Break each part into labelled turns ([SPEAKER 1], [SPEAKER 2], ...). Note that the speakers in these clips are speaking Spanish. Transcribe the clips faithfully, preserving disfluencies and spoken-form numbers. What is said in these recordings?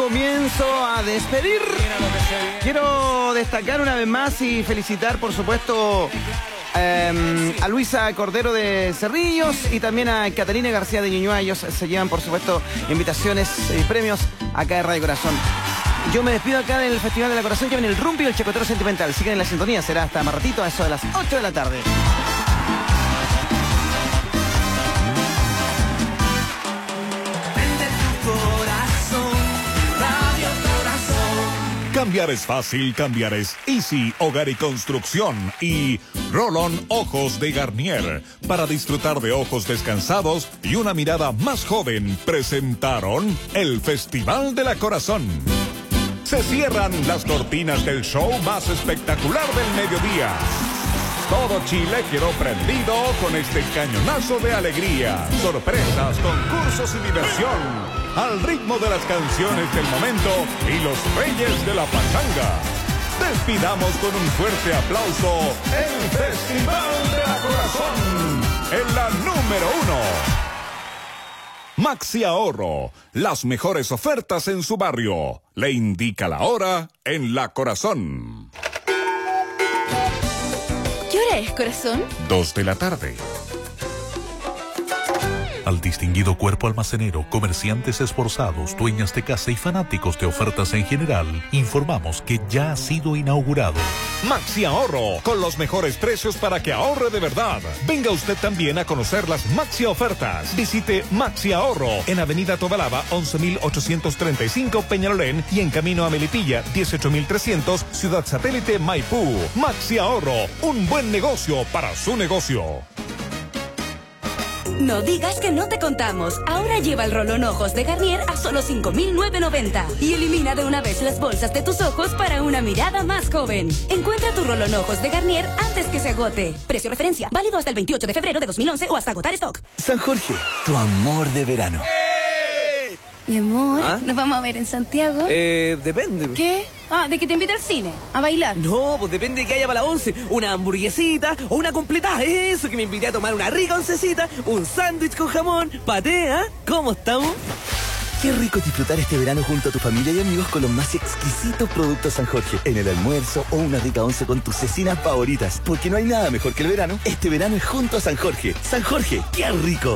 [SPEAKER 1] comienzo a despedir. Quiero destacar una vez más y felicitar, por supuesto, eh, a Luisa Cordero de Cerrillos y también a Catalina García de Ñuñoa. Ellos se llevan, por supuesto, invitaciones y premios acá de Radio Corazón. Yo me despido acá del Festival de la Corazón. Lleven el rumbo y el chacotero sentimental. Sigan en la sintonía, será hasta más ratito, a eso de las ocho de la tarde.
[SPEAKER 2] Cambiar es fácil, cambiar es easy. Hogar y construcción y Rolón Ojos de Garnier. Para disfrutar de ojos descansados y una mirada más joven, presentaron el Festival de la Corazón. Se cierran las cortinas del show más espectacular del mediodía. Todo Chile quedó prendido con este cañonazo de alegría, sorpresas, concursos y diversión. Al ritmo de las canciones del momento y los reyes de la pachanga. Despidamos con un fuerte aplauso el Festival de la Corazón en la número uno. Maxi Ahorro, las mejores ofertas en su barrio. Le indica la hora en la Corazón.
[SPEAKER 3] ¿Qué hora es, corazón?
[SPEAKER 2] Dos de la tarde.
[SPEAKER 4] Al distinguido cuerpo almacenero, comerciantes esforzados, dueñas de casa y fanáticos de ofertas en general, informamos que ya ha sido inaugurado
[SPEAKER 2] Maxi Ahorro, con los mejores precios para que ahorre de verdad. Venga usted también a conocer las Maxi ofertas. Visite Maxi Ahorro en Avenida Tobalaba once mil ochocientos treinta y cinco Peñalolén y en camino a Melipilla dieciocho mil trescientos Ciudad Satélite Maipú. Maxi Ahorro, un buen negocio para su negocio.
[SPEAKER 3] No digas que no te contamos. Ahora lleva el rolón ojos de Garnier a solo cinco mil novecientos noventa y elimina de una vez las bolsas de tus ojos para una mirada más joven. Encuentra tu rolón ojos de Garnier antes que se agote. Precio referencia, válido hasta el veintiocho de febrero de dos mil once o hasta agotar stock.
[SPEAKER 5] San Jorge, tu amor de verano.
[SPEAKER 3] Mi amor,
[SPEAKER 1] ¿Ah?
[SPEAKER 3] ¿nos vamos a ver en Santiago?
[SPEAKER 1] Eh, depende.
[SPEAKER 3] ¿Qué? Ah, ¿de que te invite al cine? ¿A bailar?
[SPEAKER 1] No, pues depende de que haya para la once. Una hamburguesita o una completada. Eso, que me invité a tomar una rica oncecita, un sándwich con jamón, paté, ¿ah? ¿Cómo estamos?
[SPEAKER 5] Qué rico disfrutar este verano junto a tu familia y amigos con los más exquisitos productos San Jorge. En el almuerzo o una rica once con tus cecinas favoritas. Porque no hay nada mejor que el verano. Este verano es junto a San Jorge. San Jorge, qué rico.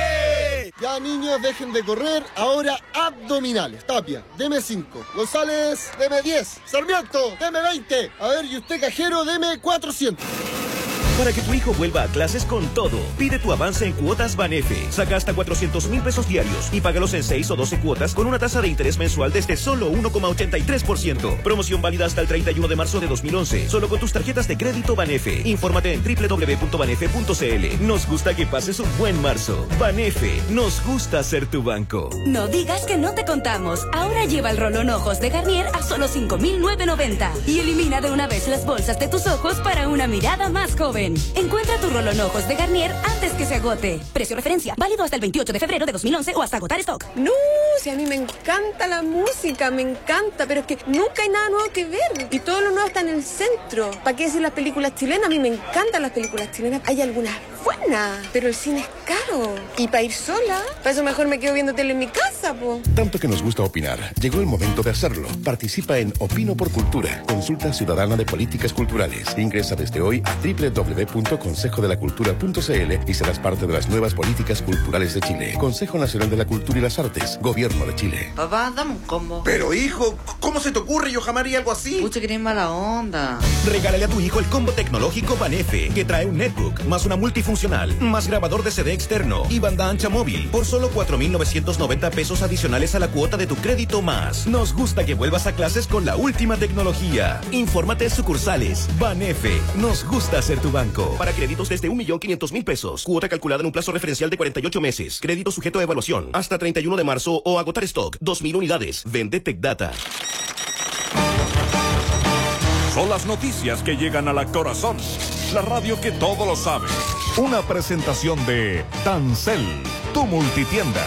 [SPEAKER 6] Ya, niños, dejen de correr. Ahora abdominales. Tapia, deme cinco. González, deme diez. Sarmiento, deme veinte. A ver, y usted, cajero, deme cuatrocientos.
[SPEAKER 7] Para que tu hijo vuelva a clases con todo, pide tu avance en cuotas Banefe. Saca hasta cuatrocientos mil pesos diarios y págalos en seis o doce cuotas con una tasa de interés mensual desde solo uno coma ochenta y tres por ciento. Promoción válida hasta el treinta y uno de marzo de dos mil once. Solo con tus tarjetas de crédito Banefe. Infórmate en doble u doble u doble u punto banefe punto c l. Nos gusta que pases un buen marzo. Banefe, nos gusta ser tu banco.
[SPEAKER 3] No digas que no te contamos. Ahora lleva el rolón ojos de Garnier a solo cinco mil novecientos noventa y elimina de una vez las bolsas de tus ojos para una mirada más joven. Encuentra tu rolón ojos de Garnier antes que se agote. Precio referencia, válido hasta el veintiocho de febrero de dos mil once o hasta agotar stock.
[SPEAKER 8] No, si a mí me encanta la música, me encanta, pero es que nunca hay nada nuevo que ver. Y todo lo nuevo está en el centro. ¿Para qué decir las películas chilenas? A mí me encantan las películas chilenas. Hay algunas buenas, pero el cine es caro. Y para ir sola, para eso mejor me quedo viendo tele en mi casa, po.
[SPEAKER 9] Tanto que nos gusta opinar, llegó el momento de hacerlo. Participa en Opino por Cultura, consulta ciudadana de políticas culturales. Ingresa desde hoy a doble u doble u doble u punto consejo de la cultura punto c l y serás parte de las nuevas políticas culturales de Chile. Consejo Nacional de la Cultura y las Artes, Gobierno de Chile.
[SPEAKER 10] Papá, dame un combo.
[SPEAKER 11] Pero hijo, ¿cómo se te ocurre? Yo jamás haría algo así.
[SPEAKER 10] Pucha, que eres mala onda.
[SPEAKER 7] Regálale a tu hijo el combo tecnológico Banefe, que trae un netbook, más una multifuncional, más grabador de C D externo y banda ancha móvil, por solo cuatro mil novecientos noventa pesos adicionales a la cuota de tu crédito más. Nos gusta que vuelvas a clases con la última tecnología. Infórmate en sucursales. Banefe, nos gusta ser tu banco. Para créditos desde un millón quinientos mil pesos. Cuota calculada en un plazo referencial de cuarenta y ocho meses. Crédito sujeto a evaluación. Hasta treinta y uno de marzo o agotar stock. dos mil unidades. Vende TecData.
[SPEAKER 2] Son las noticias que llegan a la Corazón. La radio que todo lo sabe. Una presentación de Tancel, tu multitienda.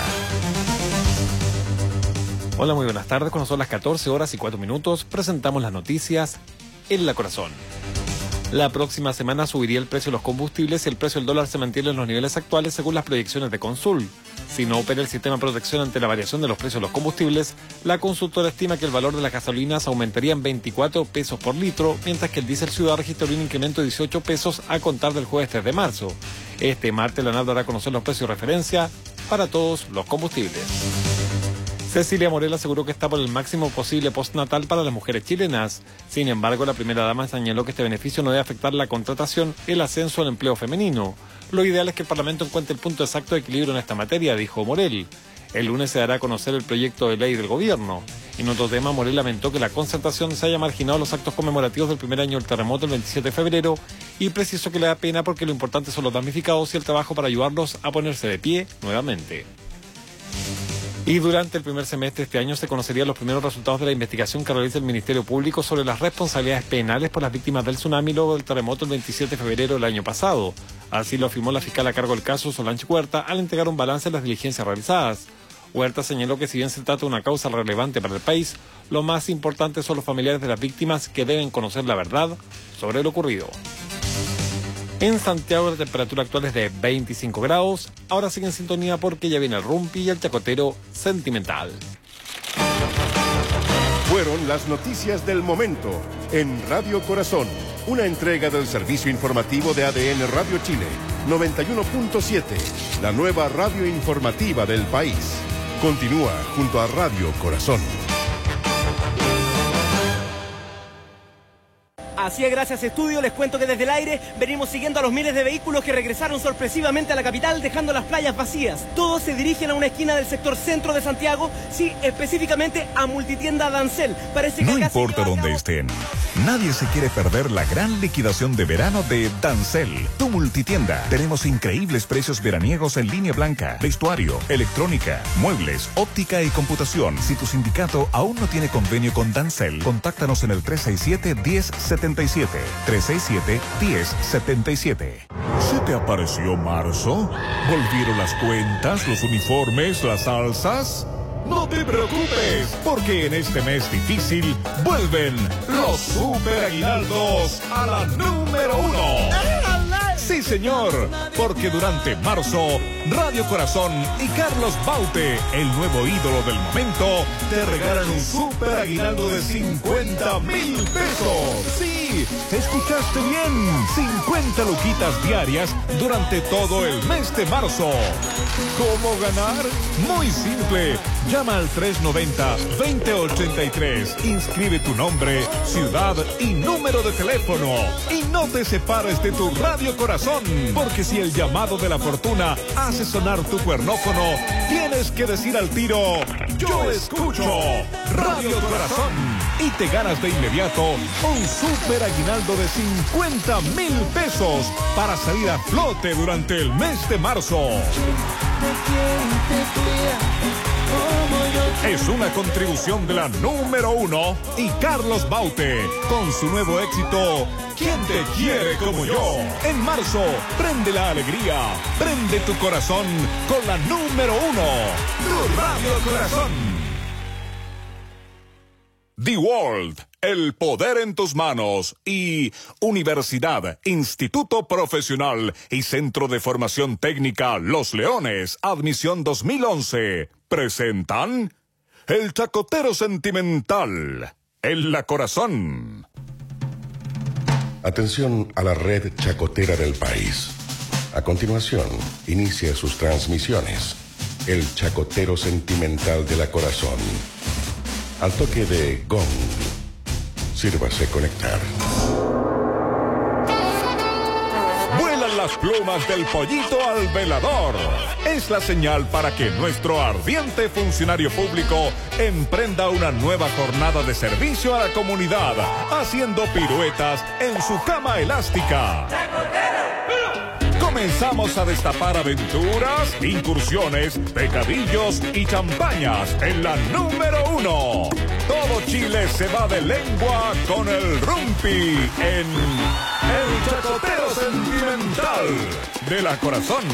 [SPEAKER 12] Hola, muy buenas tardes. Cuando son las catorce horas y cuatro minutos, presentamos las noticias en la Corazón. La próxima semana subiría el precio de los combustibles y el precio del dólar se mantiene en los niveles actuales según las proyecciones de Consul. Si no opera el sistema de protección ante la variación de los precios de los combustibles, la consultora estima que el valor de las gasolinas aumentaría en veinticuatro pesos por litro, mientras que el diésel Ciudad registró un incremento de dieciocho pesos a contar del jueves tres de marzo. Este martes la ANAP dará a conocer los precios de referencia para todos los combustibles. Cecilia Morel aseguró que está por el máximo posible postnatal para las mujeres chilenas. Sin embargo, la primera dama señaló que este beneficio no debe afectar la contratación, el ascenso al empleo femenino. Lo ideal es que el Parlamento encuentre el punto exacto de equilibrio en esta materia, dijo Morel. El lunes se dará a conocer el proyecto de ley del gobierno. En otro tema, Morel lamentó que la concertación se haya marginado los actos conmemorativos del primer año del terremoto el veintisiete de febrero y precisó que le da pena porque lo importante son los damnificados y el trabajo para ayudarlos a ponerse de pie nuevamente. Y durante el primer semestre de este año se conocerían los primeros resultados de la investigación que realiza el Ministerio Público sobre las responsabilidades penales por las víctimas del tsunami luego del terremoto el veintisiete de febrero del año pasado. Así lo afirmó la fiscal a cargo del caso, Solange Huerta, al entregar un balance de las diligencias realizadas. Huerta señaló que si bien se trata de una causa relevante para el país, lo más importante son los familiares de las víctimas que deben conocer la verdad sobre lo ocurrido. En Santiago la temperatura actual es de veinticinco grados. Ahora sigue en sintonía porque ya viene el Rumpi y el Chacotero Sentimental.
[SPEAKER 9] Fueron las noticias del momento en Radio Corazón, una entrega del servicio informativo de A D N Radio Chile, noventa y uno punto siete, la nueva radio informativa del país. Continúa junto a Radio Corazón.
[SPEAKER 13] Así es, gracias Estudio, les cuento que desde el aire venimos siguiendo a los miles de vehículos que regresaron sorpresivamente a la capital dejando las playas vacías. Todos se dirigen a una esquina del sector centro de Santiago, sí, específicamente a Multitienda Dancel. Parece que
[SPEAKER 2] no importa dónde estén, nadie se quiere perder la gran liquidación de verano de Dancel, tu multitienda. Tenemos increíbles precios veraniegos en línea blanca, vestuario, electrónica, muebles, óptica y computación. Si tu sindicato aún no tiene convenio con Dancel, contáctanos en el tres seis siete, diez setenta y siete. tres seis siete, diez setenta y siete. ¿Se te apareció marzo? ¿Volvieron las cuentas, los uniformes, las salsas? No te preocupes, porque en este mes difícil vuelven los super aguinaldos a la número uno. Sí, señor, porque durante marzo, Radio Corazón y Carlos Baute, el nuevo ídolo del momento, te regalan un super aguinaldo de cincuenta mil pesos. Sí, escuchaste bien, cincuenta luquitas diarias durante todo el mes de marzo. ¿Cómo ganar? Muy simple. Llama al tres noventa, veinte ochenta y tres. Inscribe tu nombre, ciudad y número de teléfono. Y no te separes de tu Radio Corazón, porque si el llamado de la fortuna hace sonar tu cuernófono, tienes que decir al tiro: yo escucho Radio Corazón. Y te ganas de inmediato un super aguinaldo de cincuenta mil pesos para salir a flote durante el mes de marzo. Es una contribución de la número uno y Carlos Baute con su nuevo éxito ¿Quién te quiere como yo? En marzo, prende la alegría, prende tu corazón con la número uno, tu Radio Corazón. The World, el poder en tus manos, y Universidad, Instituto Profesional y Centro de Formación Técnica Los Leones, admisión dos mil once, presentan El Chacotero Sentimental, en la Corazón.
[SPEAKER 9] Atención a la red chacotera del país. A continuación, inicia sus transmisiones. El Chacotero Sentimental de la Corazón. Al toque de gong, sírvase conectar.
[SPEAKER 2] Vuelan las plumas del pollito al velador. Es la señal para que nuestro ardiente funcionario público emprenda una nueva jornada de servicio a la comunidad, haciendo piruetas en su cama elástica. Comenzamos a destapar aventuras, incursiones, pecadillos y champañas en la número uno. Todo Chile se va de lengua con el Rumpi en El Chacotero Sentimental de la Corazón.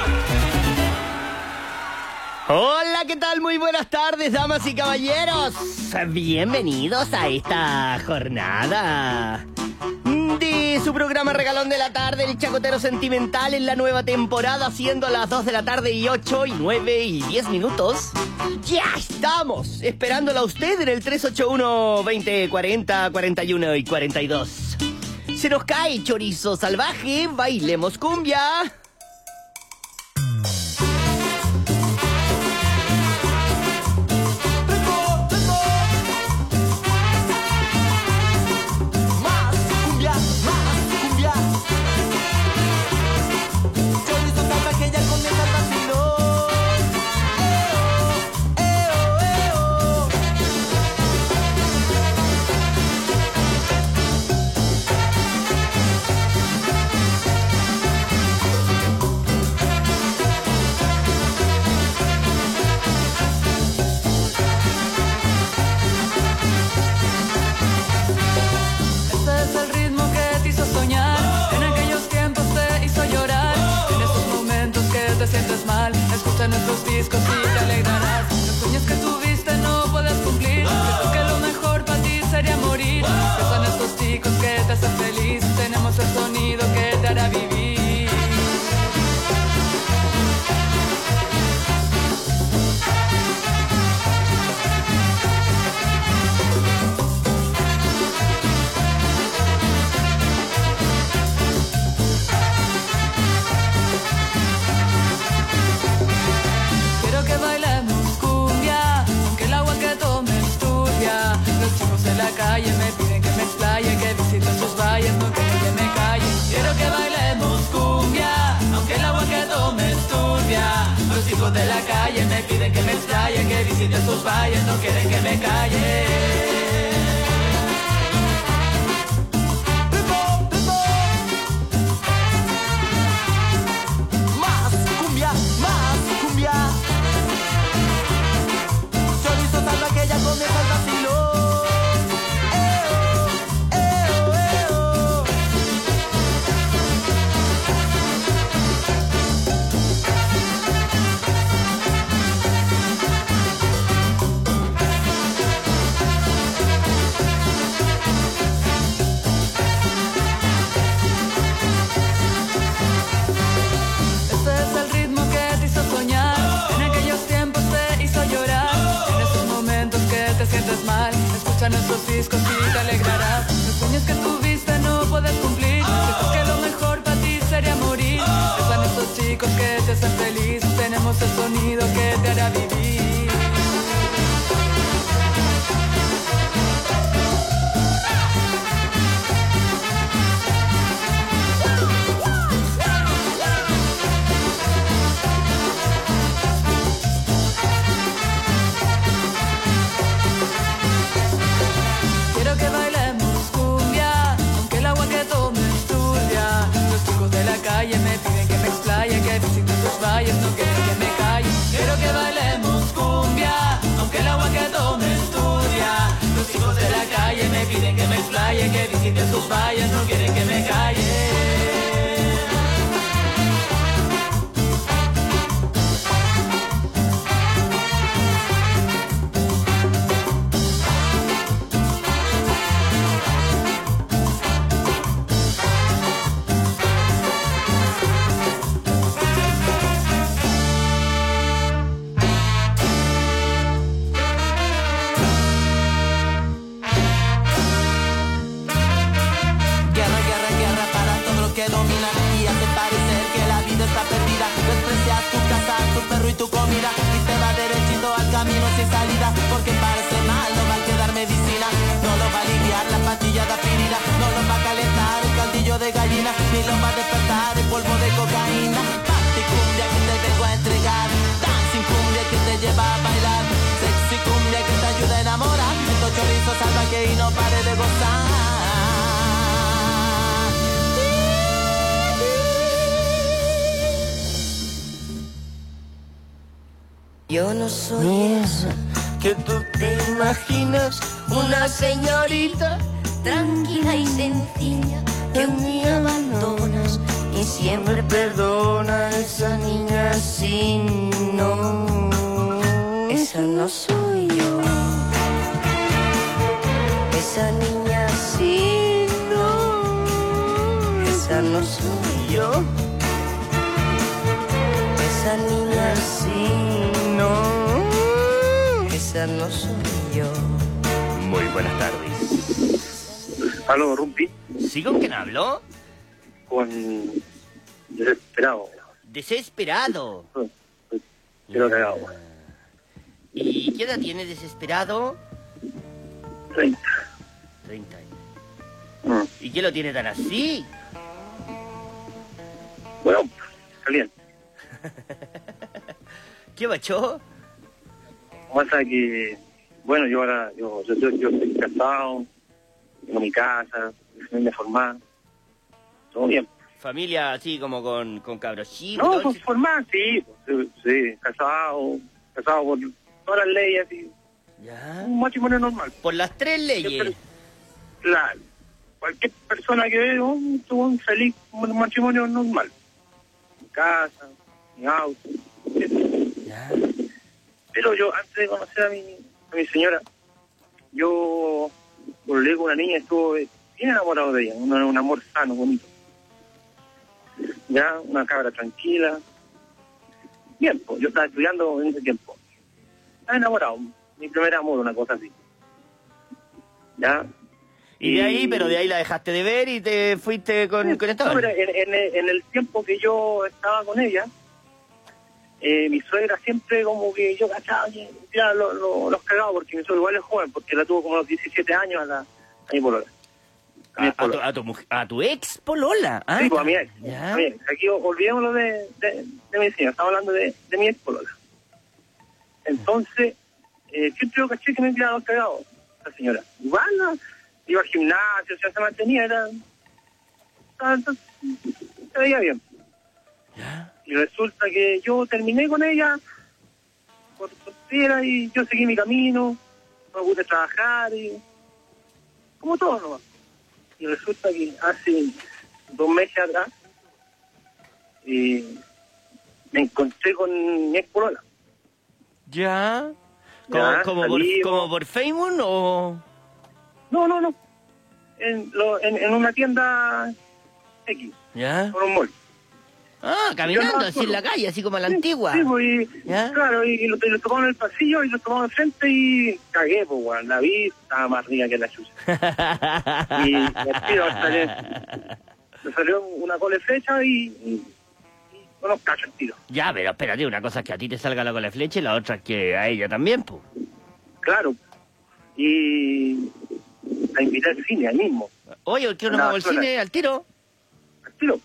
[SPEAKER 14] Hola, ¿qué tal? Muy buenas tardes, damas y caballeros. Bienvenidos a esta jornada. de su programa Regalón de la Tarde, el Chacotero Sentimental en la nueva temporada, siendo las dos de la tarde y ocho y nueve y diez minutos. Ya estamos esperándola a usted en el tres ocho uno, veinte, cuarenta, cuarenta y uno y cuarenta y dos. Se nos cae chorizo salvaje, bailemos cumbia.
[SPEAKER 15] Sientes mal, escucha nuestros discos y te alegrarás. Los sueños que tuviste no puedes cumplir, creo que lo mejor para ti sería morir. Que son estos chicos que te hacen feliz, tenemos el sonido que te hará vivir. La calle me piden que me explaye, que visite sus valles, no quieren que me calle. Quiero que bailemos cumbia, aunque el agua que tome es turbia. Los chicos de la calle me piden que me explaye, que visite sus valles, no quieren que me calle. Sientes mal, escucha nuestros discos y te alegrarás. Los sueños que tuviste no puedes cumplir, creo que lo mejor para ti sería morir. Están estos chicos que te hacen feliz, tenemos el sonido que te hará vivir. Me piden que me explaye, que visite sus valles, no quieren que me calle. Quiero que bailemos cumbia, aunque el agua que tome es turbia. Los chicos de la calle me piden que me explaye, que visite sus valles, no quieren que me calle. Porque parece mal, no va a quedar medicina, no lo va a aliviar la pastilla de aspirina, no lo va a calentar el caldillo de gallina, ni lo va a despertar el polvo de cocaína. Party cumbia que te vengo a entregar, dancing cumbia que te lleva a bailar, sexy cumbia que te ayuda a enamorar, estos chorizos salvaje y no pare de gozar.
[SPEAKER 16] Yo no soy esa que tú te imaginas, una señorita tranquila y sencilla que un día abandonas y siempre perdona a esa niña así. No, esa no soy yo, esa niña así no. no soy yo. Esa niña sí, no. Esa no soy yo.
[SPEAKER 14] Muy buenas tardes.
[SPEAKER 17] Aló, Rumpi.
[SPEAKER 14] ¿Sí con quién hablo?
[SPEAKER 17] Con desesperado.
[SPEAKER 14] Desesperado.
[SPEAKER 17] Quiero cagado.
[SPEAKER 14] ¿Y qué edad tiene desesperado?
[SPEAKER 17] Treinta.
[SPEAKER 14] Treinta años.
[SPEAKER 17] Mm.
[SPEAKER 14] ¿Y qué lo tiene tan así?
[SPEAKER 17] Bueno, caliente.
[SPEAKER 14] ¿Qué bachó?
[SPEAKER 17] Pasa que, bueno, yo ahora, yo, yo, yo, yo estoy casado, tengo mi casa, me formar, todo bien.
[SPEAKER 14] Familia así como con, con cabros chicos.
[SPEAKER 17] No, pues formar, sí, sí, sí, casado, casado por todas las leyes, y
[SPEAKER 14] ya.
[SPEAKER 17] Un matrimonio normal.
[SPEAKER 14] Por las tres leyes.
[SPEAKER 17] Siempre, claro, cualquier persona que ve un, tuvo un feliz un matrimonio normal. Mi casa, mi auto,
[SPEAKER 14] ya.
[SPEAKER 17] Pero yo, antes de conocer a mi, a mi señora, yo volví con una niña, estuve bien enamorado de ella, un, un amor sano, bonito. Ya, una cabra tranquila. Bien, pues, yo estaba estudiando en ese tiempo. Estaba enamorado, mi primer amor, una cosa así. Ya.
[SPEAKER 14] Y de ahí, pero de ahí la dejaste de ver y te fuiste con,
[SPEAKER 17] sí,
[SPEAKER 14] con esta.
[SPEAKER 17] No, pero en, en, en el tiempo que yo estaba con ella, eh, mi suegra siempre como que yo cachaba que ya lo, lo, los cagaba, porque mi suegra igual es joven, porque la tuvo como a los diecisiete años a, la, a mi polola.
[SPEAKER 14] A, a, tu, a, tu, a tu ex polola. Ah,
[SPEAKER 17] sí, pues a mi ex.
[SPEAKER 14] ya.
[SPEAKER 17] A mi ex. Aquí olvidémoslo de, de, de mi señora, estamos hablando de, de mi ex polola. Entonces, eh, siempre yo caché que me quedaba cagado la señora. Igual, ¿no? Iba al gimnasio, o sea, se mantenía, era... Entonces, se veía bien.
[SPEAKER 14] ¿Ya?
[SPEAKER 17] Y resulta que yo terminé con ella por soltera y yo seguí mi camino, me puse trabajar y... como todo nomás. Y resulta que hace dos meses atrás eh, me encontré con mi ex polola.
[SPEAKER 14] ¿Ya? ¿Como,
[SPEAKER 17] Ya,
[SPEAKER 14] como, por, ¿Como por Facebook o...?
[SPEAKER 17] No, no, no. En, lo, en, en una tienda X.
[SPEAKER 14] ¿Ya?
[SPEAKER 17] Por un mall.
[SPEAKER 14] Ah, caminando así en la calle, así como a la
[SPEAKER 17] sí,
[SPEAKER 14] antigua.
[SPEAKER 17] Sí, pues, y, claro, y, y lo, lo tomamos en el pasillo y lo tomamos enfrente y cagué, pues, bueno, la vi, estaba más rica que la chucha. y me tiro, salió, me salió una cola de flecha y, y, y unos cachos el tiro.
[SPEAKER 14] Ya, pero espérate, una cosa es que a ti te salga la cola de flecha y la otra es que a ella también, pues.
[SPEAKER 17] Claro. Y la invité al cine, ahí mismo.
[SPEAKER 14] Oye, ¿por qué no vamos al cine, al tiro?
[SPEAKER 17] Al tiro.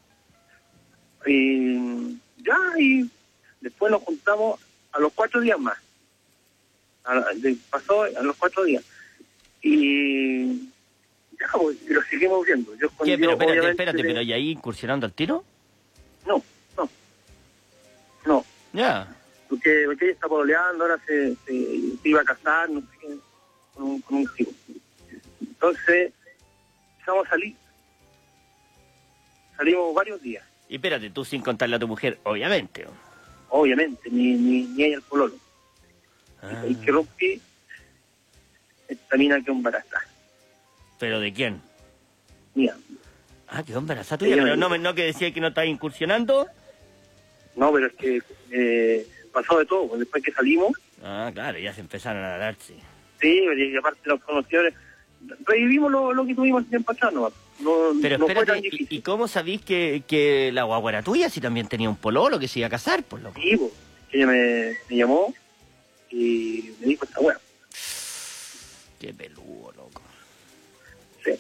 [SPEAKER 17] Y ya, y después nos juntamos a los cuatro días más. A, de, pasó a los cuatro días. Y ya, pues, y lo seguimos viendo. Yo
[SPEAKER 14] ¿Qué? Pero espérate, espérate, pero ¿y ahí incursionando al tiro?
[SPEAKER 17] No, no. No.
[SPEAKER 14] Ya.
[SPEAKER 17] Porque, porque ella está pololeando, ahora se, se, se iba a casar, no sé qué, con un, con un chico. Entonces, empezamos a salir. Salimos varios días.
[SPEAKER 14] Y espérate, tú sin contarle a tu mujer, obviamente.
[SPEAKER 17] Obviamente, ni, ni, ni ella el pololo. Ah. Y que rompí esta mina que embarazada.
[SPEAKER 14] ¿Pero de quién?
[SPEAKER 17] Mía.
[SPEAKER 14] Ah, quedó embarazada tuya, pero no, no que decía que no estaba incursionando.
[SPEAKER 17] No, pero es que eh, pasó de todo, después que salimos.
[SPEAKER 14] Ah, claro, ya se empezaron a darse.
[SPEAKER 17] Sí, y aparte los conocedores, revivimos lo, lo que tuvimos el tiempo atrás, ¿no? No,
[SPEAKER 14] pero
[SPEAKER 17] no
[SPEAKER 14] espérate, ¿y, ¿y cómo sabís que, que la guagua era tuya si también tenía un pololo que se iba a casar, por loco?
[SPEAKER 17] Sí, pues, ella me, me llamó y me dijo esta hueá.
[SPEAKER 14] Qué peludo, loco.
[SPEAKER 17] Sí.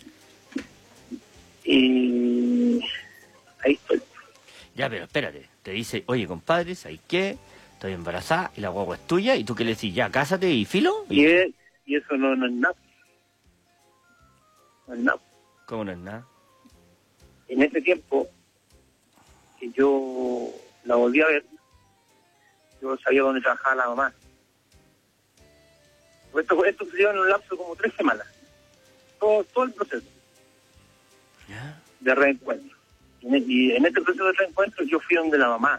[SPEAKER 17] Y ahí estoy.
[SPEAKER 14] Ya, pero espérate, te dice, oye, compadre, ¿sabes qué? Estoy embarazada y la guagua es tuya, y tú qué le decís, ya, cásate y filo.
[SPEAKER 17] Y, es, y eso no, no es nada. No es nada.
[SPEAKER 14] ¿Cómo no es nada?
[SPEAKER 17] En ese tiempo que yo la volví a ver, yo sabía dónde trabajaba la mamá. Esto, esto se dio en un lapso de como tres semanas. Todo, todo el proceso.
[SPEAKER 14] ¿Ya?
[SPEAKER 17] De reencuentro. Y en, y en este proceso de reencuentro yo fui donde la mamá.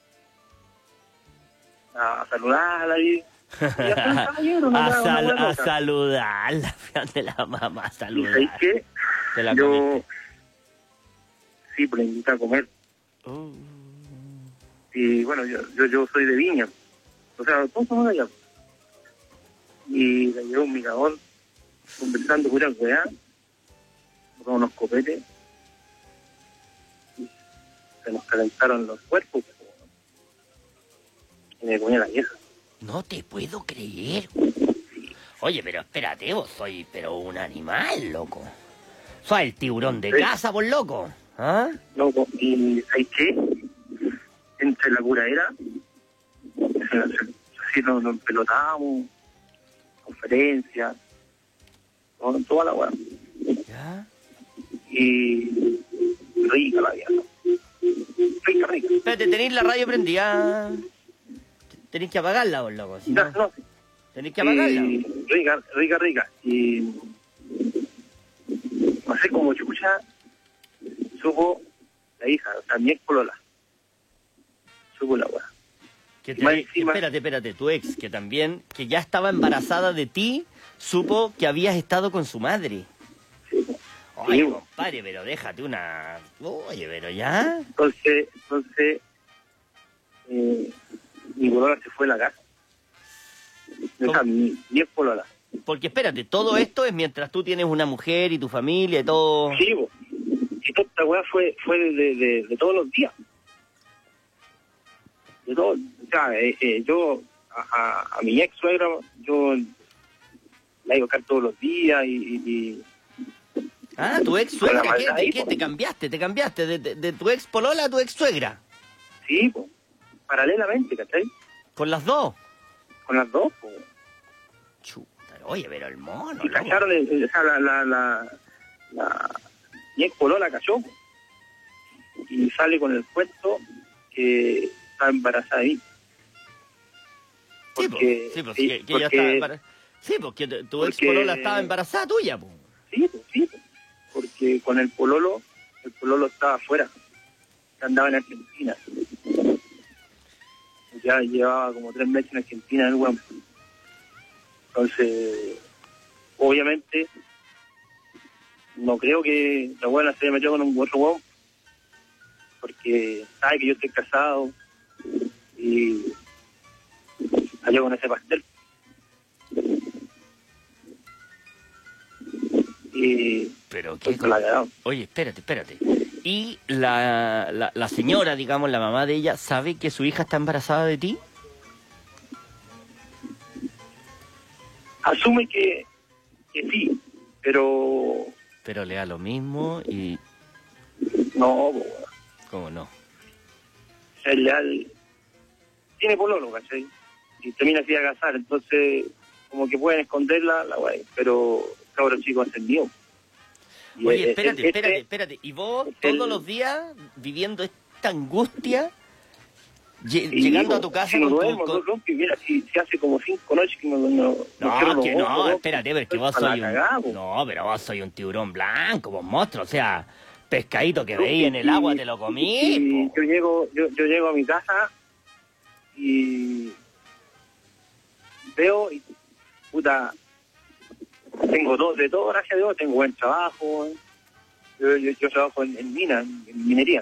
[SPEAKER 17] A, a saludarla y... y a, caballero,
[SPEAKER 14] a, sal, una a saludarla, de la mamá, a saludarla.
[SPEAKER 17] ¿Y qué?
[SPEAKER 14] Te la
[SPEAKER 17] yo, Sí, pues la invité a comer.
[SPEAKER 14] Oh.
[SPEAKER 17] Y bueno, yo, yo yo soy de Viña. O sea, todos somos de allá. Y le llevó un mirador, conversando pura weá, con unos copetes. Y se nos calentaron los cuerpos. Y me comía la vieja.
[SPEAKER 14] No te puedo creer. Oye, pero espérate, vos soy pero un animal, loco. Soy el tiburón de
[SPEAKER 17] Sí.
[SPEAKER 14] casa, vos, loco. ¿Ah?
[SPEAKER 17] Loco, y ¿sabes qué? Entre la curadera, así nos, nos pelotamos, conferencias, todo, toda la weá.
[SPEAKER 14] ¿Ya?
[SPEAKER 17] Y rica la vieja. Rica, rica.
[SPEAKER 14] Espérate, tenéis la radio prendida. Tenéis que apagarla, vos, loco. Si no,
[SPEAKER 17] No, no.
[SPEAKER 14] tenéis que apagarla.
[SPEAKER 17] Y rica, rica, rica. Y no sé cómo chucha supo la hija, o sea, mi ex polola. Supo la weá.
[SPEAKER 14] Que
[SPEAKER 17] Y
[SPEAKER 14] te-
[SPEAKER 17] más encima-
[SPEAKER 14] Espérate, espérate, tu ex, que también, que ya estaba embarazada de ti, supo que habías estado con su madre. Oye,
[SPEAKER 17] Sí.
[SPEAKER 14] compadre, pero déjate una... Oye, pero ya...
[SPEAKER 17] Entonces, entonces, eh, mi polola se fue a la casa. O sea, mi, mi ex polola.
[SPEAKER 14] Porque espérate, todo esto es mientras tú tienes una mujer y tu familia y todo...
[SPEAKER 17] Sí, bo. Y toda esta weá fue, fue de, de, de, de todos los días. De todo, o sea, eh, eh, yo a, a, a mi ex suegra, yo la iba a buscar todos los días y... y, y
[SPEAKER 14] Ah, tu ex
[SPEAKER 17] con la
[SPEAKER 14] suegra, ¿qué?
[SPEAKER 17] maldad
[SPEAKER 14] ¿De
[SPEAKER 17] ahí,
[SPEAKER 14] qué?
[SPEAKER 17] po.
[SPEAKER 14] ¿Te cambiaste? ¿Te cambiaste? ¿De, de, de tu ex polola a tu ex suegra?
[SPEAKER 17] Sí, po. Paralelamente, ¿cachai?
[SPEAKER 14] ¿Con las dos?
[SPEAKER 17] Con las dos, po.
[SPEAKER 14] Oye, pero el mono,
[SPEAKER 17] Y cacharon, el- el- o sea, la, la, la, la, mi ex polola cachó, po. Y sale con el cuento que está embarazada ahí.
[SPEAKER 14] Sí,
[SPEAKER 17] Porque,
[SPEAKER 14] sí, pues,
[SPEAKER 17] sí,
[SPEAKER 14] que, que ella
[SPEAKER 17] porque-
[SPEAKER 14] estaba embarazada. Sí, porque tu- tu ex
[SPEAKER 17] porque-
[SPEAKER 14] polola estaba embarazada tuya, pues.
[SPEAKER 17] Sí, pues, sí, pues. Porque con el pololo, el pololo estaba afuera, andaba en Argentina. Ya llevaba como tres meses en Argentina el weón. Entonces, obviamente, no creo que la buena se haya metido con un otro weón, porque sabe que yo estoy casado y salió con ese pastel. Y
[SPEAKER 14] Pero qué
[SPEAKER 17] la cagado.
[SPEAKER 14] Oye, espérate, espérate. ¿Y la, la, la señora, digamos, la mamá de ella, sabe que su hija está embarazada de ti?
[SPEAKER 17] Asume que, que sí, pero
[SPEAKER 14] Pero le da lo mismo y...
[SPEAKER 17] no, po,
[SPEAKER 14] ¿Cómo no?
[SPEAKER 17] el leal tiene pololo, ¿cachai? Y termina así a casar, entonces como que pueden esconderla, la wey, pero cabros chicos entendió. Y
[SPEAKER 14] Oye,
[SPEAKER 17] el-
[SPEAKER 14] espérate,
[SPEAKER 17] el-
[SPEAKER 14] espérate,
[SPEAKER 17] este-
[SPEAKER 14] espérate. ¿Y vos
[SPEAKER 17] el-
[SPEAKER 14] todos los días viviendo esta angustia, lle-
[SPEAKER 17] y
[SPEAKER 14] llegando
[SPEAKER 17] digo,
[SPEAKER 14] a tu casa
[SPEAKER 17] si no
[SPEAKER 14] con tu...
[SPEAKER 17] duermo,
[SPEAKER 14] con-
[SPEAKER 17] no, no, que mira, si, si hace como cinco noches que no, no, no,
[SPEAKER 14] No,
[SPEAKER 17] cierro los
[SPEAKER 14] que
[SPEAKER 17] ojos,
[SPEAKER 14] no,
[SPEAKER 17] ¿no?
[SPEAKER 14] espérate, pero es que vos
[SPEAKER 17] Para
[SPEAKER 14] soy
[SPEAKER 17] la
[SPEAKER 14] un...
[SPEAKER 17] cagada, po.
[SPEAKER 14] No, pero vos soy un tiburón blanco, vos monstruo, o sea, pescadito que
[SPEAKER 17] No,
[SPEAKER 14] veí en el
[SPEAKER 17] y-
[SPEAKER 14] agua te lo comí.
[SPEAKER 17] y yo llego, yo, yo llego a mi casa y veo y puta, tengo todo, de todo, gracias a Dios, tengo buen trabajo. Yo, yo, yo trabajo en, en mina, en, en minería.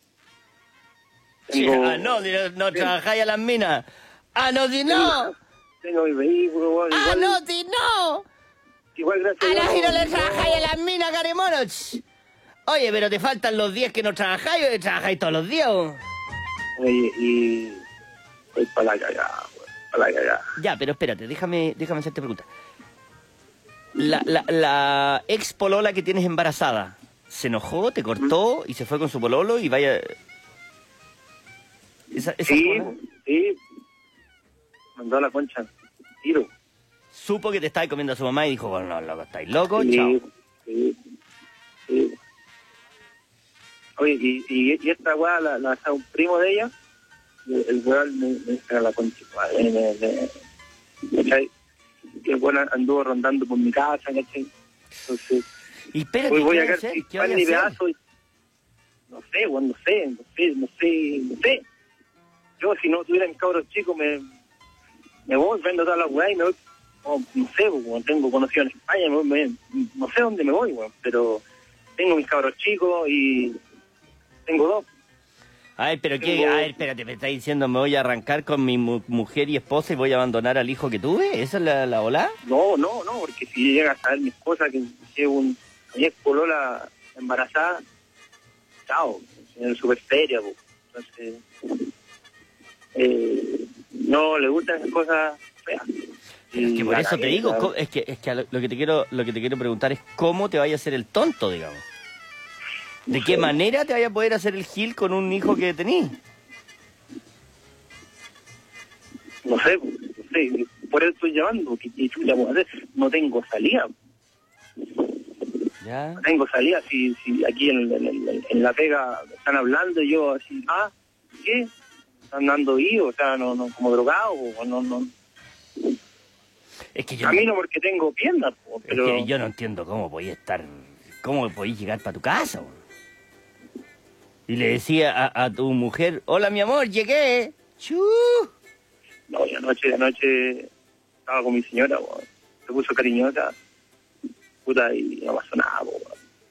[SPEAKER 14] Sí,
[SPEAKER 17] Tengo,
[SPEAKER 14] ah, no, si no, no trabajáis a las minas. Ah, no, si no.
[SPEAKER 17] tengo mi vehículo, igual,
[SPEAKER 14] Ah,
[SPEAKER 17] igual,
[SPEAKER 14] no, si no.
[SPEAKER 17] igual gracias
[SPEAKER 14] A
[SPEAKER 17] a
[SPEAKER 14] las
[SPEAKER 17] Dios.
[SPEAKER 14] si no le trabajáis a las minas, caremonos. Oye, pero te faltan los días que no trabajáis o trabajáis todos los días. ¿O?
[SPEAKER 17] Oye, y voy para la cagada, para la cagada.
[SPEAKER 14] Ya, pero espérate, déjame, déjame hacerte pregunta. La, la, la ex polola que tienes embarazada, ¿se enojó, te cortó y se fue con su pololo y vaya... Esa, esa
[SPEAKER 17] Sí,
[SPEAKER 14] joda,
[SPEAKER 17] sí, mandó a la concha, tiro.
[SPEAKER 14] supo que te estaba comiendo a su mamá y dijo, bueno, no, loco, estáis locos,
[SPEAKER 17] Sí,
[SPEAKER 14] chao.
[SPEAKER 17] sí, sí. Oye, y, y, y esta weá la, la hace un primo de ella, y el, el weón me, me saca la concha, madre, me, me, me, ¿cachai? Y el weón anduvo rondando por mi casa, ¿cachai? Entonces,
[SPEAKER 14] Y espérate,
[SPEAKER 17] hoy voy
[SPEAKER 14] ¿qué
[SPEAKER 17] a
[SPEAKER 14] vas a
[SPEAKER 17] quedar
[SPEAKER 14] hacer?
[SPEAKER 17] sin
[SPEAKER 14] ¿Qué vas a
[SPEAKER 17] pan ni
[SPEAKER 14] hacer?
[SPEAKER 17] pedazo y- no sé, weón, no sé, no sé, no sé, no sé. Yo si no tuviera mis cabros chicos me, me voy, vendo todas las weas y me voy, oh, no sé, weón, tengo conocido en España, me voy, me- no sé dónde me voy, weón, pero tengo mis cabros chicos y Tengo dos.
[SPEAKER 14] A ver, pero qué,
[SPEAKER 17] Tengo-
[SPEAKER 14] a ver, espérate, me estás diciendo me voy a arrancar con mi mu- mujer y esposa y voy a abandonar al hijo que tuve, ¿esa es la, la ola?
[SPEAKER 17] No, no, no, porque si llega a saber mi esposa que llevo un mi ex polola embarazada, chao, en super seria, po. Entonces, eh, no le gustan esas cosas feas.
[SPEAKER 14] Pero es que
[SPEAKER 17] Y
[SPEAKER 14] por
[SPEAKER 17] la
[SPEAKER 14] eso te
[SPEAKER 17] cagué,
[SPEAKER 14] digo,
[SPEAKER 17] la-
[SPEAKER 14] co- es que, es que a lo, lo que te quiero, lo que te quiero preguntar es cómo te vaya a hacer el tonto, digamos. ¿De qué manera te vaya a poder hacer el gil con un hijo que tenís?
[SPEAKER 17] No sé, po, no sé, por eso estoy llamando, que que chucha puedo hacer, no tengo salida.
[SPEAKER 14] Ya.
[SPEAKER 17] No tengo salida, si, si aquí en, en, en- en La Pega están hablando y yo así, ah, ¿qué? Están dando vivos, o sea, no, no, como drogado, o no, no.
[SPEAKER 14] Es que yo
[SPEAKER 17] Camino porque tengo piernas, po, pero...
[SPEAKER 14] Es que yo no entiendo cómo podías estar, cómo podías llegar para tu casa. Bo. Y le decía a, a tu mujer, hola mi amor, llegué. ¡Chu!
[SPEAKER 17] No, y anoche, de anoche estaba con mi señora, po, se puso cariñosa, puta, y no pasó nada, po,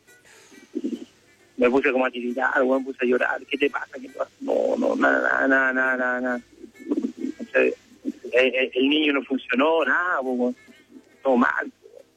[SPEAKER 17] me puse como a tiritar, me puse a llorar, ¿qué te pasa? ¿Qué te pasa? No, no, nada, nada, nada, nada, nada. O sea, el, el- el niño no funcionó, nada, po, todo mal.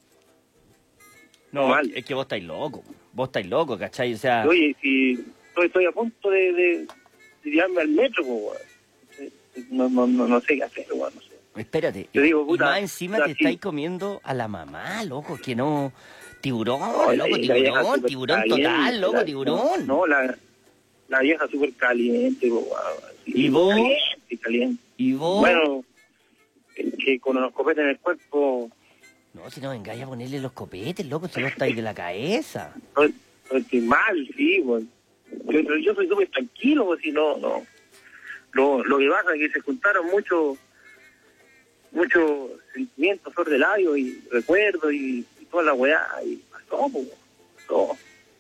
[SPEAKER 14] No, es que vos estáis loco. Vos estáis loco, ¿cachai? O sea,
[SPEAKER 17] Oye, si estoy, estoy a punto de, de, de tirarme al metro, po, weón. No, no, no, no sé qué hacer, weón, no sé.
[SPEAKER 14] espérate.
[SPEAKER 17] Yo digo,
[SPEAKER 14] y
[SPEAKER 17] puta,
[SPEAKER 14] más encima
[SPEAKER 17] puta,
[SPEAKER 14] te
[SPEAKER 17] sí.
[SPEAKER 14] estáis comiendo a la mamá, loco, que no... Tiburón,
[SPEAKER 17] No, la-
[SPEAKER 14] loco,
[SPEAKER 17] la vieja
[SPEAKER 14] tiburón,
[SPEAKER 17] súper
[SPEAKER 14] tiburón
[SPEAKER 17] caliente,
[SPEAKER 14] total, loco,
[SPEAKER 17] la-
[SPEAKER 14] tiburón.
[SPEAKER 17] No, la, la vieja súper caliente, po, weón. Sí,
[SPEAKER 14] ¿Y vos?
[SPEAKER 17] Caliente, caliente.
[SPEAKER 14] ¿Y vos?
[SPEAKER 17] Bueno, es que con los copetes en el cuerpo,
[SPEAKER 14] No, si no vengáis a ponerle los copetes, loco, si no estáis de la cabeza.
[SPEAKER 17] estoy, estoy mal, sí, weón. Yo, yo- yo soy súper tranquilo, pues, si no, no. Lo, lo que pasa es que se juntaron muchos muchos sentimientos sobre el labio y recuerdos y, y toda la weá, y pasó, pues, pasó.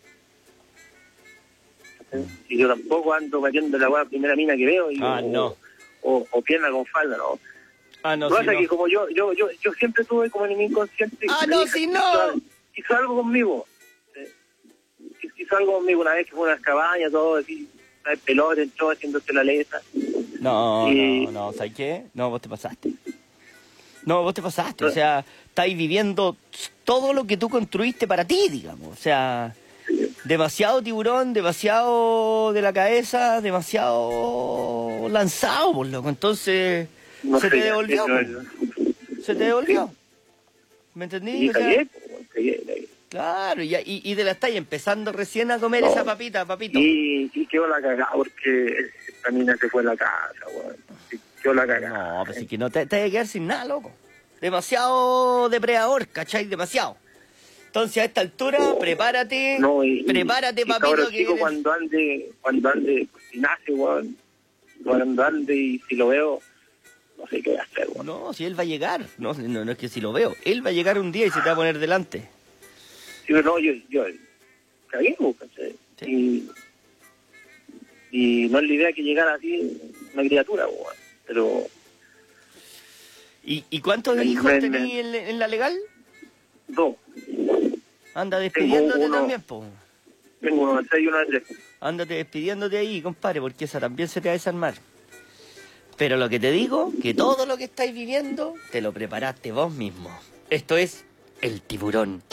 [SPEAKER 17] Y yo tampoco ando metiendo la weá primera mina que veo y,
[SPEAKER 14] Ah,
[SPEAKER 17] o,
[SPEAKER 14] no.
[SPEAKER 17] o, o pierna con falda, no.
[SPEAKER 14] Ah, no,
[SPEAKER 17] Lo que
[SPEAKER 14] si
[SPEAKER 17] pasa es
[SPEAKER 14] no.
[SPEAKER 17] que como yo, yo, yo, yo siempre tuve como en mi inconsciente.
[SPEAKER 14] Ah,
[SPEAKER 17] que
[SPEAKER 14] no,
[SPEAKER 17] mi hija
[SPEAKER 14] si
[SPEAKER 17] hizo
[SPEAKER 14] no.
[SPEAKER 17] algo- Hizo algo conmigo. Eh, Hizo algo conmigo una vez que fue a unas cabañas, todo así, el pelote, entró haciéndose la letra.
[SPEAKER 14] No,
[SPEAKER 17] Y-
[SPEAKER 14] no, no, ¿sabes qué? No, vos te pasaste. No, vos te pasaste, o sea, estáis viviendo todo lo que tú construiste para ti, digamos. O sea, demasiado tiburón, demasiado de la cabeza, demasiado lanzado, por loco. Entonces,
[SPEAKER 17] No
[SPEAKER 14] se
[SPEAKER 17] sé,
[SPEAKER 14] te devolvió.
[SPEAKER 17] no,
[SPEAKER 14] po.
[SPEAKER 17] no.
[SPEAKER 14] Se te devolvió. ¿Me entendí?
[SPEAKER 17] Y
[SPEAKER 14] O sea,
[SPEAKER 17] cagué, pues, cagué, cagué.
[SPEAKER 14] claro, y, ya- y, y de la estáis empezando recién a comer
[SPEAKER 17] No.
[SPEAKER 14] esa papita, papito.
[SPEAKER 17] Y, y quedó la cagada porque esta mina se fue a la casa, weón. Y Quedó la cagada.
[SPEAKER 14] No, pues sí que no te, te vas a quedar sin nada, loco. Demasiado depredador, ¿cachai? Demasiado. Entonces a esta altura, prepárate,
[SPEAKER 17] No, y,
[SPEAKER 14] prepárate,
[SPEAKER 17] y,
[SPEAKER 14] papito.
[SPEAKER 17] cabrón
[SPEAKER 14] que
[SPEAKER 17] chico,
[SPEAKER 14] vienes-
[SPEAKER 17] cuando ande, cuando ande, pues, si nace, weón, cuando ande y si lo veo, no sé qué voy a hacer, weón.
[SPEAKER 14] No, si él va a llegar. No, no, no es que si lo veo. Él va a llegar un día y se te va a poner delante.
[SPEAKER 17] Sí, pero no, yo, yo cagué, weón, ¿cachai? Y, y no es la idea que llegara así una criatura, weón, pero...
[SPEAKER 14] ¿Y, y cuántos
[SPEAKER 17] Men-
[SPEAKER 14] hijos
[SPEAKER 17] men-
[SPEAKER 14] tenés en, en la legal?
[SPEAKER 17] Dos.
[SPEAKER 14] Anda despidiéndote
[SPEAKER 17] uno.
[SPEAKER 14] también, po.
[SPEAKER 17] Tengo uno de seis y uno de tres.
[SPEAKER 14] Ándate despidiéndote ahí, compadre, porque esa también se te va a desarmar. Pero lo que te digo, que todo lo que estáis viviendo, te lo preparaste vos mismo. Esto es el tiburón.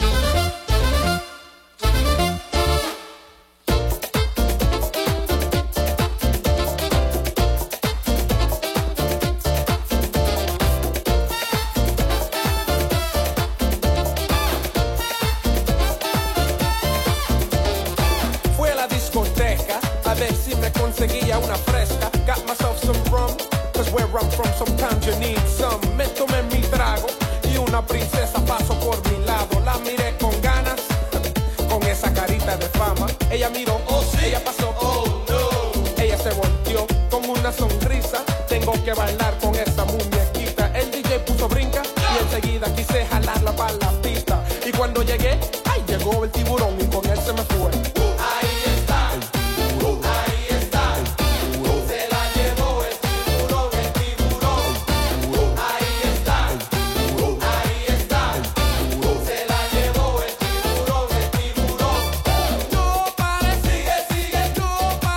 [SPEAKER 18] Fui a la discoteca a ver si me conseguía una fresca. Got myself some rum, cause where I'm from sometimes you need some. Me tomé mi trago y una princesa pasó por mi lado. La miré con ganas, con esa carita de fama. Ella miró, oh sí, ella pasó, oh no. Ella se volteó con una sonrisa. Tengo que bailar con esa muñequita. El D J puso brinca y enseguida quise jalarla para la pista. Y cuando llegué, ay, llegó el tiburón y con él se me fue. Ahí está, el tiburón. Ahí está, el tiburón. Se la llevó el tiburón, el tiburón. Ahí está, el tiburón. Ahí está, el tiburón. Se la llevó el tiburón, el tiburón. No pare, sigue, sigue, no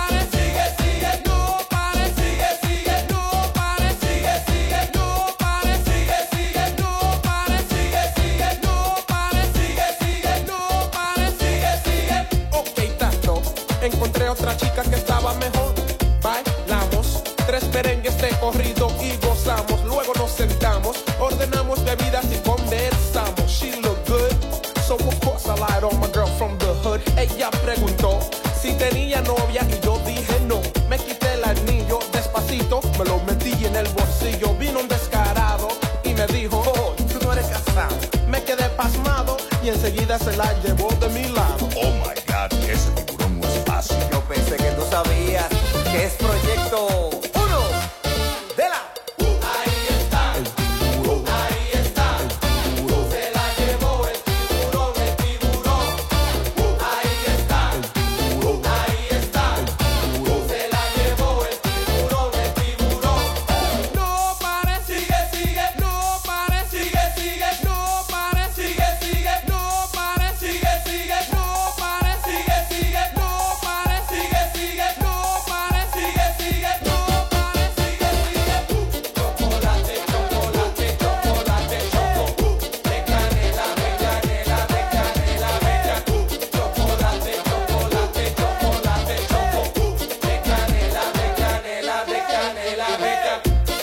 [SPEAKER 18] chica que estaba mejor. Bailamos tres merengues de corrido y gozamos. Luego nos sentamos, ordenamos bebidas y conversamos. She looked good, so of course I lied on my girl from the hood. Ella preguntó si tenía novia y yo dije no. Me quité el anillo despacito, me lo metí en el bolsillo. Vino un descarado y me dijo, oh, tú no eres casado. Me quedé pasmado y enseguida se la llevó de mi lado.
[SPEAKER 19] Oh my God, ese tiburón no es fácil.
[SPEAKER 20] Yo pensé que tú sabías que es Proyecto uno de la...
[SPEAKER 18] Ahí está, el tiburón. Ahí está, el tiburón. Se la llevó el tiburón, el tiburón. Ahí está, el tiburón. Ahí está, el tiburón. Se la llevó el tiburón, el tiburón. No pare, sigue, sigue. No pare, sigue, sigue. No pare, sigue, sigue. No pare, sigue, sigue. No pare, sigue, sigue. No pare, sigue, sigue. No pare, sigue, sigue. No pare, sigue, sigue. Chocolate, chocolate, chocolate, choco. De canela, de canela, de canela, bella. Chocolate, chocolate, chocolate, choco. De canela, de canela, de canela, bella.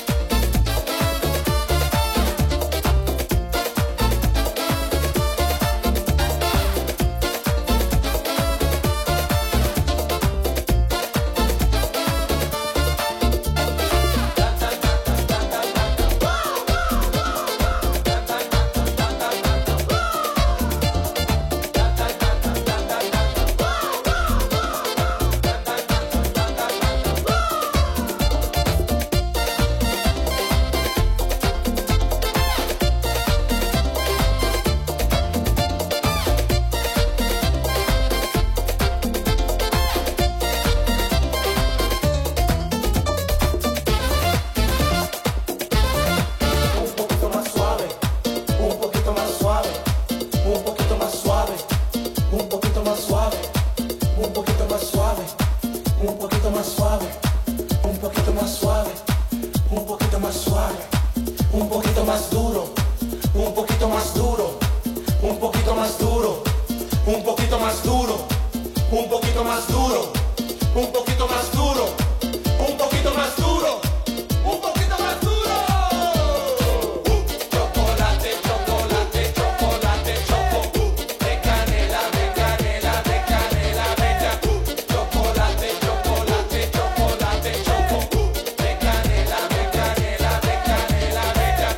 [SPEAKER 18] Un poquito más suave, un poquito más suave, un poquito más suave, un poquito más suave, un poquito más suave, un poquito más suave, un poquito más suave, un poquito más duro, un poquito más duro, un poquito más duro, un poquito más duro, un poquito más duro, un poquito más duro, un poquito más duro, un poquito más duro. Chocolate, chocolate, chocolate, choco. De canela, de canela, de canela, bella. Chocolate, chocolate, chocolate, choco. De canela, de canela, de canela, bella.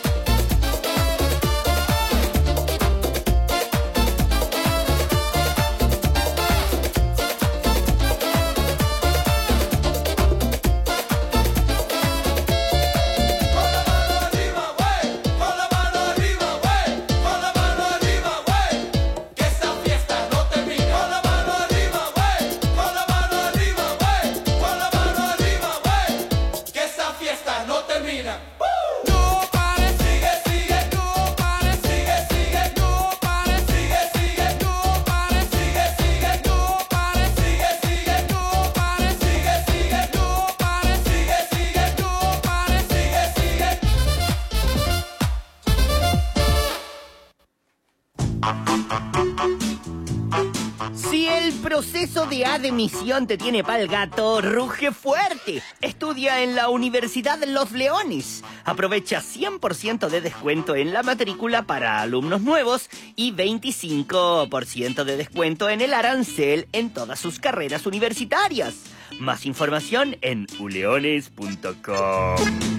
[SPEAKER 14] Si el proceso de admisión te tiene pa'l gato, ruge fuerte. Estudia en la Universidad de Los Leones. Aprovecha cien por ciento de descuento en la matrícula para alumnos nuevos y veinticinco por ciento de descuento en el arancel en todas sus carreras universitarias. Más información en u leones punto com.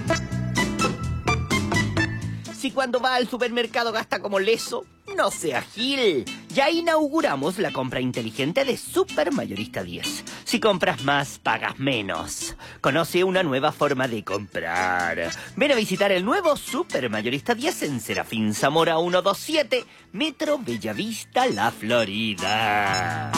[SPEAKER 14] Si cuando va al supermercado gasta como leso, no sea gil. Ya inauguramos la compra inteligente de Super Mayorista diez. Si compras más, pagas menos. Conoce una nueva forma de comprar. Ven a visitar el nuevo Super Mayorista diez en Serafín Zamora ciento veintisiete, Metro Bellavista, La Florida.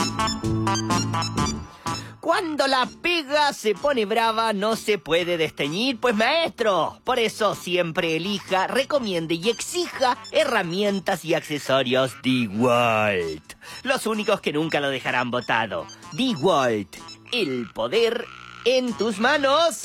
[SPEAKER 14] Cuando la pega se pone brava, no se puede desteñir, pues maestro. Por eso siempre elija, recomiende y exija herramientas y accesorios DeWalt. Los únicos que nunca lo dejarán botado. DeWalt, el poder en tus manos.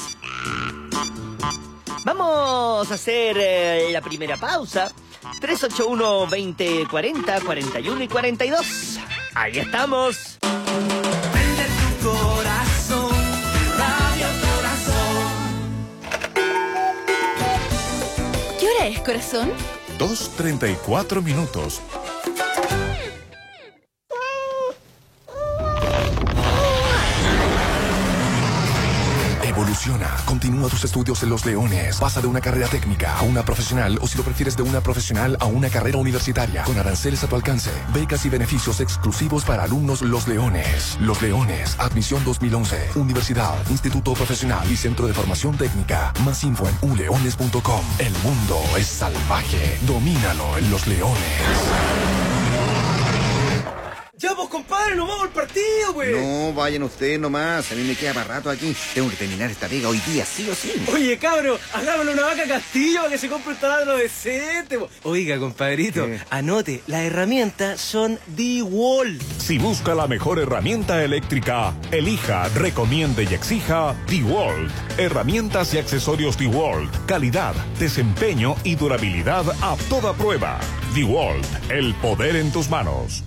[SPEAKER 14] Vamos a hacer eh, la primera pausa. tres ocho uno, veinte, cuarenta, cuarenta y uno y cuarenta y dos. Ahí estamos.
[SPEAKER 15] Corazón.
[SPEAKER 3] corazón?
[SPEAKER 2] dos treinta y cuatro minutos.
[SPEAKER 21] Evoluciona. Continúa tus estudios en Los Leones. Pasa de una carrera técnica a una profesional o, si lo prefieres, de una profesional a una carrera universitaria. Con aranceles a tu alcance. Becas y beneficios exclusivos para alumnos Los Leones. Los Leones. Admisión dos mil once. Universidad, Instituto Profesional y Centro de Formación Técnica. Más info en u leones punto com. El mundo es salvaje. Domínalo en Los Leones.
[SPEAKER 13] Ya, pues, compadre, nos vamos al partido, güey.
[SPEAKER 11] No, vayan ustedes nomás. A mí me queda para rato aquí. Tengo que terminar esta pega hoy día, sí o sí.
[SPEAKER 13] Oye, cabro, hagámosle una vaca Castillo para que se compre un taladro decente. Oiga, compadrito, ¿Qué? Anote, las herramientas son DeWalt.
[SPEAKER 2] Si busca la mejor herramienta eléctrica, elija, recomiende y exija DeWalt. Herramientas y accesorios DeWalt. Calidad, desempeño y durabilidad a toda prueba. DeWalt, el poder en tus manos.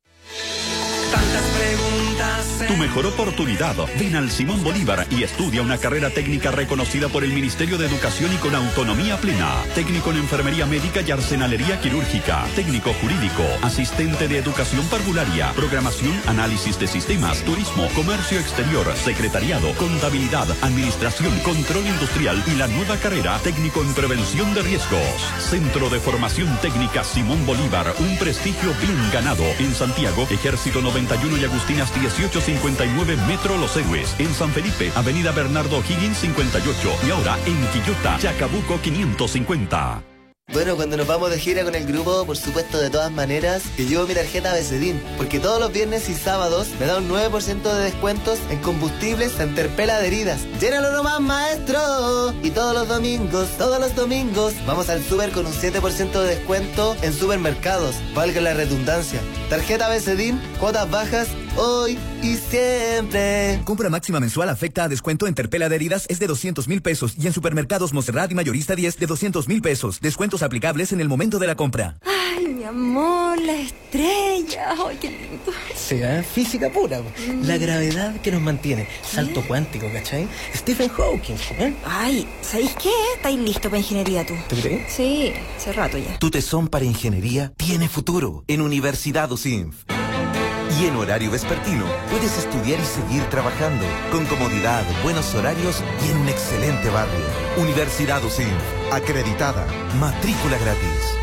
[SPEAKER 22] Tantas preguntas. Tu mejor oportunidad. Ven al Simón Bolívar y estudia una carrera técnica reconocida por el Ministerio de Educación y con autonomía plena. Técnico en enfermería médica y arsenalería quirúrgica. Técnico jurídico. Asistente de educación parvularia. Programación, análisis de sistemas, turismo, comercio exterior, secretariado, contabilidad, administración, control industrial y la nueva carrera técnico en prevención de riesgos. Centro de Formación Técnica Simón Bolívar. Un prestigio bien ganado. En Santiago, Ejército noventa y uno y Agustinas dieciocho cincuenta y nueve Metro Los Héroes. En San Felipe, Avenida Bernardo Higgins cincuenta y ocho. Y ahora en Quillota, Chacabuco quinientos cincuenta.
[SPEAKER 23] Bueno, cuando nos vamos de gira con el grupo, por supuesto, de todas maneras, que llevo mi tarjeta Becedín, porque todos los viernes y sábados me da un nueve por ciento de descuentos en combustibles en Terpel Adheridas. ¡Llénalo nomás, maestro! Y todos los domingos, todos los domingos, vamos al súper con un siete por ciento de descuento en supermercados. Valga la redundancia. Tarjeta Becedín, cuotas bajas, hoy y siempre.
[SPEAKER 24] Compra máxima mensual afecta a descuento en Terpel Adheridas es de doscientos mil pesos y en supermercados Monserrat y Mayorista diez de doscientos mil pesos. Descuentos aplicables en el momento de la compra.
[SPEAKER 3] Ay, mi amor, la estrella. Ay, qué lindo.
[SPEAKER 13] Sí, ¿eh? Física pura. Mm. La gravedad que nos mantiene. Salto ¿Eh? cuántico, ¿cachai? Stephen Hawking, ¿eh?
[SPEAKER 3] Ay, ¿sabéis qué? ¿Estáis listo para ingeniería tú?
[SPEAKER 13] ¿Tú crees?
[SPEAKER 3] Sí, hace rato ya.
[SPEAKER 25] Tu tesón para ingeniería tiene futuro en Universidad U S I N F. Y en horario vespertino puedes estudiar y seguir trabajando con comodidad, buenos horarios y en un excelente barrio. Universidad U S I N F, acreditada, matrícula gratis.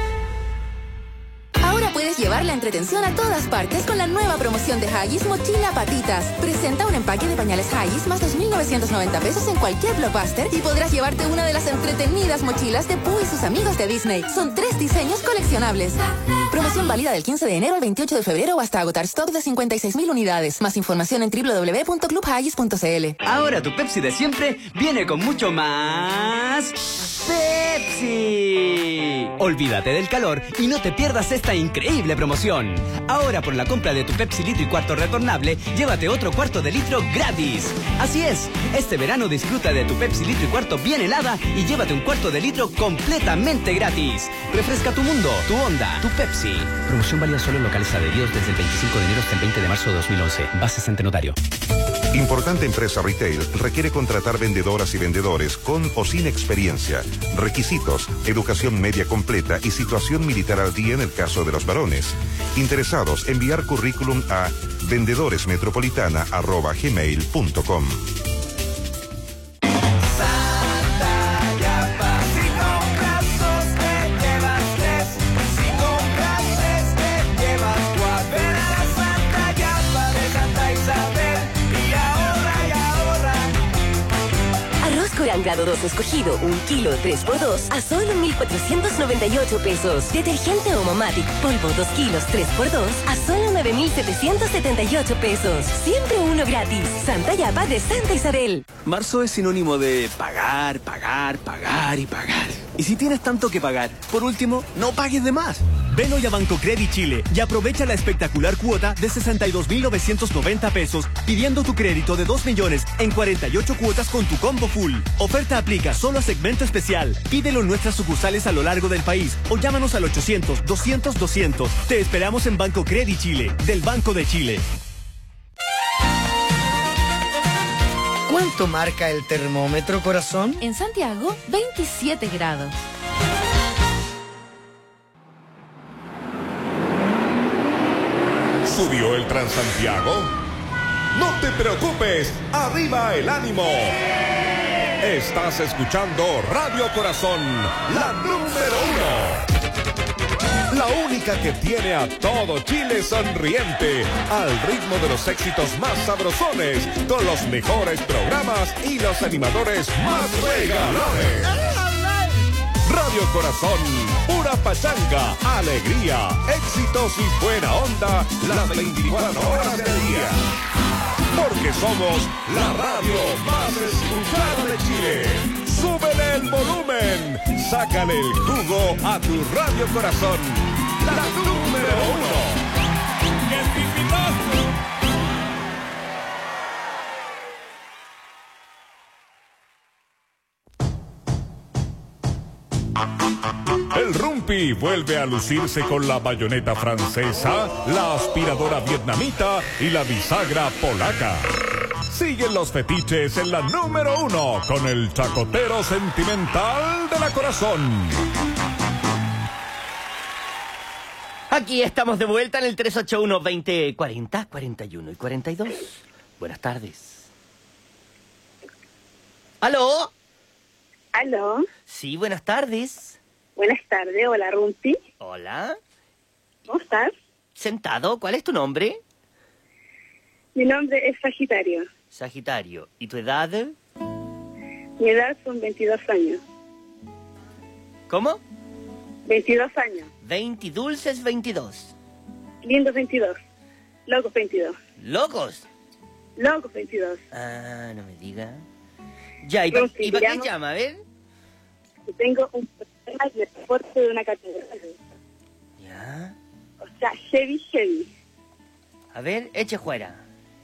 [SPEAKER 3] Ahora puedes llevar la entretención a todas partes con la nueva promoción de Huggies Mochila Patitas. Presenta un empaque de pañales Huggies más dos mil novecientos noventa pesos en cualquier Blockbuster y podrás llevarte una de las entretenidas mochilas de Pooh y sus amigos de Disney. Son tres diseños coleccionables. Promoción válida del quince de enero al veintiocho de febrero o hasta agotar stock de cincuenta y seis mil unidades. Más información en doble u doble u doble u punto club huggies punto c l.
[SPEAKER 26] Ahora tu Pepsi de siempre viene con mucho más Pepsi. Olvídate del calor y no te pierdas esta increíble promoción. Ahora por la compra de tu Pepsi litro y cuarto retornable, llévate otro cuarto de litro gratis. Así es, este verano disfruta de tu Pepsi litro y cuarto bien helada y llévate un cuarto de litro completamente gratis. Refresca tu mundo, tu onda, tu Pepsi.
[SPEAKER 27] Promoción válida solo en locales adheridos desde el veinticinco de enero hasta el veinte de marzo de dos mil once. Bases ante notario.
[SPEAKER 28] Importante empresa retail requiere contratar vendedoras y vendedores con o sin experiencia. Requisitos: educación media completa y situación militar al día en el caso de los varones. Interesados, enviar currículum a vendedoresmetropolitana arroba gmail punto com.
[SPEAKER 3] Gran grado dos escogido, un kilo tres por dos a solo mil cuatrocientos noventa y ocho pesos. Detergente Omomatic, polvo dos kilos tres por dos a solo nueve mil setecientos setenta y ocho pesos. Siempre uno gratis. Santa Yapa de Santa Isabel.
[SPEAKER 29] Marzo es sinónimo de pagar, pagar, pagar y pagar. Y si tienes tanto que pagar, por último, no pagues de más.
[SPEAKER 13] Ven hoy a Banco Credit Chile y aprovecha la espectacular cuota de sesenta y dos mil novecientos noventa pesos pidiendo tu crédito de dos millones en cuarenta y ocho cuotas con tu combo full. Oferta aplica solo a segmento especial. Pídelo en nuestras sucursales a lo largo del país o llámanos al ochocientos, doscientos, doscientos. Te esperamos en Banco Credit Chile, del Banco de Chile.
[SPEAKER 30] ¿Cuánto marca el termómetro, corazón?
[SPEAKER 3] En Santiago, veintisiete grados.
[SPEAKER 2] ¿Subió el Transantiago? No te preocupes, arriba el ánimo. Estás escuchando Radio Corazón, la número uno. La única que tiene a todo Chile sonriente, al ritmo de los éxitos más sabrosones, con los mejores programas y los animadores más regalones. Radio Corazón, pura pachanga, alegría, éxitos y buena onda, las veinticuatro horas del día. Porque somos la radio más escuchada de Chile. ¡Súbele el volumen! ¡Sácale el jugo a tu Radio Corazón! ¡La número uno! El Rumpi vuelve a lucirse con la bayoneta francesa, la aspiradora vietnamita y la bisagra polaca. Siguen los fetiches en la número uno con el chacotero sentimental de la Corazón.
[SPEAKER 14] Aquí estamos de vuelta en el tres ocho uno, veinte, cuarenta, cuarenta y uno y cuarenta y dos. Buenas tardes. ¿Aló?
[SPEAKER 1] ¿Aló?
[SPEAKER 14] Sí, buenas tardes.
[SPEAKER 1] Buenas tardes, hola Rumpi.
[SPEAKER 14] Hola.
[SPEAKER 1] ¿Cómo estás?
[SPEAKER 14] Sentado, ¿cuál es tu nombre?
[SPEAKER 1] Mi nombre es Sagitario.
[SPEAKER 14] Sagitario. ¿Y tu edad?
[SPEAKER 1] Mi edad son veintidós años.
[SPEAKER 14] ¿Cómo?
[SPEAKER 1] veintidós años.
[SPEAKER 14] veinte dulces veintidós.
[SPEAKER 1] Lindos veintidós. Locos veintidós.
[SPEAKER 14] ¿Locos?
[SPEAKER 1] Locos veintidós.
[SPEAKER 14] Ah, no me diga. Ya, ¿y, pa, ¿y para qué llama? A ver.
[SPEAKER 1] Tengo un problema de transporte de una catedral.
[SPEAKER 14] Ya.
[SPEAKER 1] O sea, heavy, heavy.
[SPEAKER 14] A ver, eche fuera.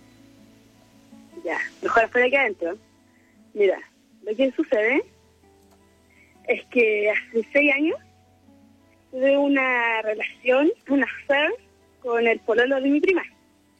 [SPEAKER 1] Ya, mejor afuera que adentro. Mira, lo que sucede es que hace seis años tuve una relación, una affair, con el pololo de mi prima.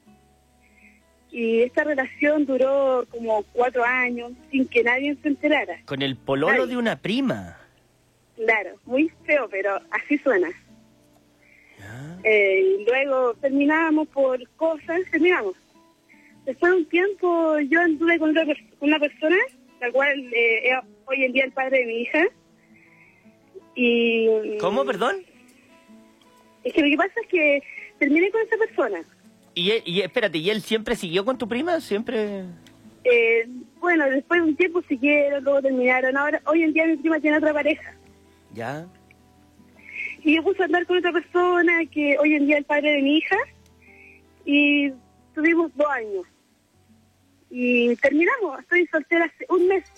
[SPEAKER 1] Y esta relación duró como cuatro años sin que nadie se enterara.
[SPEAKER 14] Con el pololo nadie. De una prima.
[SPEAKER 1] Claro, muy feo, pero así suena. Eh, y luego terminamos por cosas, terminamos. Después de un tiempo yo anduve con, otra, con una persona, la cual eh, es hoy en día el padre de mi hija. Y
[SPEAKER 14] ¿cómo, perdón?
[SPEAKER 1] Es que lo que pasa es que terminé con esa persona.
[SPEAKER 14] Y, y espérate, ¿y él siempre siguió con tu prima? ¿Siempre?
[SPEAKER 1] Eh, bueno, después de un tiempo siguieron, luego terminaron. Ahora, hoy en día mi prima tiene otra pareja.
[SPEAKER 14] ¿Ya?
[SPEAKER 1] Y yo puse a andar con otra persona que hoy en día es el padre de mi hija. Y tuvimos dos años. Y terminamos. Estoy soltera hace un mes.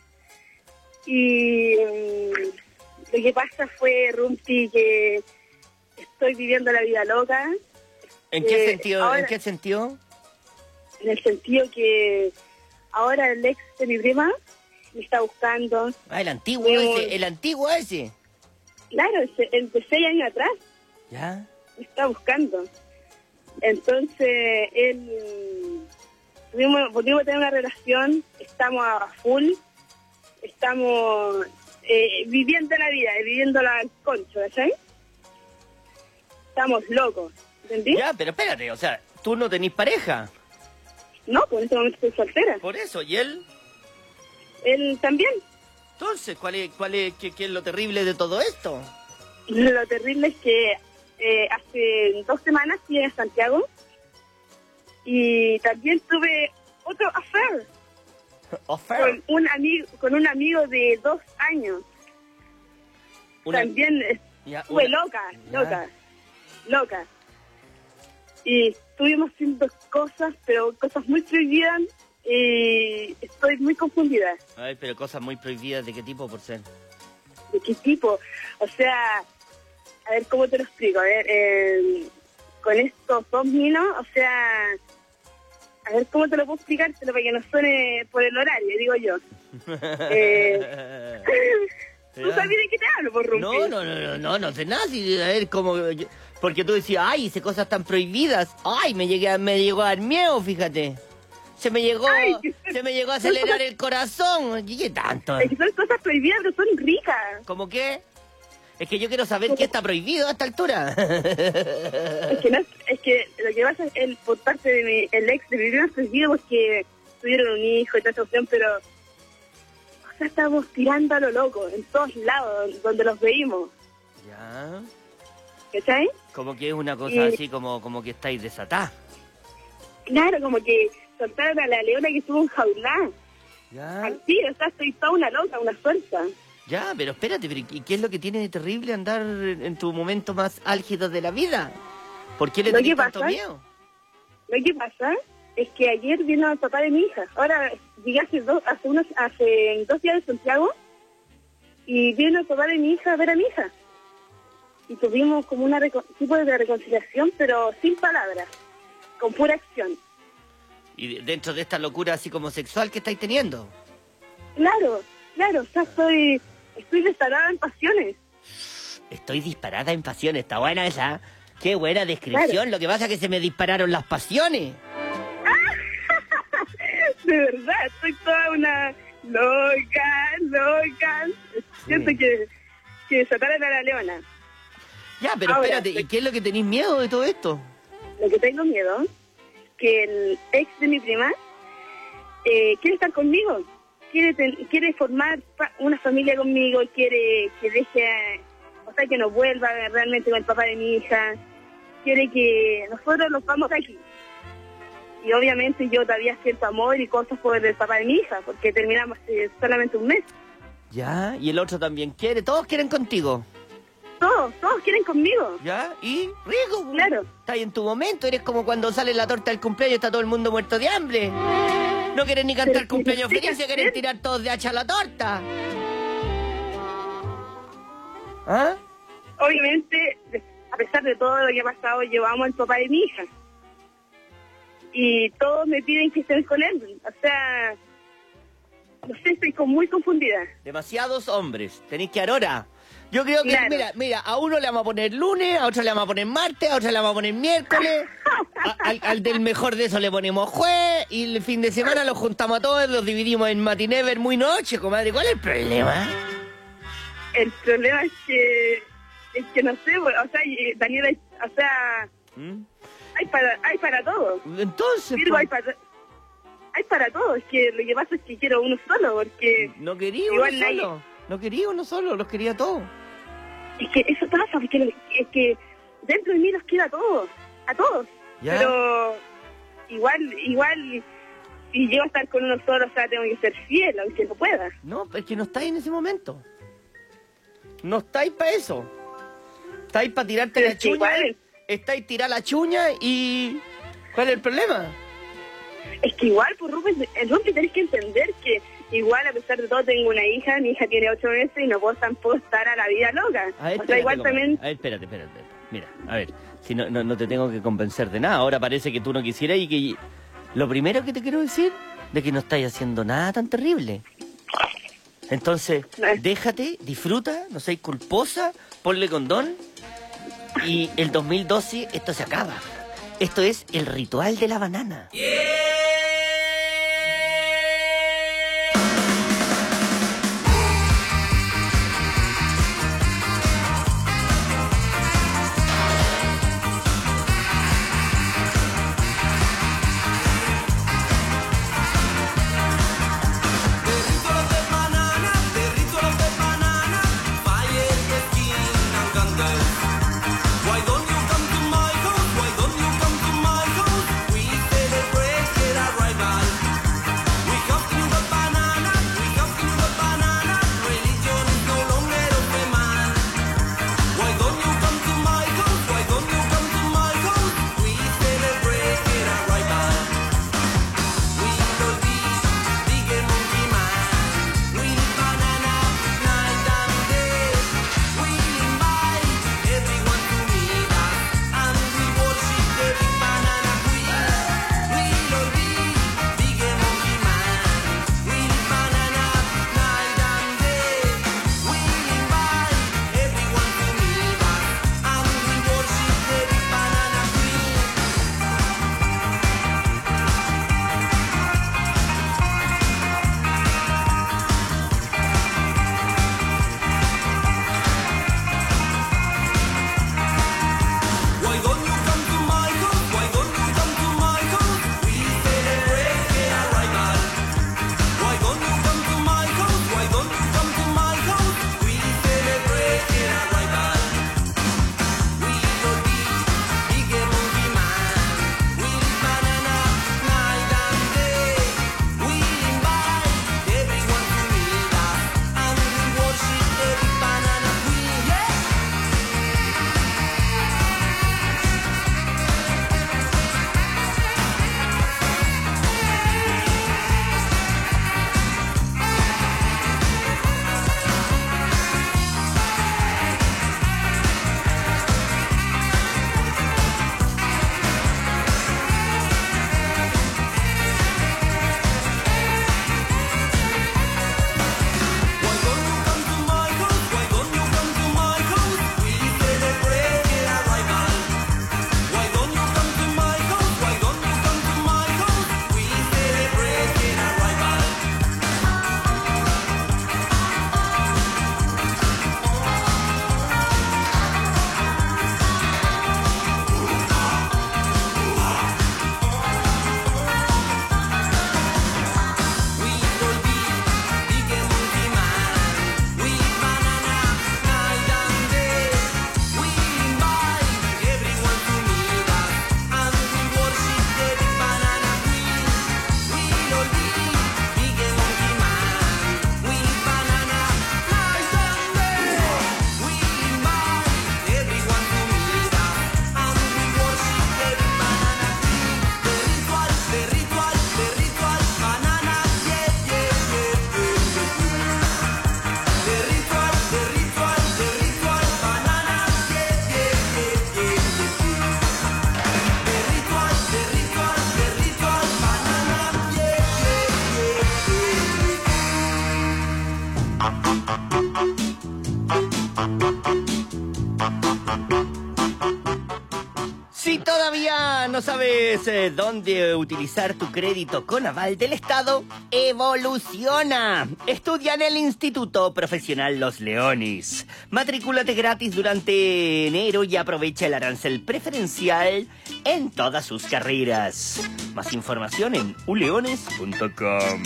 [SPEAKER 1] Y um, lo que pasa fue, Rumpi, que estoy viviendo la vida loca.
[SPEAKER 14] ¿En qué
[SPEAKER 1] eh,
[SPEAKER 14] sentido?
[SPEAKER 1] ahora,
[SPEAKER 14] ¿En qué sentido?
[SPEAKER 1] En el sentido que ahora el ex de mi prima me está buscando.
[SPEAKER 14] Ah, el antiguo
[SPEAKER 1] eh,
[SPEAKER 14] ese, el antiguo ese.
[SPEAKER 1] Claro, el de seis años atrás.
[SPEAKER 14] ¿Ya?
[SPEAKER 1] Me está buscando. Entonces, él... Tuvimos, volvimos a tener una relación, estamos a full, estamos eh, viviendo la vida, viviéndola al concho, ¿sabes? Estamos locos, ¿entendí?
[SPEAKER 14] Ya, pero espérate, o sea, ¿tú no tenés pareja?
[SPEAKER 1] No, pues en este momento estoy soltera.
[SPEAKER 14] Por eso, ¿y él?
[SPEAKER 1] Él también.
[SPEAKER 14] Entonces, ¿cuál es, cuál es, qué, qué es lo terrible de todo esto?
[SPEAKER 1] Lo terrible es que eh, hace dos semanas fui a Santiago y también tuve otro affair.
[SPEAKER 14] ¿Affair?
[SPEAKER 1] Con un amigo, con un amigo de dos años. Una... También
[SPEAKER 14] ya,
[SPEAKER 1] estuve
[SPEAKER 14] una...
[SPEAKER 1] loca,
[SPEAKER 14] ya.
[SPEAKER 1] loca, loca. Y estuvimos haciendo cosas, pero cosas muy prohibidas y estoy muy confundida.
[SPEAKER 14] Ay, pero cosas muy prohibidas, ¿de qué tipo, por ser?
[SPEAKER 1] ¿De qué tipo? O sea, a ver, ¿cómo te lo explico? A ver, eh, con estos dos minos, o sea, a ver, ¿cómo te lo puedo explicar? Pero para que no suene por el horario, digo yo. eh, ¿Tú sabes de qué te hablo, por Rumpi?
[SPEAKER 14] No, no, no, no, no, no sé nada. Si, a ver, como... Porque tú decías, ay, hice cosas tan prohibidas. Ay, me, llegué, me llegó a dar miedo, fíjate. Se me llegó, ay, se me llegó a acelerar cosas, el corazón. ¿Y qué tanto?
[SPEAKER 1] Es que son cosas prohibidas, pero son ricas.
[SPEAKER 14] ¿Cómo qué? Es que yo quiero saber qué está prohibido a esta altura.
[SPEAKER 1] Es que, no, es que lo que pasa es el, por parte de mi, el ex de mi prima es prohibido porque tuvieron un hijo y toda esa opción, pero o sea, estábamos tirando a lo loco en todos lados donde los veíamos.
[SPEAKER 14] Ya.
[SPEAKER 1] ¿Cachai?
[SPEAKER 14] Como que es una cosa
[SPEAKER 1] Y-
[SPEAKER 14] así como, como que estáis desatadas.
[SPEAKER 1] Claro, como que soltaron a la leona que estuvo enjaulada.
[SPEAKER 14] Ya.
[SPEAKER 1] Al tiro, o sea, estoy toda una loca, una suelta.
[SPEAKER 14] Ya, pero espérate, pero ¿y qué es lo que tiene de terrible andar en tu momento más álgido de la vida? ¿Por qué le
[SPEAKER 1] Lo
[SPEAKER 14] tenés
[SPEAKER 1] que
[SPEAKER 14] tanto
[SPEAKER 1] pasa-
[SPEAKER 14] miedo?
[SPEAKER 1] Lo que pasa es que ayer vino el papá de mi hija. Ahora llegué hace dos, hace unos, hace dos días de Santiago y vino el papá de mi hija a ver a mi hija. Y tuvimos como un tipo de reconciliación, pero sin palabras, con pura acción.
[SPEAKER 14] Y de- dentro de esta locura así como sexual que estáis teniendo.
[SPEAKER 1] Claro, claro, o sea, estoy, estoy destarada en pasiones.
[SPEAKER 14] Estoy disparada en pasiones, está buena esa. Qué buena descripción,
[SPEAKER 1] Claro.
[SPEAKER 14] lo que pasa es que se me dispararon las pasiones.
[SPEAKER 1] De verdad, estoy toda una loca, loca. Siento que, que desataron a la leona.
[SPEAKER 14] Ya, pero
[SPEAKER 1] Ahora,
[SPEAKER 14] espérate, ¿y qué es lo que tenéis miedo de todo esto?
[SPEAKER 1] Lo que tengo miedo, que el ex de mi prima eh, quiere estar conmigo, quiere ten- quiere formar fa- una familia conmigo, quiere que deje, o sea, que nos vuelva realmente con el papá de mi hija, quiere que nosotros nos vamos de aquí. Y obviamente yo todavía siento amor y cosas por el papá de mi hija, porque terminamos hace solamente un mes.
[SPEAKER 14] Ya, y el otro también quiere, todos quieren contigo.
[SPEAKER 1] Todos, todos quieren conmigo.
[SPEAKER 14] Ya, y rico.
[SPEAKER 1] Claro.
[SPEAKER 14] Estás en tu momento, eres como cuando sale la torta del cumpleaños y está todo el mundo muerto de hambre. No quieren ni cantar
[SPEAKER 1] Pero,
[SPEAKER 14] cumpleaños
[SPEAKER 1] ¿qué
[SPEAKER 14] feliz, se
[SPEAKER 1] hacer?
[SPEAKER 14] quieren tirar todos de hacha a la torta. ¿Ah?
[SPEAKER 1] Obviamente, a pesar de todo lo que ha pasado, llevamos al papá de mi hija. Y todos me piden que estén con él. O sea, no sé, estoy como muy confundida.
[SPEAKER 14] Demasiados hombres, tenéis que ahora. Yo creo que,
[SPEAKER 1] Claro.
[SPEAKER 14] mira, mira, a uno le vamos a poner lunes, a otro le vamos a poner martes, a otro le vamos a poner miércoles, a- al, al del mejor de eso le ponemos jueves, y el fin de semana los juntamos a todos, los dividimos en matiné, ver muy noche, comadre. ¿Cuál es el problema?
[SPEAKER 1] El problema es que, es que no sé, o sea, y- Daniela, o sea,
[SPEAKER 14] ¿Mm?
[SPEAKER 1] hay para hay para todo.
[SPEAKER 14] Entonces,
[SPEAKER 1] Virgo,
[SPEAKER 14] pues,
[SPEAKER 1] hay para hay para todo. Es que lo que pasa es que quiero uno solo, porque
[SPEAKER 14] no quería uno
[SPEAKER 1] igual nadie-
[SPEAKER 14] solo, no quería uno solo, los quería todos.
[SPEAKER 1] es que eso pasa, porque lo- es que dentro de mí los quiero a todos, a todos.
[SPEAKER 14] Ya.
[SPEAKER 1] Pero igual, igual, si llego a estar con uno solo, o sea, tengo que ser fiel, aunque no pueda.
[SPEAKER 14] No, es que no estáis en ese momento. No estáis para eso. Estáis para tirarte
[SPEAKER 1] Pero
[SPEAKER 14] la
[SPEAKER 1] es que
[SPEAKER 14] chuña.
[SPEAKER 1] igual-
[SPEAKER 14] Estáis tirar la chuña y... ¿Cuál es el problema?
[SPEAKER 1] Es que igual, pues Rubén, el Rubén tenés que entender que igual, a pesar de todo, tengo una hija, mi hija tiene ocho meses y no puedo tampoco estar a la vida loca.
[SPEAKER 14] A ver,
[SPEAKER 1] O sea,
[SPEAKER 14] espérate,
[SPEAKER 1] igual
[SPEAKER 14] comadre.
[SPEAKER 1] también,
[SPEAKER 14] A ver, espérate, espérate, espérate. Mira, a ver, si no, no, no te tengo que convencer de nada. Ahora parece que tú no quisieras y que... Lo primero que te quiero decir, de que no estáis haciendo nada tan terrible. Entonces, déjate, disfruta, no seas culposa, ponle condón. Y el dos mil doce esto se acaba. Esto es el ritual de la banana.
[SPEAKER 15] Why don't you come to my house? Why don't you come to my house? We celebrate
[SPEAKER 14] Si todavía no sabes eh, dónde utilizar tu crédito con aval del Estado, evoluciona. Estudia en el Instituto Profesional Los Leones. Matrículate gratis durante enero y aprovecha el arancel preferencial en todas sus carreras. Más información en u leones punto com.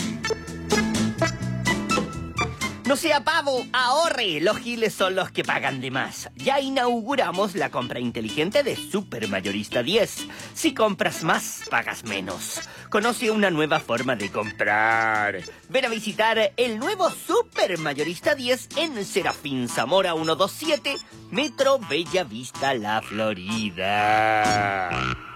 [SPEAKER 14] No sea pavo, ahorre. Los giles son los que pagan de más. Ya inauguramos la compra inteligente de Supermayorista diez. Si compras más, pagas menos. Conoce una nueva forma de comprar. Ven a visitar el nuevo Supermayorista diez en Serafín Zamora ciento veintisiete, Metro Bella Vista, La Florida.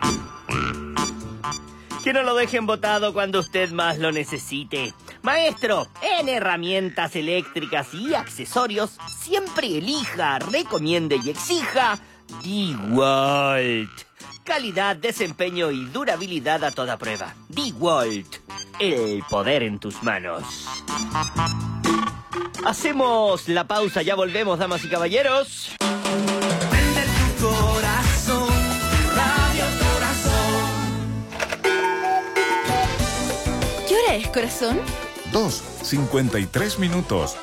[SPEAKER 14] Que no lo dejen botado cuando usted más lo necesite. Maestro, en herramientas eléctricas y accesorios, siempre elija, recomiende y exija DeWalt. Calidad, desempeño y durabilidad a toda prueba. DeWalt, el poder en tus manos. Hacemos la pausa, ya volvemos, damas y caballeros.
[SPEAKER 15] Prende tu corazón, Radio Corazón.
[SPEAKER 3] ¿Qué hora es, corazón?
[SPEAKER 2] dos, cincuenta y tres minutos.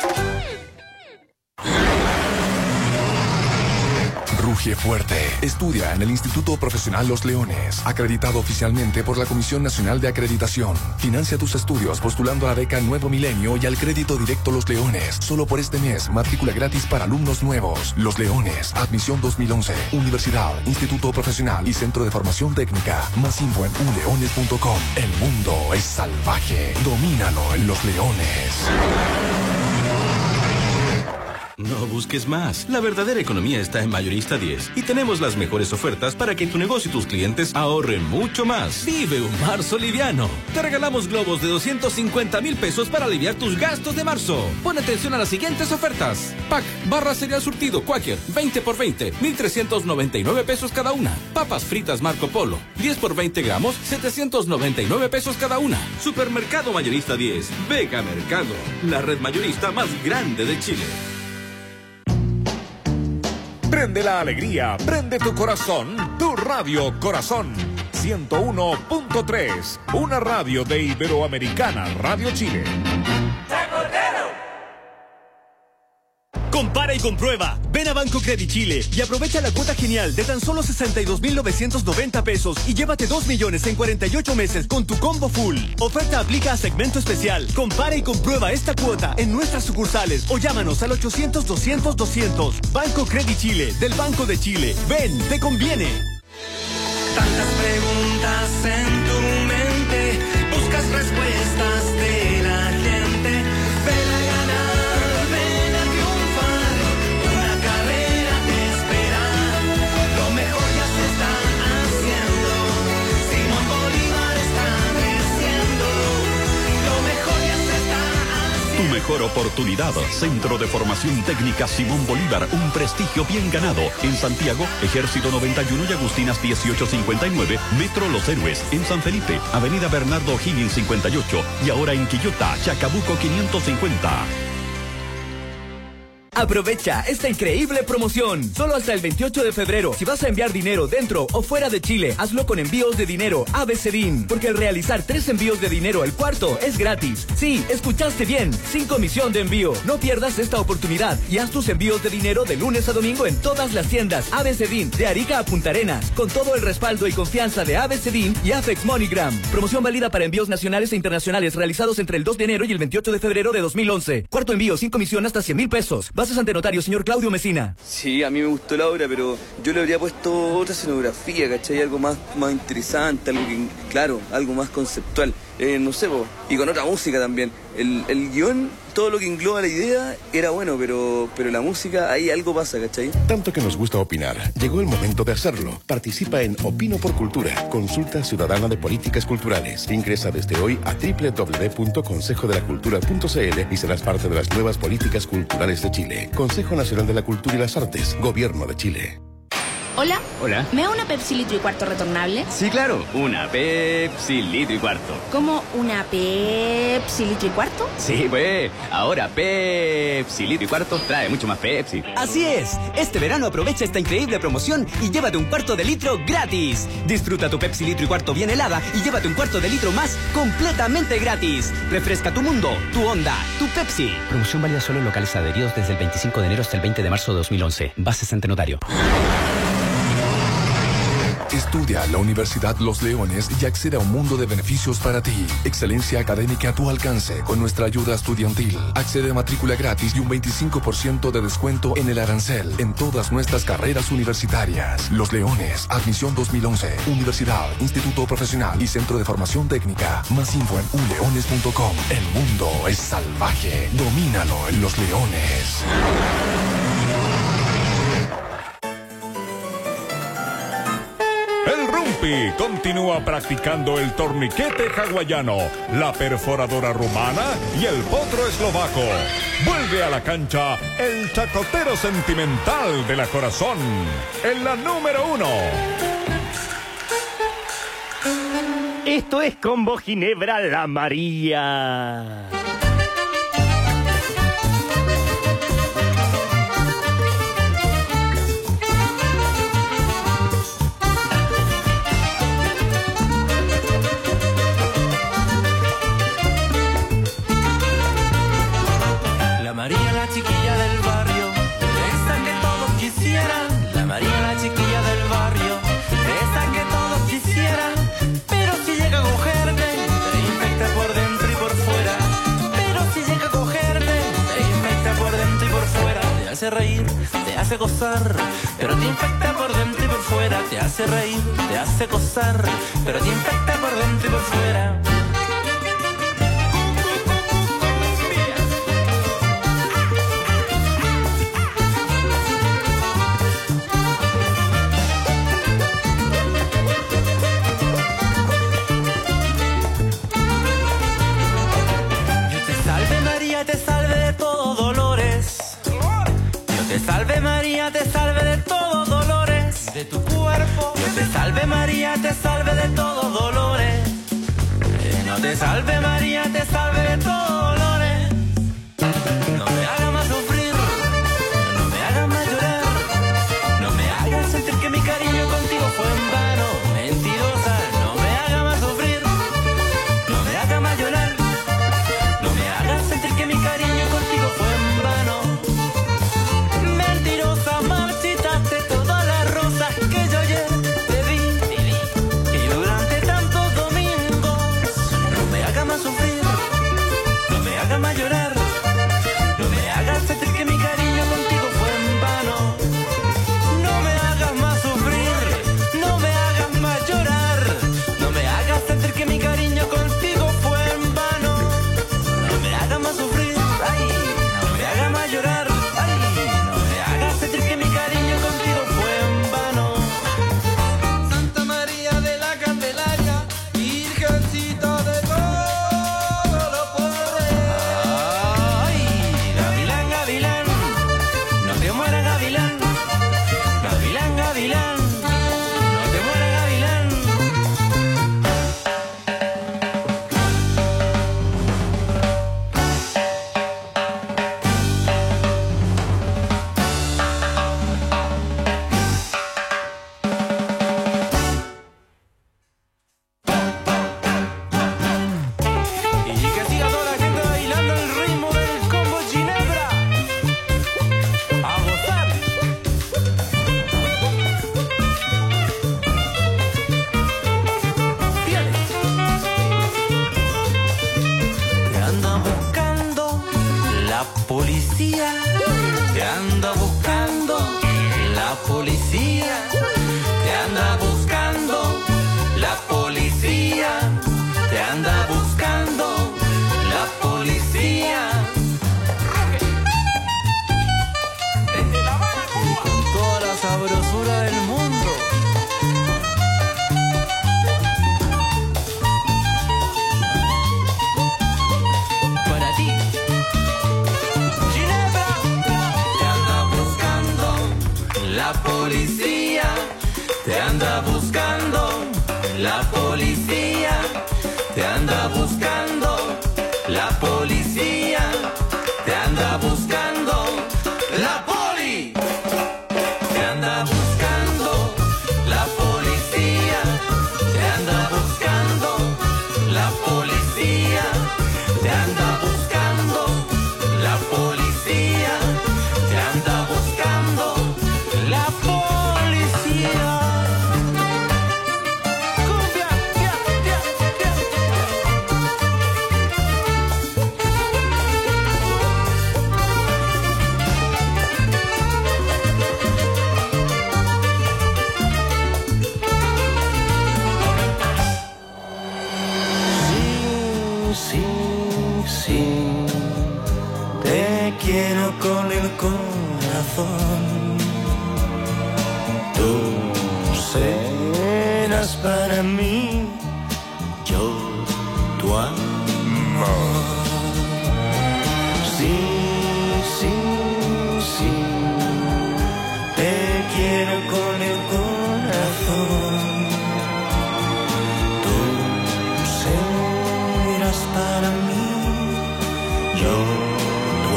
[SPEAKER 21] Ruge fuerte. Estudia en el Instituto Profesional Los Leones, acreditado oficialmente por la Comisión Nacional de Acreditación. Financia tus estudios postulando a la beca Nuevo Milenio y al crédito directo Los Leones. Solo por este mes, matrícula gratis para alumnos nuevos. Los Leones, admisión dos mil once. Universidad, Instituto Profesional y Centro de Formación Técnica. Más info en u leones punto com. El mundo es salvaje. Domínalo en Los Leones.
[SPEAKER 4] No busques más. La verdadera economía está en Mayorista diez. Y tenemos las mejores ofertas para que tu negocio y tus clientes ahorren mucho más. Vive un marzo liviano. Te regalamos globos de doscientos cincuenta mil pesos para aliviar tus gastos de marzo. Pon atención a las siguientes ofertas. Pack, barra cereal surtido Quaker, veinte por veinte, mil trescientos noventa y nueve pesos cada una. Papas fritas Marco Polo, diez por veinte gramos, setecientos noventa y nueve pesos cada una. Supermercado Mayorista diez. Vega Mercado, la red mayorista más grande de Chile.
[SPEAKER 2] Prende la alegría, prende tu corazón, tu Radio Corazón. ciento uno punto tres, una radio de Iberoamericana Radio Chile.
[SPEAKER 5] Compara y comprueba. Ven a Banco Credit Chile y aprovecha la cuota genial de tan solo sesenta y dos mil novecientos noventa pesos y llévate dos millones en cuarenta y ocho meses con tu combo full. Oferta aplica a segmento especial. Compara y comprueba esta cuota en nuestras sucursales o llámanos al ochocientos, doscientos, doscientos. Banco Credit Chile, del Banco de Chile. Ven, te conviene.
[SPEAKER 15] Tantas preguntas en tu mente, buscas respuestas de la gente. Ven a ganar, ven a triunfar, una carrera te espera. Lo mejor ya se está haciendo, Simón Bolívar está creciendo. Lo mejor ya se está haciendo.
[SPEAKER 22] Tu mejor oportunidad, Centro de Formación Técnica Simón Bolívar, un prestigio bien ganado. En Santiago, Ejército noventa y uno y Agustinas dieciocho cincuenta y nueve, Metro Los Héroes. En San Felipe, Avenida Bernardo Higgins cincuenta y ocho. Y ahora en Quillota, Chacabuco quinientos cincuenta.
[SPEAKER 24] Aprovecha esta increíble promoción. Solo hasta el veintiocho de febrero. Si vas a enviar dinero dentro o fuera de Chile, hazlo con envíos de dinero A B C D I N. Porque al realizar tres envíos de dinero, el cuarto es gratis. Sí, escuchaste bien. Sin comisión de envío. No pierdas esta oportunidad y haz tus envíos de dinero de lunes a domingo en todas las tiendas A B C D I N de Arica a Punta Arenas. Con todo el respaldo y confianza de A B C D I N y Afex MoneyGram. Promoción válida para envíos nacionales e internacionales realizados entre el dos de enero y el veintiocho de febrero de dos mil once. Cuarto envío sin comisión hasta cien mil pesos. Bases ante notario, señor Claudio Mesina.
[SPEAKER 29] Sí, a mí me gustó la obra, pero yo le habría puesto otra escenografía, ¿cachai? Algo más, más interesante, algo que, claro, algo más conceptual. Eh, no sé, po, y con otra música también. El, el guión, todo lo que engloba la idea, era bueno, pero, pero la música, ahí algo pasa, ¿cachai?
[SPEAKER 6] Tanto que nos gusta opinar, llegó el momento de hacerlo. Participa en Opino por Cultura, consulta ciudadana de políticas culturales. Ingresa desde hoy a doble u doble u doble u punto consejo de la cultura punto c l y serás parte de las nuevas políticas culturales de Chile. Consejo Nacional de la Cultura y las Artes, Gobierno de Chile.
[SPEAKER 7] Hola.
[SPEAKER 24] Hola.
[SPEAKER 7] ¿Me da una Pepsi litro y cuarto retornable?
[SPEAKER 24] Sí, claro. Una Pepsi litro y cuarto.
[SPEAKER 7] ¿Cómo una Pepsi litro y cuarto?
[SPEAKER 24] Sí, pues. Ahora Pepsi litro y cuarto trae mucho más Pepsi.
[SPEAKER 26] Así es. Este verano aprovecha esta increíble promoción y llévate un cuarto de litro gratis. Disfruta tu Pepsi litro y cuarto bien helada y llévate un cuarto de litro más completamente gratis. Refresca tu mundo, tu onda, tu Pepsi.
[SPEAKER 27] Promoción válida solo en locales adheridos desde el veinticinco de enero hasta el veinte de marzo de dos mil once. Bases ante notario.
[SPEAKER 21] Estudia en la Universidad Los Leones y accede a un mundo de beneficios para ti. Excelencia académica a tu alcance con nuestra ayuda estudiantil. Accede a matrícula gratis y un veinticinco por ciento de descuento en el arancel en todas nuestras carreras universitarias. Los Leones, admisión dos mil once. Universidad, Instituto Profesional y Centro de Formación Técnica. Más info en u leones punto com. El mundo es salvaje. Domínalo en Los Leones.
[SPEAKER 2] El Rumpi continúa practicando el torniquete hawaiano, la perforadora rumana y el potro eslovaco. Vuelve a la cancha el chacotero sentimental de la Corazón, en la número uno.
[SPEAKER 14] Esto es Combo Ginebra La María.
[SPEAKER 15] La María, la chiquilla del barrio, esa que todos quisieran. La María, la chiquilla del barrio, esa que todos quisieran. Pero si llega a cogerte, te infecta por dentro y por fuera. Pero si llega a cogerte, te infecta por dentro y por fuera. Te hace reír, te hace gozar, pero te infecta por dentro y por fuera. Te hace reír, te hace gozar, pero te infecta por dentro y por fuera. Te salve de todos dolores. Dios te salve María, te salve de todos dolores. De tu cuerpo. Dios te salve María, te salve de todos dolores. Eh, no te salve María, te salve de todos dolores. No me hagas más sufrir, no me hagas más llorar, no me hagas sentir que mi cariño contigo fue en vano. Mentirosa, no me hagas más sufrir, no me hagas más llorar. Sentir que mi cariño contigo fue en vano. Mentirosa, marchitaste todas las rosas que yo ayer te di. Y durante tantos domingos, no me hagas más sufrir, no me hagas más llorar, no me hagas sentir que mi cariño contigo fue en vano. No me hagas más sufrir, no me hagas más llorar, no me hagas sentir que mi cariño contigo fue en vano. No me hagas más sufrir, ay, no me hagas más llorar, ay, no me hagas sentir que mi cariño contigo fue en vano. Santa María de la Candelaria, Virgencita de todo lo poder. Ay, gavilán, gavilán, no te mueras gavilán, gavilán, gavilán, no te mueras gavilán. Policía, te anda buscando, la policía, te anda buscando, la policía, te anda buscando, la policía. Y con toda la sabrosura del mundo. Para ti. La policía La policía te anda buscando. La policía te anda buscando. La poli te anda buscando. La policía te anda buscando. La policía te anda buscando. La policía te anda buscando. La policía. Cumbia, ya, ya, ya,
[SPEAKER 8] Sí, sí, te quiero con el corazón. Tú serás para mí, yo tu amor. Sí, sí, sí, te quiero con el corazón. Tú serás para mí, yo tu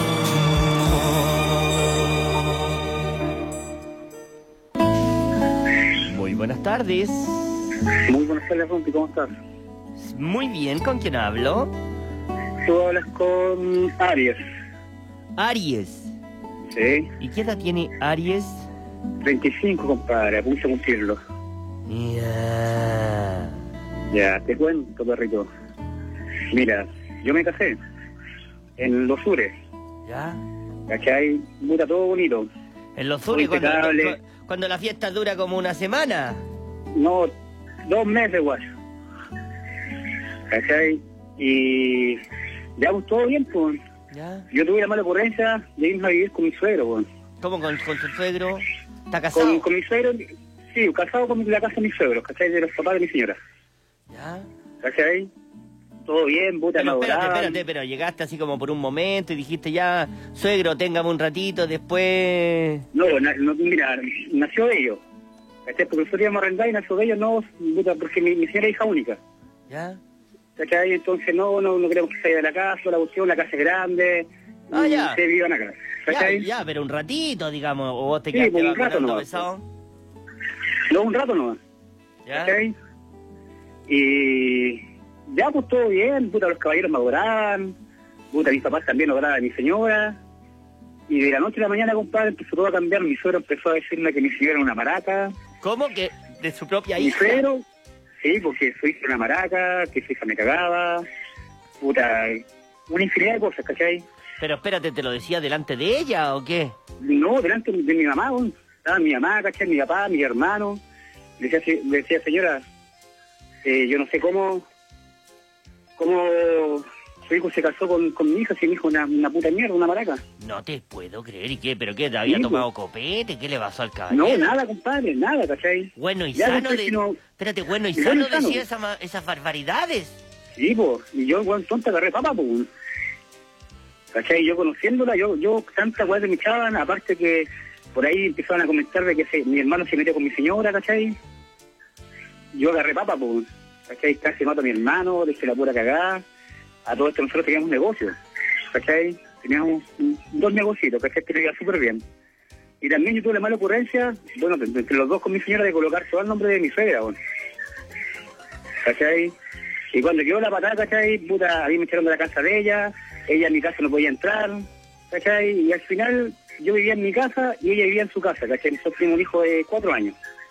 [SPEAKER 8] amor.
[SPEAKER 14] Muy buenas tardes.
[SPEAKER 9] Muy buenas tardes, Ronti, ¿cómo estás?
[SPEAKER 14] Muy bien, ¿con quién hablo?
[SPEAKER 9] Tú hablas con Aries.
[SPEAKER 14] Aries.
[SPEAKER 9] Sí.
[SPEAKER 14] ¿Y qué edad tiene Aries?
[SPEAKER 9] treinta y cinco, compadre, a punto de cumplirlo.
[SPEAKER 14] Ya.
[SPEAKER 9] Ya, te cuento, perrito. Mira, yo me casé en Los Sures.
[SPEAKER 14] ¿Ya?
[SPEAKER 9] ¿Cachai? Puta, todo bonito.
[SPEAKER 14] En Los Sures,
[SPEAKER 9] Muy
[SPEAKER 14] cuando,
[SPEAKER 9] impecable.
[SPEAKER 14] cu- cuando la fiesta dura como una semana.
[SPEAKER 9] No, dos meses, guacho. ¿Cachai? Y ya, pues todo bien, pues.
[SPEAKER 14] ¿Ya?
[SPEAKER 9] Yo tuve la mala ocurrencia de irme a vivir con mi suegro, pues.
[SPEAKER 14] ¿Cómo con, con su suegro? ¿Está casado?
[SPEAKER 9] Con, con mi suegro, sí, casado con la casa de mis suegros, ¿cachai? De los papás de mi señora.
[SPEAKER 14] ¿Ya?
[SPEAKER 9] ¿Cachai? Todo bien, puta, me
[SPEAKER 14] Pero espérate,
[SPEAKER 9] adoraban.
[SPEAKER 14] espérate, pero llegaste así como por un momento y dijiste ya, suegro, téngame un ratito, después...
[SPEAKER 9] No, na- no, mira, nació de ellos. ¿Cachai? Porque nosotros íbamos a arrendar y nació de ellos, no, puta, porque mi, mi señora es hija única.
[SPEAKER 14] ¿Ya?
[SPEAKER 9] ¿Cachai? Entonces no, no, no queremos que se vaya de la casa, la cuestión, la casa es grande.
[SPEAKER 14] Ah,
[SPEAKER 9] y
[SPEAKER 14] ya.
[SPEAKER 9] se vivan acá.
[SPEAKER 14] Ya,
[SPEAKER 9] ¿Cachai?
[SPEAKER 14] ya, pero un ratito, digamos, o vos te
[SPEAKER 9] Sí,
[SPEAKER 14] quedaste
[SPEAKER 9] pues, un rato
[SPEAKER 14] vacunando
[SPEAKER 9] nomás.
[SPEAKER 14] pesado.
[SPEAKER 9] No, un rato nomás.
[SPEAKER 14] ¿Ya?
[SPEAKER 9] ¿Cachai? Y ya, pues todo bien, puta, los caballeros me adoraban, puta, mis papás también adoraban a mi señora. Y de la noche a la mañana, compadre, empezó todo a cambiar. Mi suegro empezó a decirme que mi señora era una maraca.
[SPEAKER 14] ¿Cómo? ¿Que de su propia
[SPEAKER 9] Mi
[SPEAKER 14] hija?
[SPEAKER 9] suegro, sí, porque su hija era una maraca, que su hija me cagaba. Puta, una infinidad de cosas, ¿cachai?
[SPEAKER 14] Pero espérate, ¿te lo decía delante de ella o qué?
[SPEAKER 9] No, delante de mi mamá, weón. Estaba mi mamá, ¿cachai? Mi papá, mi hermano. Le decía, le decía señora, eh, yo no sé cómo, cómo su hijo se casó con, con mi hija, si mi hijo es una, una puta mierda, una maraca.
[SPEAKER 14] No te puedo creer, ¿y qué? ¿Pero qué? ¿Te había
[SPEAKER 9] Sí,
[SPEAKER 14] tomado copete? ¿Qué le pasó al
[SPEAKER 9] No,
[SPEAKER 14] caballero?
[SPEAKER 9] nada, compadre, nada, ¿cachai?
[SPEAKER 14] Bueno y
[SPEAKER 9] Ya
[SPEAKER 14] sano
[SPEAKER 9] después
[SPEAKER 14] de...
[SPEAKER 9] si no-
[SPEAKER 14] Espérate, bueno y
[SPEAKER 9] y bueno
[SPEAKER 14] sano
[SPEAKER 9] y sano.
[SPEAKER 14] decía esa ma- esas barbaridades.
[SPEAKER 9] Sí, pues, y yo, weón, tonta, agarré papa, pues. ¿Cachai? Yo conociéndola, yo, yo, tanta weá de mi chavan, aparte que por ahí empezaban a comentar de que se- mi hermano se metió con mi señora, ¿cachai? Yo agarré papa, pues, ¿cachai? Casi mato a mi hermano, dejé la pura cagada. A todo esto nosotros teníamos un negocio, ¿cachai? Teníamos mm, dos negocios, ¿cachai? Que nos iba súper bien. Y también yo tuve la mala ocurrencia, bueno, entre los dos con mi señora, de colocar todo el nombre de mi suegra, bueno. ¿Cachai? Y cuando quedó la patada, ¿cachai? Puta, a mí me echaron de la casa de ella, ella en mi casa no podía entrar, ¿cachai? Y al final yo vivía en mi casa y ella vivía en su casa, ¿cachai? Nosotros tuvimos un hijo de cuatro años.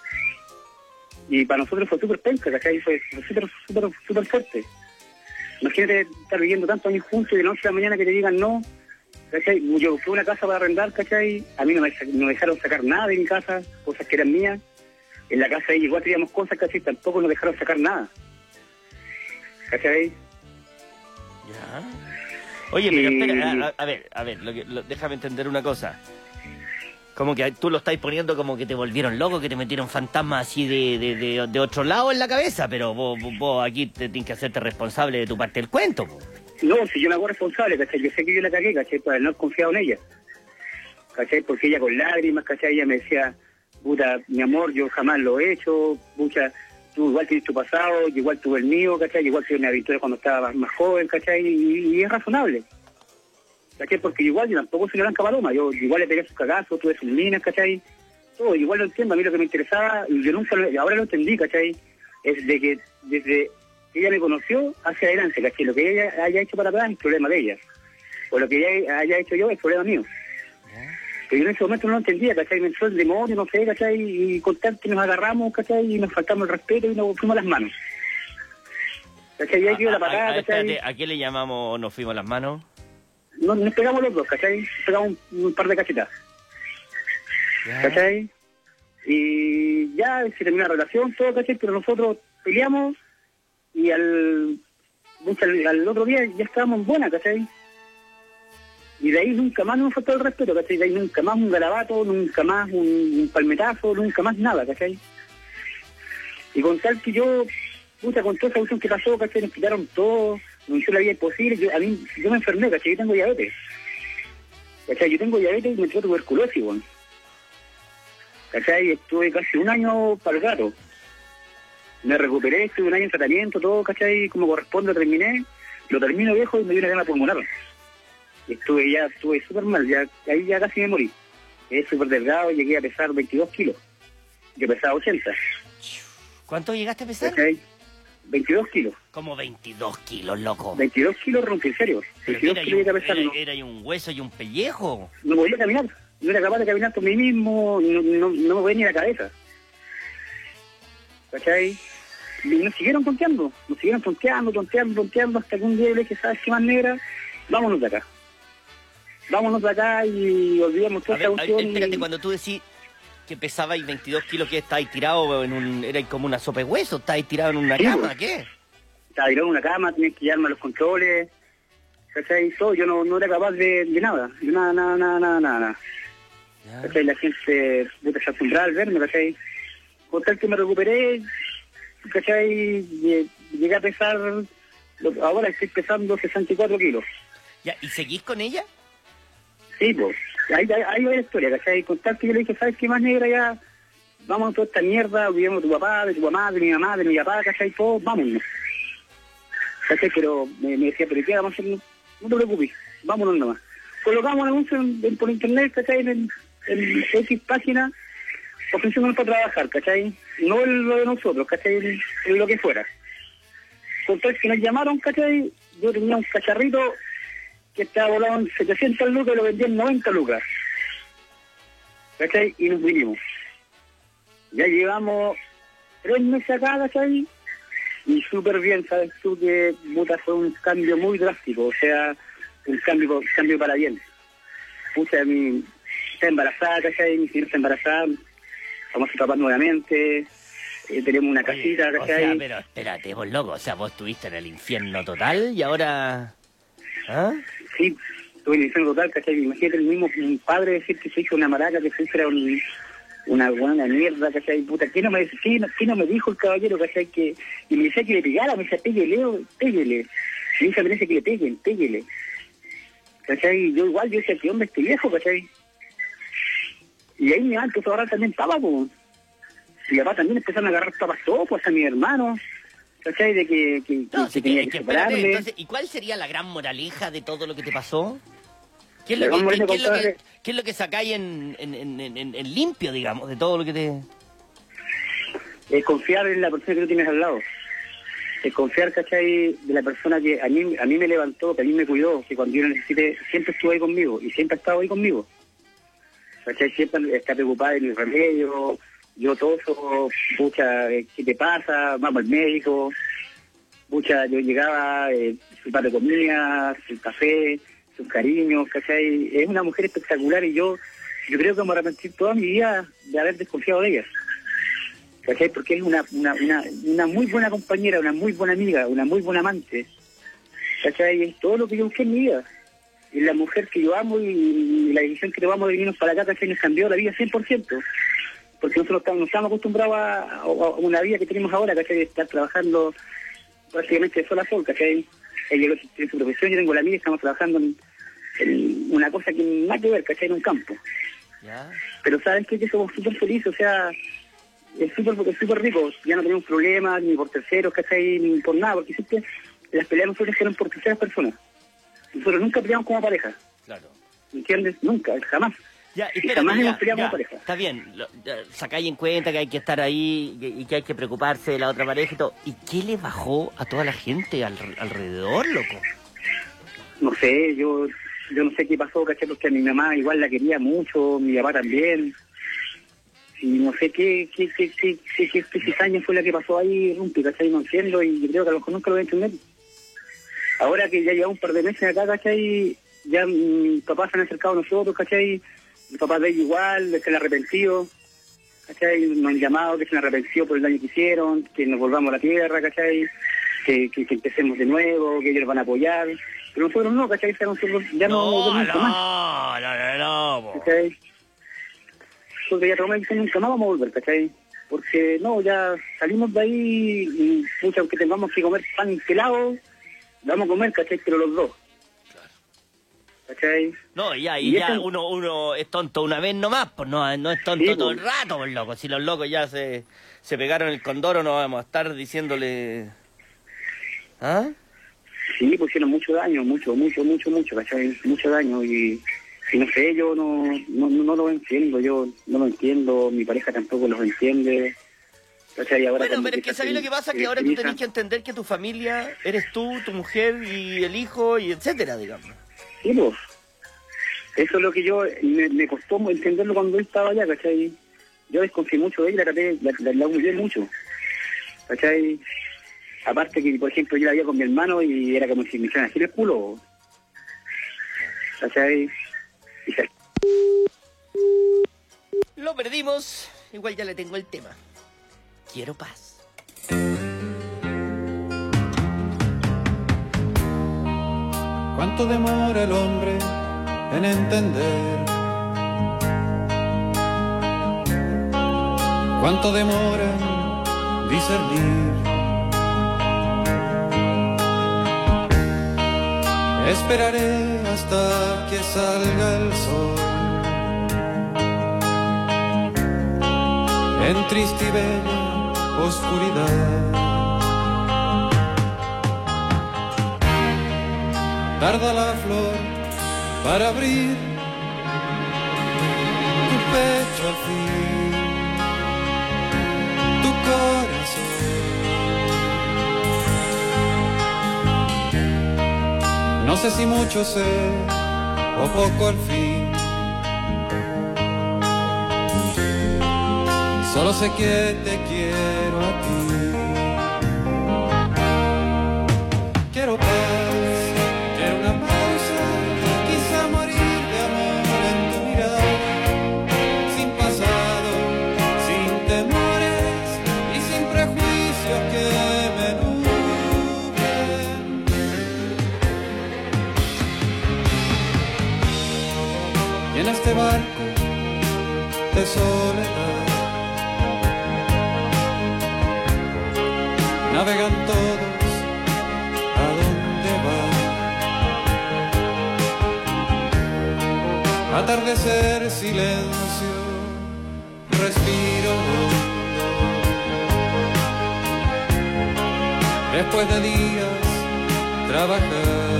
[SPEAKER 9] Y para nosotros fue súper penca, ¿cachai? Fue súper, súper, súper fuerte. Imagínate estar viviendo tantos años juntos y de la noche a la mañana que te digan no, ¿cachai? Yo fui a una casa para arrendar, ¿cachai? A mí no me, no me dejaron sacar nada de mi casa, cosas que eran mías. En la casa de ella igual teníamos cosas, ¿cachai? Tampoco nos dejaron sacar nada. ¿Cachai?
[SPEAKER 14] Ya. Oye, pero
[SPEAKER 9] Y-
[SPEAKER 14] espera, a, a- a ver, a ver, lo que- lo- déjame entender una cosa. Como que tú lo estás poniendo como que te volvieron loco, que te metieron fantasmas así de, de, de, de otro lado en la cabeza, pero vos, vos- vos aquí te tienes que hacerte responsable de tu parte del cuento, po.
[SPEAKER 9] No, si yo me hago responsable, ¿cachai? Yo sé que yo la cagué, ¿cachai? Por no haber confiado en ella. ¿Cachai? Porque ella con lágrimas, ¿cachai? Ella me decía, puta, mi amor, yo jamás lo he hecho, pucha, tú igual tienes tu pasado, yo igual tuve el mío, ¿cachai? Yo igual tuve una aventura cuando estaba más, más joven, ¿cachai? Y, y es razonable, ¿cachai? Porque igual yo tampoco soy una blanca paloma, yo igual le pegué sus cagazos, tuve sus minas, ¿cachai? Todo, igual lo entiendo, a mí lo que me interesaba, y yo nunca, lo, ahora lo entendí, ¿cachai? Es de que desde que ella me conoció hacia adelante, ¿cachai? Lo que ella haya hecho para atrás es problema de ella, o lo que ella haya hecho yo es problema mío. Pero yo en ese momento no lo entendía, ¿cachai? Me entró el demonio, no sé, ¿cachai? Y con tal que nos agarramos, ¿cachai? Y nos faltamos el respeto y nos fuimos las manos. ¿Cachai? Y ahí quedó la patada,
[SPEAKER 14] a, a,
[SPEAKER 9] ¿cachai?
[SPEAKER 14] espérate, ¿a qué le llamamos nos fuimos las manos?
[SPEAKER 9] No, nos pegamos los dos, ¿cachai? Nos pegamos un, un par de cachetas. ¿Cachai? Y ya se terminó la relación, todo, ¿cachai? Pero nosotros peleamos y al, al, al otro día ya estábamos buenas, ¿cachai? Y de ahí nunca más nos faltó el respeto, ¿cachai? De ahí nunca más un garabato, nunca más un, un palmetazo, nunca más nada, ¿cachai? Y con tal que yo, puta, con toda esa cuestión que pasó, ¿cachai? Nos quitaron todo, nos hizo la vida imposible, yo, a mí, yo me enfermé, ¿cachai? Yo tengo diabetes, ¿cachai? Yo tengo diabetes y me entró tuberculosis, bueno. ¿Cachai? Estuve casi un año para el gato. Me recuperé, estuve un año en tratamiento, todo, ¿cachai? Como corresponde, terminé, lo termino viejo y me dio una gana pulmonar. Estuve ya, estuve súper mal, ya, ahí ya casi me morí. Es súper delgado, llegué a pesar veintidós kilos. Yo pesaba ochenta.
[SPEAKER 14] ¿Cuánto llegaste a pesar?
[SPEAKER 9] ¿Okay? veintidós kilos.
[SPEAKER 14] Como veintidós kilos, loco.
[SPEAKER 9] veintidós kilos rompe, en serio. veintidós kilos llegué a pesar.
[SPEAKER 14] Era,
[SPEAKER 9] no.
[SPEAKER 14] era un hueso y un pellejo.
[SPEAKER 9] No podía caminar, no era capaz de caminar por mí mismo, no, no, no me podía ni la cabeza. ¿Cachai? Y nos siguieron tonteando, nos siguieron tonteando, tonteando, tonteando, hasta que un día le dije, ¿sabes qué más, negra? Vámonos de acá. Vámonos de acá y olvidamos toda esta cuestión.
[SPEAKER 14] Espérate, y... cuando tú decís que pesabais veintidós kilos, ¿qué estabais tirado en un... era como una sopa de hueso? ¿Estabais tirado en una sí, cama? Pues. ¿Qué?
[SPEAKER 9] Estaba tirado en una cama, tenía que llevarme a los controles, ¿cachai? Todo, yo no, no era capaz de, de nada, de nada, nada, nada, nada, nada. ¿Cachai? La gente puta, se acostumbraba al verme, ¿cachai? Con tal que me recuperé, ¿cachai? Llegué a pesar, ahora estoy pesando sesenta y cuatro kilos.
[SPEAKER 14] Ya, ¿y seguís con ella?
[SPEAKER 9] Sí, pues, ahí, ahí, ahí va la historia, ¿cachai? Con tal que yo le dije, ¿sabes qué más, negra? Ya, vamos a toda esta mierda, olvidemos de tu papá, de tu mamá, de mi mamá, de mi papá, ¿cachai? Todo, vámonos. ¿Cachai? Pero me, me decía, ¿pero qué vamos a hacer? No te preocupes, vámonos nomás. Colocamos anuncios en, en, por internet, ¿cachai? En, en X página, ofreciéndonos para trabajar, ¿cachai? No en lo de nosotros, ¿cachai? En, en lo que fuera. Con tal que nos llamaron, ¿cachai? Yo tenía un cacharrito que estaba volado en setecientas lucas y lo vendía en noventa lucas. ¿Cachai? Y nos vinimos. Ya llevamos tres meses acá, ¿cachai? Y súper bien, ¿sabes tú? Que puta, fue un cambio muy drástico, o sea, un cambio, cambio para bien. Pucha, mi está embarazada, ¿cachai? Mi señora está embarazada, vamos a ser papás nuevamente, eh, tenemos una casita,
[SPEAKER 14] Oye,
[SPEAKER 9] ¿cachai?
[SPEAKER 14] O sea, pero espérate, vos loco, o sea, vos estuviste en el infierno total y ahora... ¿Ah?
[SPEAKER 9] Sí, estuve en el infierno total, ¿cachai? Imagínate el mismo un padre decir que se hizo una maraca, que se hizo era un, una buena mierda, ¿cachai? Puta, ¿qué no me, qué, qué no me dijo el caballero, ¿cachai? Que, y me decía que le pegara, me decía, péguele, péguele. Mi hija me dice que le peguen, péguele. ¿Cachai? Y yo igual, yo decía, ¿qué hombre este viejo, cachai? Y ahí mi mamá empezó a agarrar también tabaco. Y mi papá también empezaron a agarrar tabaco todos, pues a mi hermano. ¿Cachai? De que, que,
[SPEAKER 14] no,
[SPEAKER 9] que,
[SPEAKER 14] sí,
[SPEAKER 9] que tenía
[SPEAKER 14] que,
[SPEAKER 9] que,
[SPEAKER 14] que
[SPEAKER 9] separarme.
[SPEAKER 14] espérate, entonces, ¿y cuál sería la gran moraleja de todo lo que te pasó? ¿Qué es
[SPEAKER 9] La
[SPEAKER 14] lo que,
[SPEAKER 9] gran
[SPEAKER 14] qué,
[SPEAKER 9] moraleja,
[SPEAKER 14] qué es lo que,
[SPEAKER 9] compadre.
[SPEAKER 14] qué es lo que sacáis en, en, en, en, en limpio, digamos, de todo lo que te...
[SPEAKER 9] Es confiar en la persona que tú tienes al lado. Es confiar, ¿cachai? De la persona que a mí, a mí me levantó, que a mí me cuidó, que cuando yo lo necesité, siempre estuvo ahí conmigo y siempre ha estado ahí conmigo. ¿Cachai? Siempre está preocupada de mi remedio, yo toso, pucha, ¿qué te pasa? Vamos al médico. Pucha, yo llegaba, eh, su par de comida, su café, sus cariños, ¿cachai? Es una mujer espectacular y yo yo creo que me arrepentí toda mi vida de haber desconfiado de ella. ¿Cachai? Porque es una, una, una, una muy buena compañera, una muy buena amiga, una muy buena amante. ¿Cachai? Es todo lo que yo busqué en mi vida. Es la mujer que yo amo y, y la decisión que tomamos de venirnos para acá, ¿cachai? Nos cambió la vida cien por ciento. Porque nosotros estamos, no estamos acostumbrados a, a, a una vida que tenemos ahora, ¿cachai? De estar trabajando prácticamente de sol a sol, ¿cachai? Ella tiene su profesión, yo tengo la mía, estamos trabajando en, en una cosa que nada que ver, ¿cachai? En un campo.
[SPEAKER 14] ¿Ya?
[SPEAKER 9] Pero ¿saben qué? Que somos súper felices, o sea, es súper es súper rico, ya no tenemos problemas ni por terceros, ¿cachai? Ni por nada, porque siempre las peleas nosotros fueron por terceras personas. Nosotros nunca peleamos como pareja.
[SPEAKER 14] Claro.
[SPEAKER 9] ¿Entiendes? Nunca, jamás.
[SPEAKER 14] Ya,
[SPEAKER 9] y
[SPEAKER 14] espérate,
[SPEAKER 9] jamás
[SPEAKER 14] ya,
[SPEAKER 9] hemos peleado
[SPEAKER 14] ya,
[SPEAKER 9] como pareja.
[SPEAKER 14] Está bien, lo, ya, sacáis en cuenta que hay que estar ahí y, y que hay que preocuparse de la otra pareja y todo. ¿Y qué le bajó a toda la gente al, alrededor, loco?
[SPEAKER 9] No sé, yo yo no sé qué pasó, ¿cachai? Porque a mi mamá igual la quería mucho, mi papá también. Y no sé qué qué qué qué, qué, qué, qué cizaña fue la que pasó ahí, Rumpi, ¿cachai? No entiendo y yo creo que a lo mejor nunca lo voy a entender. Ahora que ya lleva un par de meses acá, ¿cachai? Ya mis papás se han acercado a nosotros, ¿cachai? Mis papás de ellos igual, se han arrepentido, ¿cachai? Nos han llamado que se han arrepentido por el daño que hicieron, que nos volvamos a la tierra, ¿cachai? Que, que, que empecemos de nuevo, que ellos van a apoyar. Pero nosotros no, ¿cachai? O sea, nosotros ya no
[SPEAKER 14] No,
[SPEAKER 9] volvemos
[SPEAKER 14] no,
[SPEAKER 9] más.
[SPEAKER 14] no, no, no, no.
[SPEAKER 9] ¿Cachai? Nosotros ya tomamos que nunca más vamos a volver, ¿cachai? Porque no, ya salimos de ahí y mucho, aunque tengamos que comer pan pelado, vamos a comer, ¿cachai? Pero los dos. ¿Cachai?
[SPEAKER 14] No, ya, y,
[SPEAKER 9] Y
[SPEAKER 14] ya
[SPEAKER 9] ese-
[SPEAKER 14] uno uno es tonto una vez nomás, pues no, no es tonto
[SPEAKER 9] Sí,
[SPEAKER 14] todo
[SPEAKER 9] pues.
[SPEAKER 14] el rato, pues loco. Si los locos ya se, se pegaron el condoro, no vamos a estar diciéndole... ¿Ah?
[SPEAKER 9] Sí, pues hicieron mucho daño, mucho, mucho, mucho, mucho, ¿cachai? Mucho daño y, y no sé, yo no, no, no lo entiendo, yo no lo entiendo, mi pareja tampoco los entiende, ¿cachai? Ahora
[SPEAKER 14] Bueno,
[SPEAKER 9] como
[SPEAKER 14] pero es que
[SPEAKER 9] se
[SPEAKER 14] ¿sabes lo que pasa?
[SPEAKER 9] se
[SPEAKER 14] Que ahora tú
[SPEAKER 9] victimiza.
[SPEAKER 14] tenés que entender que tu familia eres tú, tu mujer y el hijo y etcétera, digamos.
[SPEAKER 9] Sí, pues. Eso es lo que yo, me, me costó entenderlo cuando él estaba allá, ¿cachai? Yo desconfié mucho de él, la traté, la, la, la humillé mucho, ¿cachai? Aparte que, por ejemplo, yo la veía con mi hermano y era como si me hicieran así el culo, ¿cachai? Y se-
[SPEAKER 14] Lo perdimos, igual ya le tengo el tema. Quiero paz.
[SPEAKER 10] ¿Cuánto demora el hombre en entender? ¿Cuánto demora en discernir? Esperaré hasta que salga el sol en triste y bella oscuridad. Tarda la flor para abrir tu pecho al fin, tu corazón. No sé si mucho sé o poco al fin. Solo sé que te quiero a ti. Quiero paz. Quiero una pausa, quizá morir de amor en tu mirada, sin pasado, sin temores y sin prejuicios que me nublen. Y en este barco de soledad navegan todos a donde van. Atardecer, silencio, respiro hondo. Después de días, trabajar.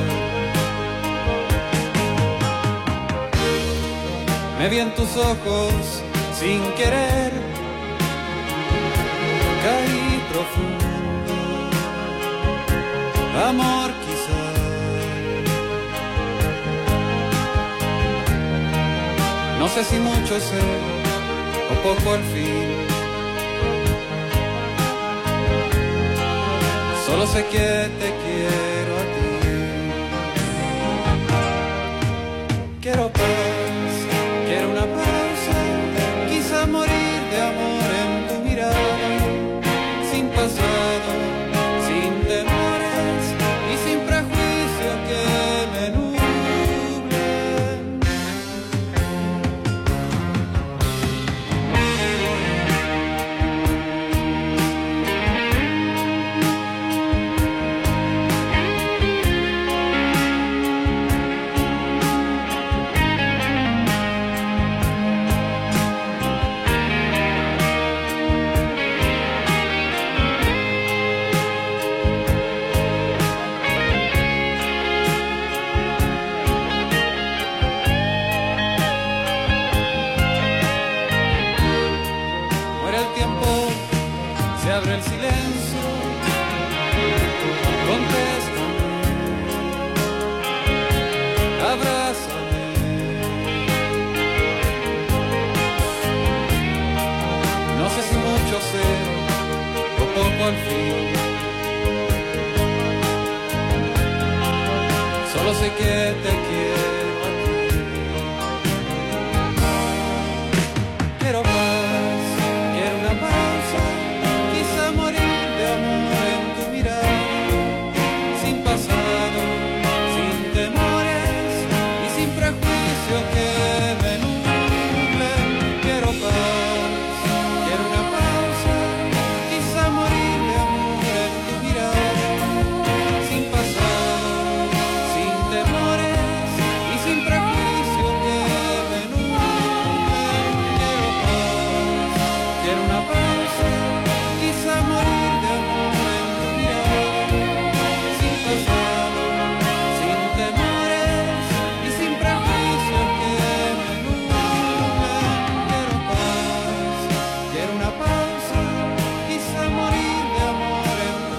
[SPEAKER 10] Me vi en tus ojos sin querer. Caí profundo. Amor quizá. No sé si mucho sé o poco al fin. Solo sé que te quiero a ti. Quiero paz, quiero una pausa, quizá morir de amor en tu mirada, sin pasado, sin temores y sin prejuicios que me nublen. al fin. Solo sé que te quiero a ti. Quiero paz, quiero una pausa, quizá morir de amor en tu mirada, sin pasado, sin temores y sin prejuicios que me nublen. Quiero paz, quiero una pausa, quizá morir de amor en tu mirada, sin pasado, sin temores y sin prejuicios que me nublen. Quiero paz, quiero una pausa, quizá morir de amor en tu mirada, sin pasado, sin temores y sin prejuicios que me nublen. Quiero paz, quiero una pausa, quizá morir de amor en tu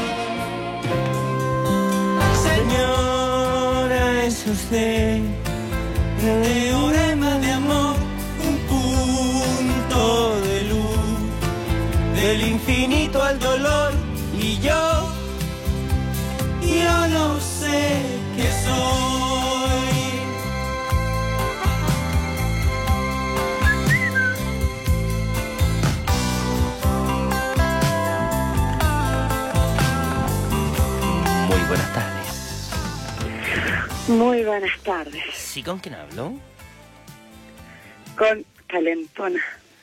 [SPEAKER 10] mirada.
[SPEAKER 8] Señora, es usted el teorema de amor, un punto de luz, del infinito al dolor, y yo, yo no sé qué soy.
[SPEAKER 14] Muy buenas tardes.
[SPEAKER 1] Muy buenas tardes.
[SPEAKER 14] ¿Sí, con quién hablo?
[SPEAKER 1] Con Calentona.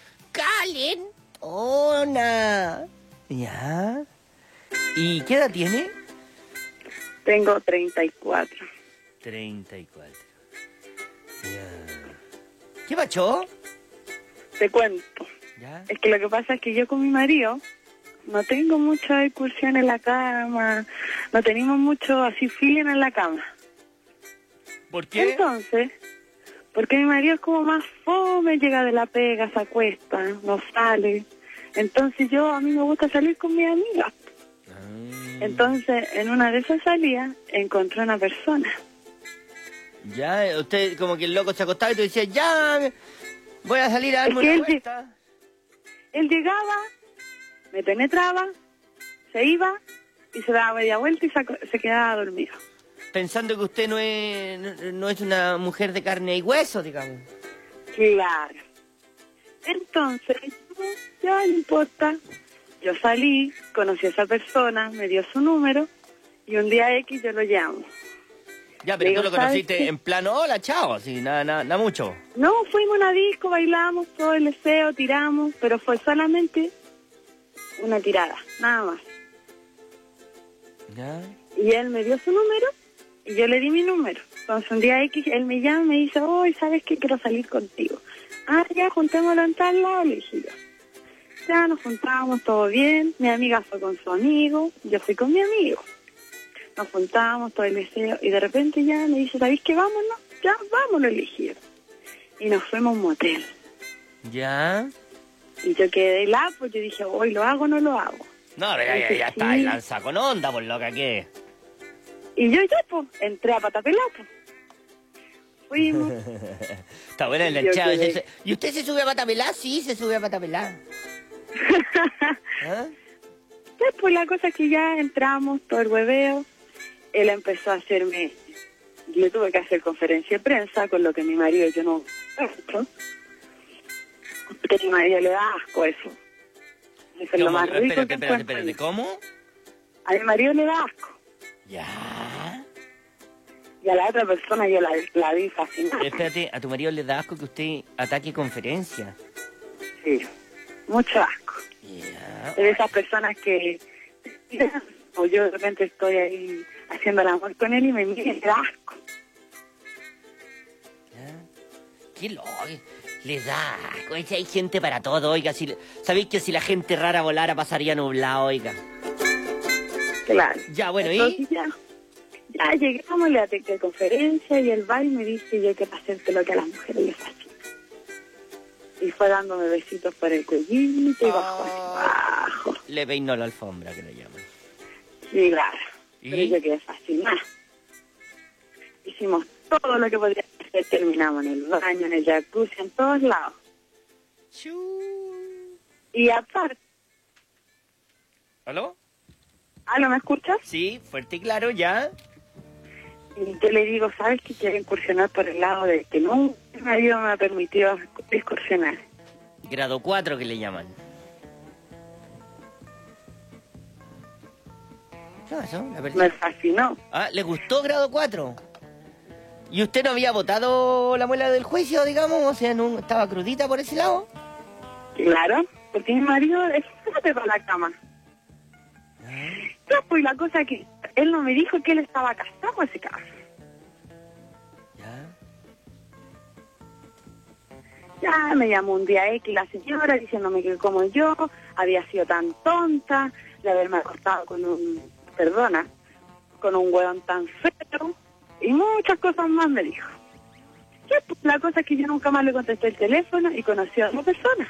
[SPEAKER 14] Calentona. Ya. ¿Y qué edad tiene?
[SPEAKER 1] Tengo treinta y cuatro.
[SPEAKER 14] treinta y cuatro. Ya. ¿Qué pacho?
[SPEAKER 1] Te cuento.
[SPEAKER 14] ¿Ya?
[SPEAKER 1] Es que lo que pasa es que yo con mi marido no tengo mucha excursión en la cama, no tenemos mucho así feeling en la cama.
[SPEAKER 14] ¿Por qué?
[SPEAKER 1] Entonces, porque mi marido es como más fome, llega de la pega, se acuesta, no sale. Entonces yo, a mí me gusta salir con mis amigas. Entonces, en una de esas salidas, encontré una persona.
[SPEAKER 14] Ya, usted como que el loco se acostaba y tú decías, ya, voy a salir a darme
[SPEAKER 1] Es que
[SPEAKER 14] una
[SPEAKER 1] él,
[SPEAKER 14] vuelta.
[SPEAKER 1] él llegaba, me penetraba, se iba y se daba media vuelta y se, aco- se quedaba dormido.
[SPEAKER 14] Pensando que usted no es, no, no es una mujer de carne y hueso, digamos.
[SPEAKER 1] Claro. Entonces, ya no importa. Yo salí, conocí a esa persona, me dio su número y un día X yo lo llamo.
[SPEAKER 14] Ya, pero
[SPEAKER 1] Digo,
[SPEAKER 14] tú lo
[SPEAKER 1] ¿sabes
[SPEAKER 14] conociste
[SPEAKER 1] qué?
[SPEAKER 14] en plano, hola, chao, así, nada, nada, nada mucho.
[SPEAKER 1] No, fuimos a una disco, bailamos, todo el deseo, tiramos, pero fue solamente una tirada, nada más.
[SPEAKER 14] Ya.
[SPEAKER 1] Y él me dio su número y yo le di mi número. Entonces un día X él me llama y me dice, hoy ¿sabes qué? Quiero salir contigo. Ah, ya, juntémoslo en tal lado, le dije yo. Ya nos juntábamos, todo bien, mi amiga fue con su amigo, yo fui con mi amigo. Nos juntábamos, todo el deseo, y de repente ya me dice, ¿sabéis qué? Vámonos, ya, vámonos, le dije yo. Y nos fuimos a un motel.
[SPEAKER 14] Ya.
[SPEAKER 1] Y yo quedé helada, pues yo dije, hoy lo hago o no lo hago.
[SPEAKER 14] No, pero ya, ya, ya está,
[SPEAKER 1] Sí.
[SPEAKER 14] el lanza con onda, por loca que.
[SPEAKER 1] Y yo ya, pues, entré a patapelá, pues. Fuimos.
[SPEAKER 14] Está buena la
[SPEAKER 1] Yo
[SPEAKER 14] hinchada.
[SPEAKER 1] quedé-
[SPEAKER 14] ese- ¿Y usted se sube a Patapelá? Sí, se sube a Patapelá. ¿Ah?
[SPEAKER 1] Después la cosa es que ya entramos, todo el hueveo. Él empezó a hacerme... Yo tuve que hacer conferencia de prensa, con lo que mi marido yo no... Porque a mi marido le da asco eso. Eso es lo
[SPEAKER 14] ¿Cómo?
[SPEAKER 1] más rico
[SPEAKER 14] Espérate,
[SPEAKER 1] que
[SPEAKER 14] espérate,
[SPEAKER 1] encuentro.
[SPEAKER 14] espérate, ¿cómo?
[SPEAKER 1] A mi marido le da asco.
[SPEAKER 14] Ya.
[SPEAKER 1] Y a la otra persona yo la, la vi fascinada.
[SPEAKER 14] Espérate, a tu marido le da asco que usted ataque conferencia.
[SPEAKER 1] Sí, mucho asco.
[SPEAKER 14] Ya.
[SPEAKER 1] Es de esas personas que... O yo de repente estoy ahí haciendo el amor con él y me mira y me da asco.
[SPEAKER 14] Qué loco. Le da asco. Es que hay gente para todo, oiga. Si, ¿sabéis que si la gente rara volara pasaría nublado, oiga?
[SPEAKER 1] Claro.
[SPEAKER 14] Ya, bueno, ¿y?
[SPEAKER 1] Entonces, ya, ya llegamos a la te- conferencia y el baile me dice yo que para hacerte lo que a las mujeres les fascina. Y fue dándome besitos por el cuellito y bajó hacia abajo.
[SPEAKER 14] Le peinó la alfombra, que le llaman.
[SPEAKER 1] Sí, claro.
[SPEAKER 14] ¿Y?
[SPEAKER 1] Pero yo quedé fascinada. Hicimos todo lo que podía hacer. Terminamos en el baño, en el jacuzzi, en todos lados. Y aparte,
[SPEAKER 14] ¿Aló?
[SPEAKER 1] ¿Aló, me escuchas?
[SPEAKER 14] Sí, fuerte y claro, ya.
[SPEAKER 1] Y yo le digo, ¿sabes que quiero incursionar por el lado de que nunca mi marido me ha permitido excursionar?
[SPEAKER 14] Grado cuatro que le llaman. ¿Qué pasó? La perdí.
[SPEAKER 1] Me fascinó.
[SPEAKER 14] Ah, ¿le gustó grado cuatro? ¿Y usted no había votado la muela del juicio, digamos? O sea, ¿no estaba crudita por ese lado?
[SPEAKER 1] Claro, porque mi marido es fuerte para la cama. No, pues la cosa es que él no me dijo que él estaba casado ese caso. Ya me llamó un día X la señora diciéndome que como yo había sido tan tonta de haberme acostado con un, perdona, con un hueón tan feo y muchas cosas más me dijo. Ya, pues, la cosa es que yo nunca más le contesté el teléfono y conocí a otra persona.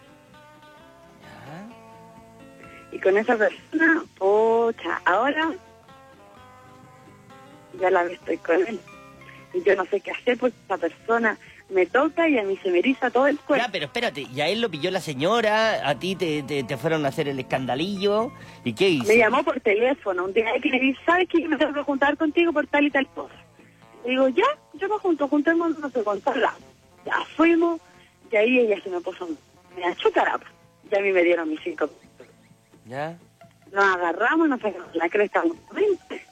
[SPEAKER 1] Y con esa persona, pocha, ahora ya la vez estoy con él. Y yo no sé qué hacer porque esa persona me toca y a mí se me eriza todo el cuerpo.
[SPEAKER 14] Ya, pero espérate, ya él lo pilló la señora, a ti te, te, te fueron a hacer el escandalillo, ¿y qué hizo?
[SPEAKER 1] Me llamó por teléfono, un día que me dice, ¿sabes que yo me tengo que juntar contigo por tal y tal cosa? Le digo, ya, yo me junto, juntemos, no sé, con tal lado. Ya fuimos, y ahí ella se me puso, me ha hecho carapa. Ya a mí me dieron mis cinco minutos.
[SPEAKER 14] ¿Ya?
[SPEAKER 1] Nos agarramos, nos sacamos la cresta mutuamente.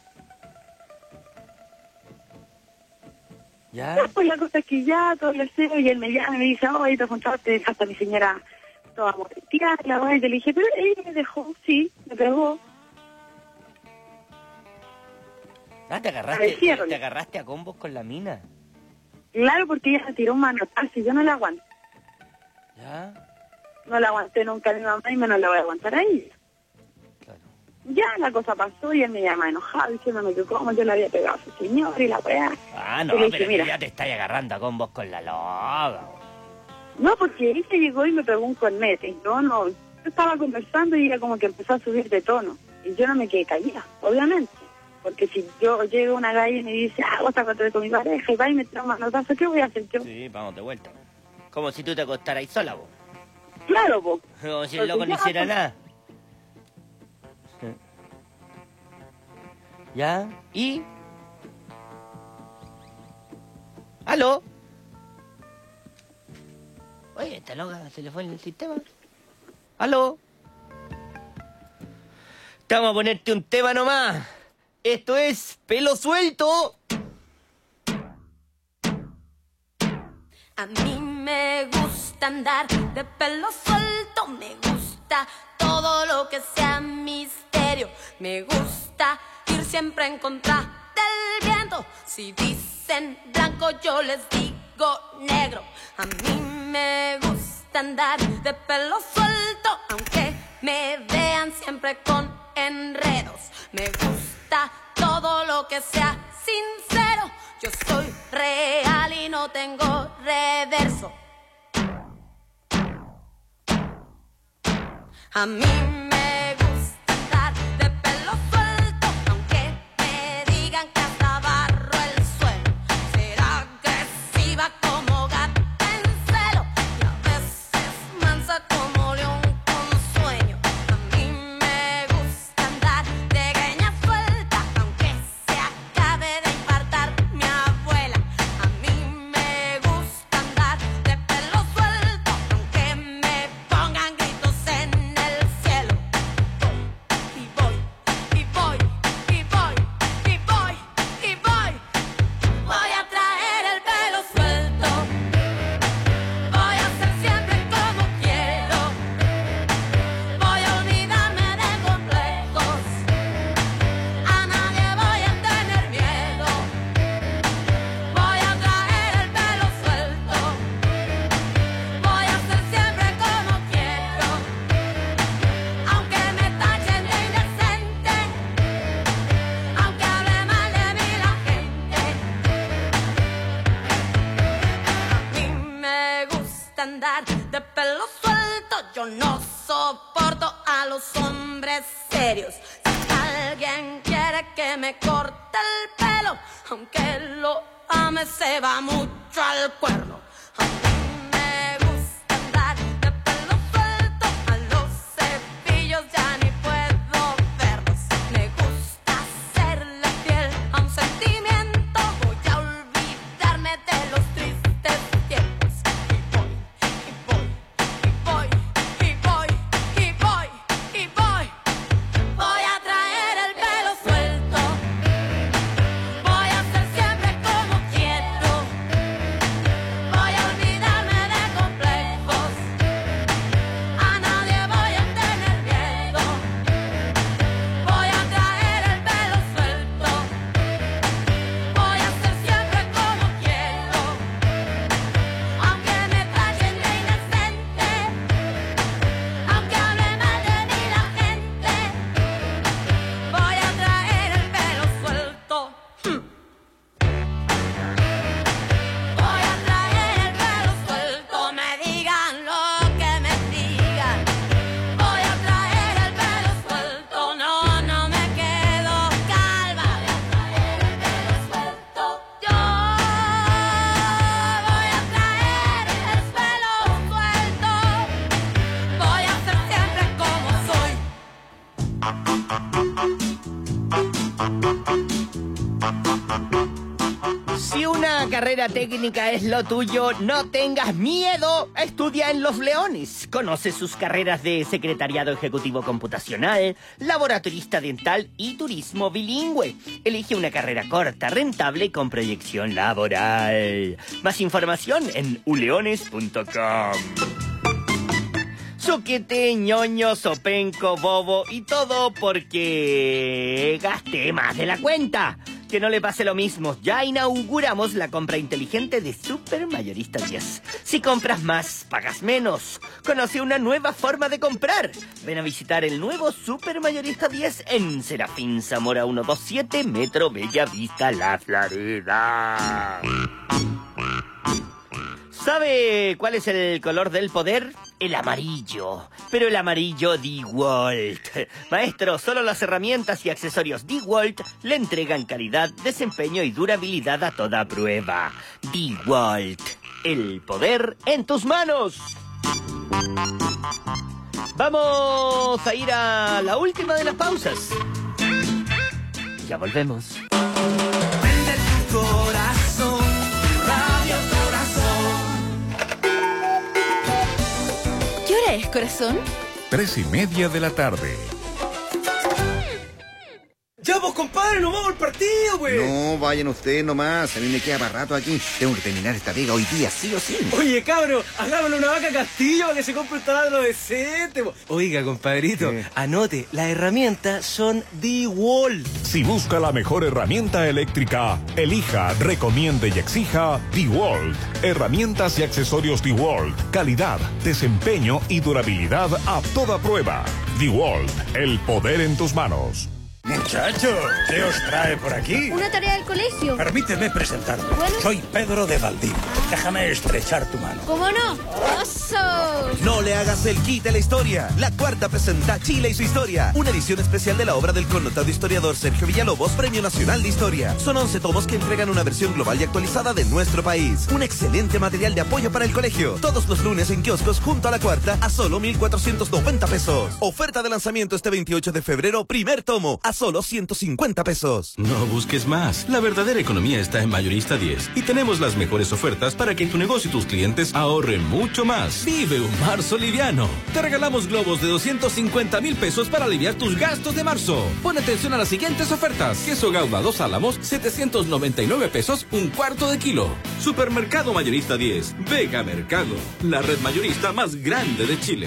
[SPEAKER 14] ¿Ya?
[SPEAKER 1] Ya, pues la cosa es que ya, todo el cero, y él me llama y me dice, oh, ahí te juntaste, hasta mi señora toda moreteada, y la voz, y le dije, pero ella me dejó, sí, me pegó.
[SPEAKER 14] Ah, te agarraste, te, te agarraste a combos con la mina.
[SPEAKER 1] Claro, porque ella me tiró un manotazo y yo no la aguanto.
[SPEAKER 14] ¿Ya?
[SPEAKER 1] No la aguanté nunca a mi mamá y menos la voy a aguantar a ella.
[SPEAKER 14] Claro.
[SPEAKER 1] Ya la cosa pasó y él me llama enojado diciéndome que cómo yo le había pegado a su señor y la weá.
[SPEAKER 14] Ah, no,
[SPEAKER 1] y le dije,
[SPEAKER 14] pero
[SPEAKER 1] mira,
[SPEAKER 14] ya te estás agarrando a combos con la loca.
[SPEAKER 1] no, porque ella llegó y me pegó un cornete. Y yo no, yo estaba conversando y ella como que empezó a subir de tono. Y yo no me quedé callada, obviamente. Porque si yo llego a una galla y me dice, ah, vos te acosté con mi pareja y va y me tira un manotazo, ¿qué voy a hacer yo?
[SPEAKER 14] Sí, vamos de vuelta. Como si tú te acostaras sola, vos.
[SPEAKER 1] Claro, vos.
[SPEAKER 14] Como si el loco no hiciera nada. ¿Ya? ¿Y? ¿Aló? Oye, esta loca se le fue en el sistema. ¿Aló? Te vamos a ponerte un tema nomás. Esto es Pelo Suelto.
[SPEAKER 11] A mí me gusta andar de pelo suelto, me gusta todo lo que sea misterio, me gusta ir siempre en contra del viento. Si dicen blanco yo les digo negro. A mí me gusta andar de pelo suelto, aunque me vean siempre con enredos. Me gusta todo lo que sea sincero. Yo soy real y no tengo reverso. A mí me gusta andar de pelo suelto, aunque me digan que hasta barro el suelo. Ser agresiva como gata en celo y a veces mansa como león con sueño. A mí me gusta andar de greña suelta, aunque se acabe de infartar mi abuela. A mí me gusta andar de pelo suelto, aunque me pongan gritos en el cielo. Y voy, y voy, y voy, y voy, y voy. Voy a traer el pelo suelto. Voy a ser siempre como quiero. Voy a olvidarme de complejos. A nadie voy a tener miedo. Voy a traer el pelo suelto. Voy a ser siempre como quiero. Aunque me tachen de indecente, aunque hable mal de mí la gente. A mí me gusta andar de pelo suelto. Yo no soporto a los hombres serios. Si alguien quiere que me corte el pelo, aunque lo ame se va mucho al cuerno. A mí me gusta andar de pelo suelto. A los cepillos ya ni puedo los tristes tiempos. Y voy, y voy, y voy, y voy, y voy. Voy a traer el pelo suelto. Voy a ser siempre como quiero. Voy a olvidarme de complejos. A nadie voy a tener miedo. Voy a traer el pelo suelto. Voy a ser siempre como quiero. Aunque me tachen de inocente, aunque hable mal de mí la gente, voy a traer el pelo suelto. Voy a traer el pelo suelto, me digan lo que me digan. Voy a traer el pelo suelto, no, no me quedo calva. Voy a traer el pelo suelto, yo voy a traer el pelo suelto. Voy a ser siempre como soy.
[SPEAKER 14] Si una carrera técnica es lo tuyo, no tengas miedo. Estudia en Los Leones. Conoce sus carreras de secretariado ejecutivo computacional, laboratorista dental y turismo bilingüe. Elige una carrera corta, rentable y con proyección laboral. Más información en u leones punto com. Soquete, ñoño, sopenco, bobo y todo porque gasté más de la cuenta. Que no le pase lo mismo. Ya inauguramos la compra inteligente de Super Mayorista diez. Si compras más, pagas menos. Conoce una nueva forma de comprar. Ven a visitar el nuevo Super Mayorista diez en Serafín Zamora ciento veintisiete, Metro Bella Vista, La Florida. ¿Sabe cuál es el color del poder? El amarillo. Pero el amarillo DeWalt. Maestro, solo las herramientas y accesorios DeWalt le entregan calidad, desempeño y durabilidad a toda prueba. DeWalt. El poder en tus manos. Vamos a ir a la última de las pausas. Ya volvemos.
[SPEAKER 8] Vende tu corazón, Radio Corazón.
[SPEAKER 7] ¿Qué hora es, corazón?
[SPEAKER 2] Tres y media de la tarde.
[SPEAKER 13] Ya, pues, compadre, nos vamos al partido, güey.
[SPEAKER 12] No, vayan ustedes nomás. A mí me queda para rato aquí. Tengo que terminar esta pega hoy día, sí o sí.
[SPEAKER 13] Oye, cabro, hagámosle una vaca Castillo para que se compre un taladro decente. po. Oiga, compadrito,
[SPEAKER 12] ¿Qué?
[SPEAKER 13] anote, las herramientas son DeWalt.
[SPEAKER 2] Si busca la mejor herramienta eléctrica, elija, recomiende y exija DeWalt. Herramientas y accesorios DeWalt. Calidad, desempeño y durabilidad a toda prueba. DeWalt, el poder en tus manos.
[SPEAKER 16] Muchachos, ¿qué os trae por aquí?
[SPEAKER 7] Una tarea del colegio.
[SPEAKER 16] Permíteme presentarme.
[SPEAKER 7] Bueno.
[SPEAKER 16] Soy Pedro de Valdivia. Déjame estrechar tu mano.
[SPEAKER 7] ¿Cómo no? ¡Oso!
[SPEAKER 17] No le hagas el kit de la historia. La cuarta presenta Chile y su historia. Una edición especial de la obra del connotado historiador Sergio Villalobos, Premio Nacional de Historia. Son once tomos que entregan una versión global y actualizada de nuestro país. Un excelente material de apoyo para el colegio. Todos los lunes en kioscos junto a la cuarta a solo mil cuatrocientos noventa pesos. Oferta de lanzamiento este veintiocho de febrero, primer tomo, a solo ciento cincuenta pesos.
[SPEAKER 4] No busques más. La verdadera economía está en Mayorista diez. Y tenemos las mejores ofertas para que tu negocio y tus clientes ahorren mucho más. Vive un marzo liviano. Te regalamos globos de doscientos cincuenta mil pesos para aliviar tus gastos de marzo. Pon atención a las siguientes ofertas. Queso Gouda dos Álamos, setecientos noventa y nueve pesos, un cuarto de kilo. Supermercado Mayorista diez. Vega Mercado. La red mayorista más grande de Chile.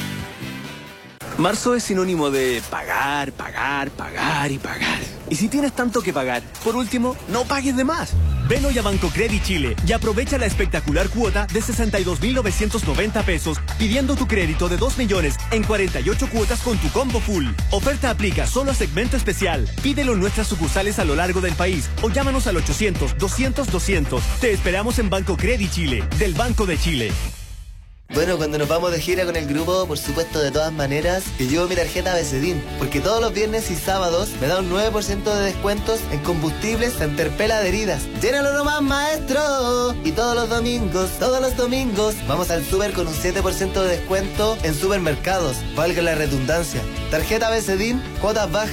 [SPEAKER 5] Marzo es sinónimo de pagar, pagar, pagar y pagar. Y si tienes tanto que pagar, por último, no pagues de más.
[SPEAKER 18] Ven hoy a Banco Credit Chile y aprovecha la espectacular cuota de sesenta y dos mil novecientos noventa pesos pidiendo tu crédito de dos millones en cuarenta y ocho cuotas con tu combo full. Oferta aplica solo a segmento especial. Pídelo en nuestras sucursales a lo largo del país o llámanos al ochocientos, doscientos, doscientos. Te esperamos en Banco Credit Chile, del Banco de Chile.
[SPEAKER 19] Bueno, cuando nos vamos de gira con el grupo, por supuesto, de todas maneras, que llevo mi tarjeta Becedín, porque todos los viernes y sábados me da un nueve por ciento de descuentos en combustibles Santerpel adheridas. ¡Llénalo nomás, maestro! Y todos los domingos, todos los domingos, vamos al súper con un siete por ciento de descuento en supermercados. Valga la redundancia. Tarjeta Becedín, cuotas bajas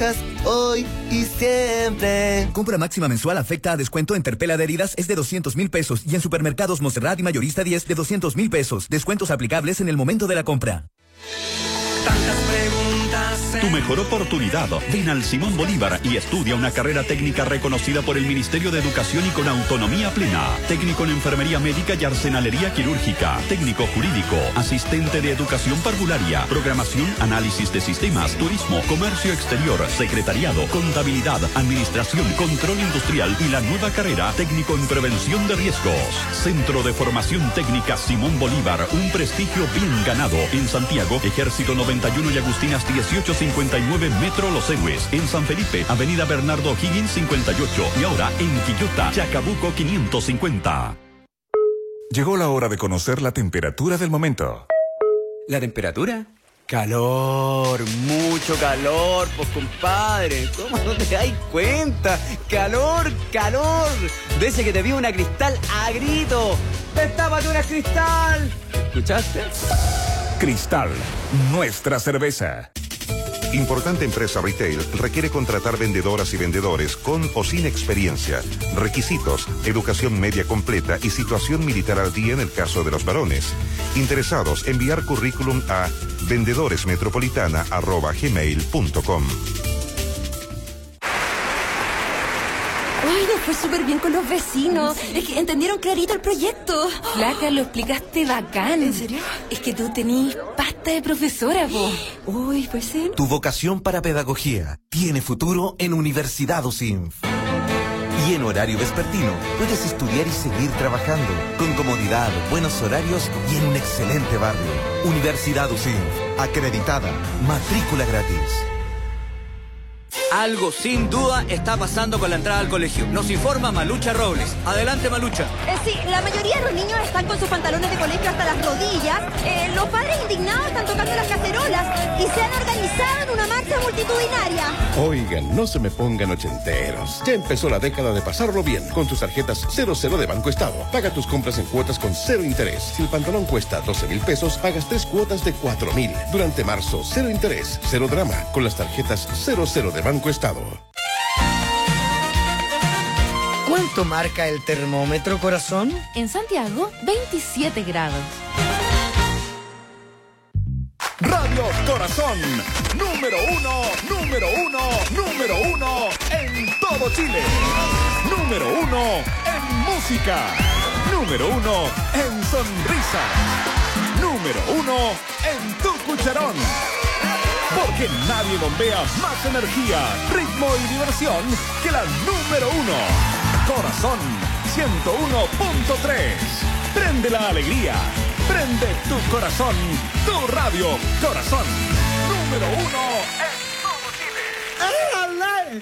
[SPEAKER 19] hoy y siempre.
[SPEAKER 18] Compra máxima mensual afecta a descuento en Terpel Adheridas es de doscientos mil pesos y en supermercados Monserrat y Mayorista diez de doscientos mil pesos. Descuentos aplicables en el momento de la compra.
[SPEAKER 8] Tantas preguntas.
[SPEAKER 3] Tu mejor oportunidad. Ven al Simón Bolívar y estudia una carrera técnica reconocida por el Ministerio de Educación y con autonomía plena. Técnico en enfermería médica y arsenalería quirúrgica. Técnico jurídico. Asistente de educación parvularia. Programación, análisis de sistemas. Turismo, comercio exterior. Secretariado, contabilidad, administración, control industrial y la nueva carrera técnico en prevención de riesgos. Centro de Formación Técnica Simón Bolívar. Un prestigio bien ganado. En Santiago, Ejército noventa y uno y Agustinas dieciocho cincuenta y nueve Metro Los Héroes. En San Felipe, Avenida Bernardo O'Higgins cincuenta y ocho. Y ahora en Quillota, Chacabuco quinientos cincuenta.
[SPEAKER 2] Llegó la hora de conocer la temperatura del momento.
[SPEAKER 26] ¿La temperatura?
[SPEAKER 13] Calor, mucho calor, pues compadre. ¿Cómo no te das cuenta? Calor, calor. De ese que te vio una Cristal a grito. ¡Destápate una Cristal! ¿Escuchaste?
[SPEAKER 2] Cristal, nuestra cerveza.
[SPEAKER 6] Importante empresa retail requiere contratar vendedoras y vendedores con o sin experiencia. Requisitos: educación media completa y situación militar al día en el caso de los varones. Interesados, enviar currículum a vendedoresmetropolitana arroba gmail punto com.
[SPEAKER 20] Ay, nos fue súper bien con los vecinos. Es que entendieron clarito el proyecto.
[SPEAKER 7] Flaca, lo explicaste bacán.
[SPEAKER 20] ¿En serio?
[SPEAKER 7] Es que tú tenís pasta de profesora, po.
[SPEAKER 20] Uy, pues sí.
[SPEAKER 17] Tu vocación para pedagogía tiene futuro en Universidad U S I N F. Y en horario vespertino puedes estudiar y seguir trabajando con comodidad, buenos horarios y en un excelente barrio. Universidad U S I N F, acreditada, matrícula gratis.
[SPEAKER 13] Algo sin duda está pasando con la entrada al colegio. Nos informa Malucha Robles. Adelante, Malucha.
[SPEAKER 20] Eh, sí, la mayoría de los niños están con sus pantalones de colegio hasta las rodillas. Eh, los padres indignados están tocando las cacerolas y se han organizado en una marcha multitudinaria.
[SPEAKER 22] Oigan, no se me pongan ochenteros. Ya empezó la década de pasarlo bien con tus tarjetas cero cero de Banco Estado. Paga tus compras en cuotas con cero interés. Si el pantalón cuesta doce mil pesos, pagas tres cuotas de cuatro mil. Durante marzo, cero interés, cero drama con las tarjetas cero cero de Banco Estado.
[SPEAKER 23] ¿Cuánto marca el termómetro, corazón?
[SPEAKER 7] En Santiago, veintisiete grados.
[SPEAKER 2] Radio Corazón, número uno, número uno, número uno en todo Chile. Número uno en música. Número uno en sonrisa. Número uno en tu cucharón. Porque nadie bombea más energía, ritmo y diversión que la número uno. Corazón ciento uno punto tres. Prende la alegría. Prende tu corazón. Tu radio Corazón. Número uno en todo Chile.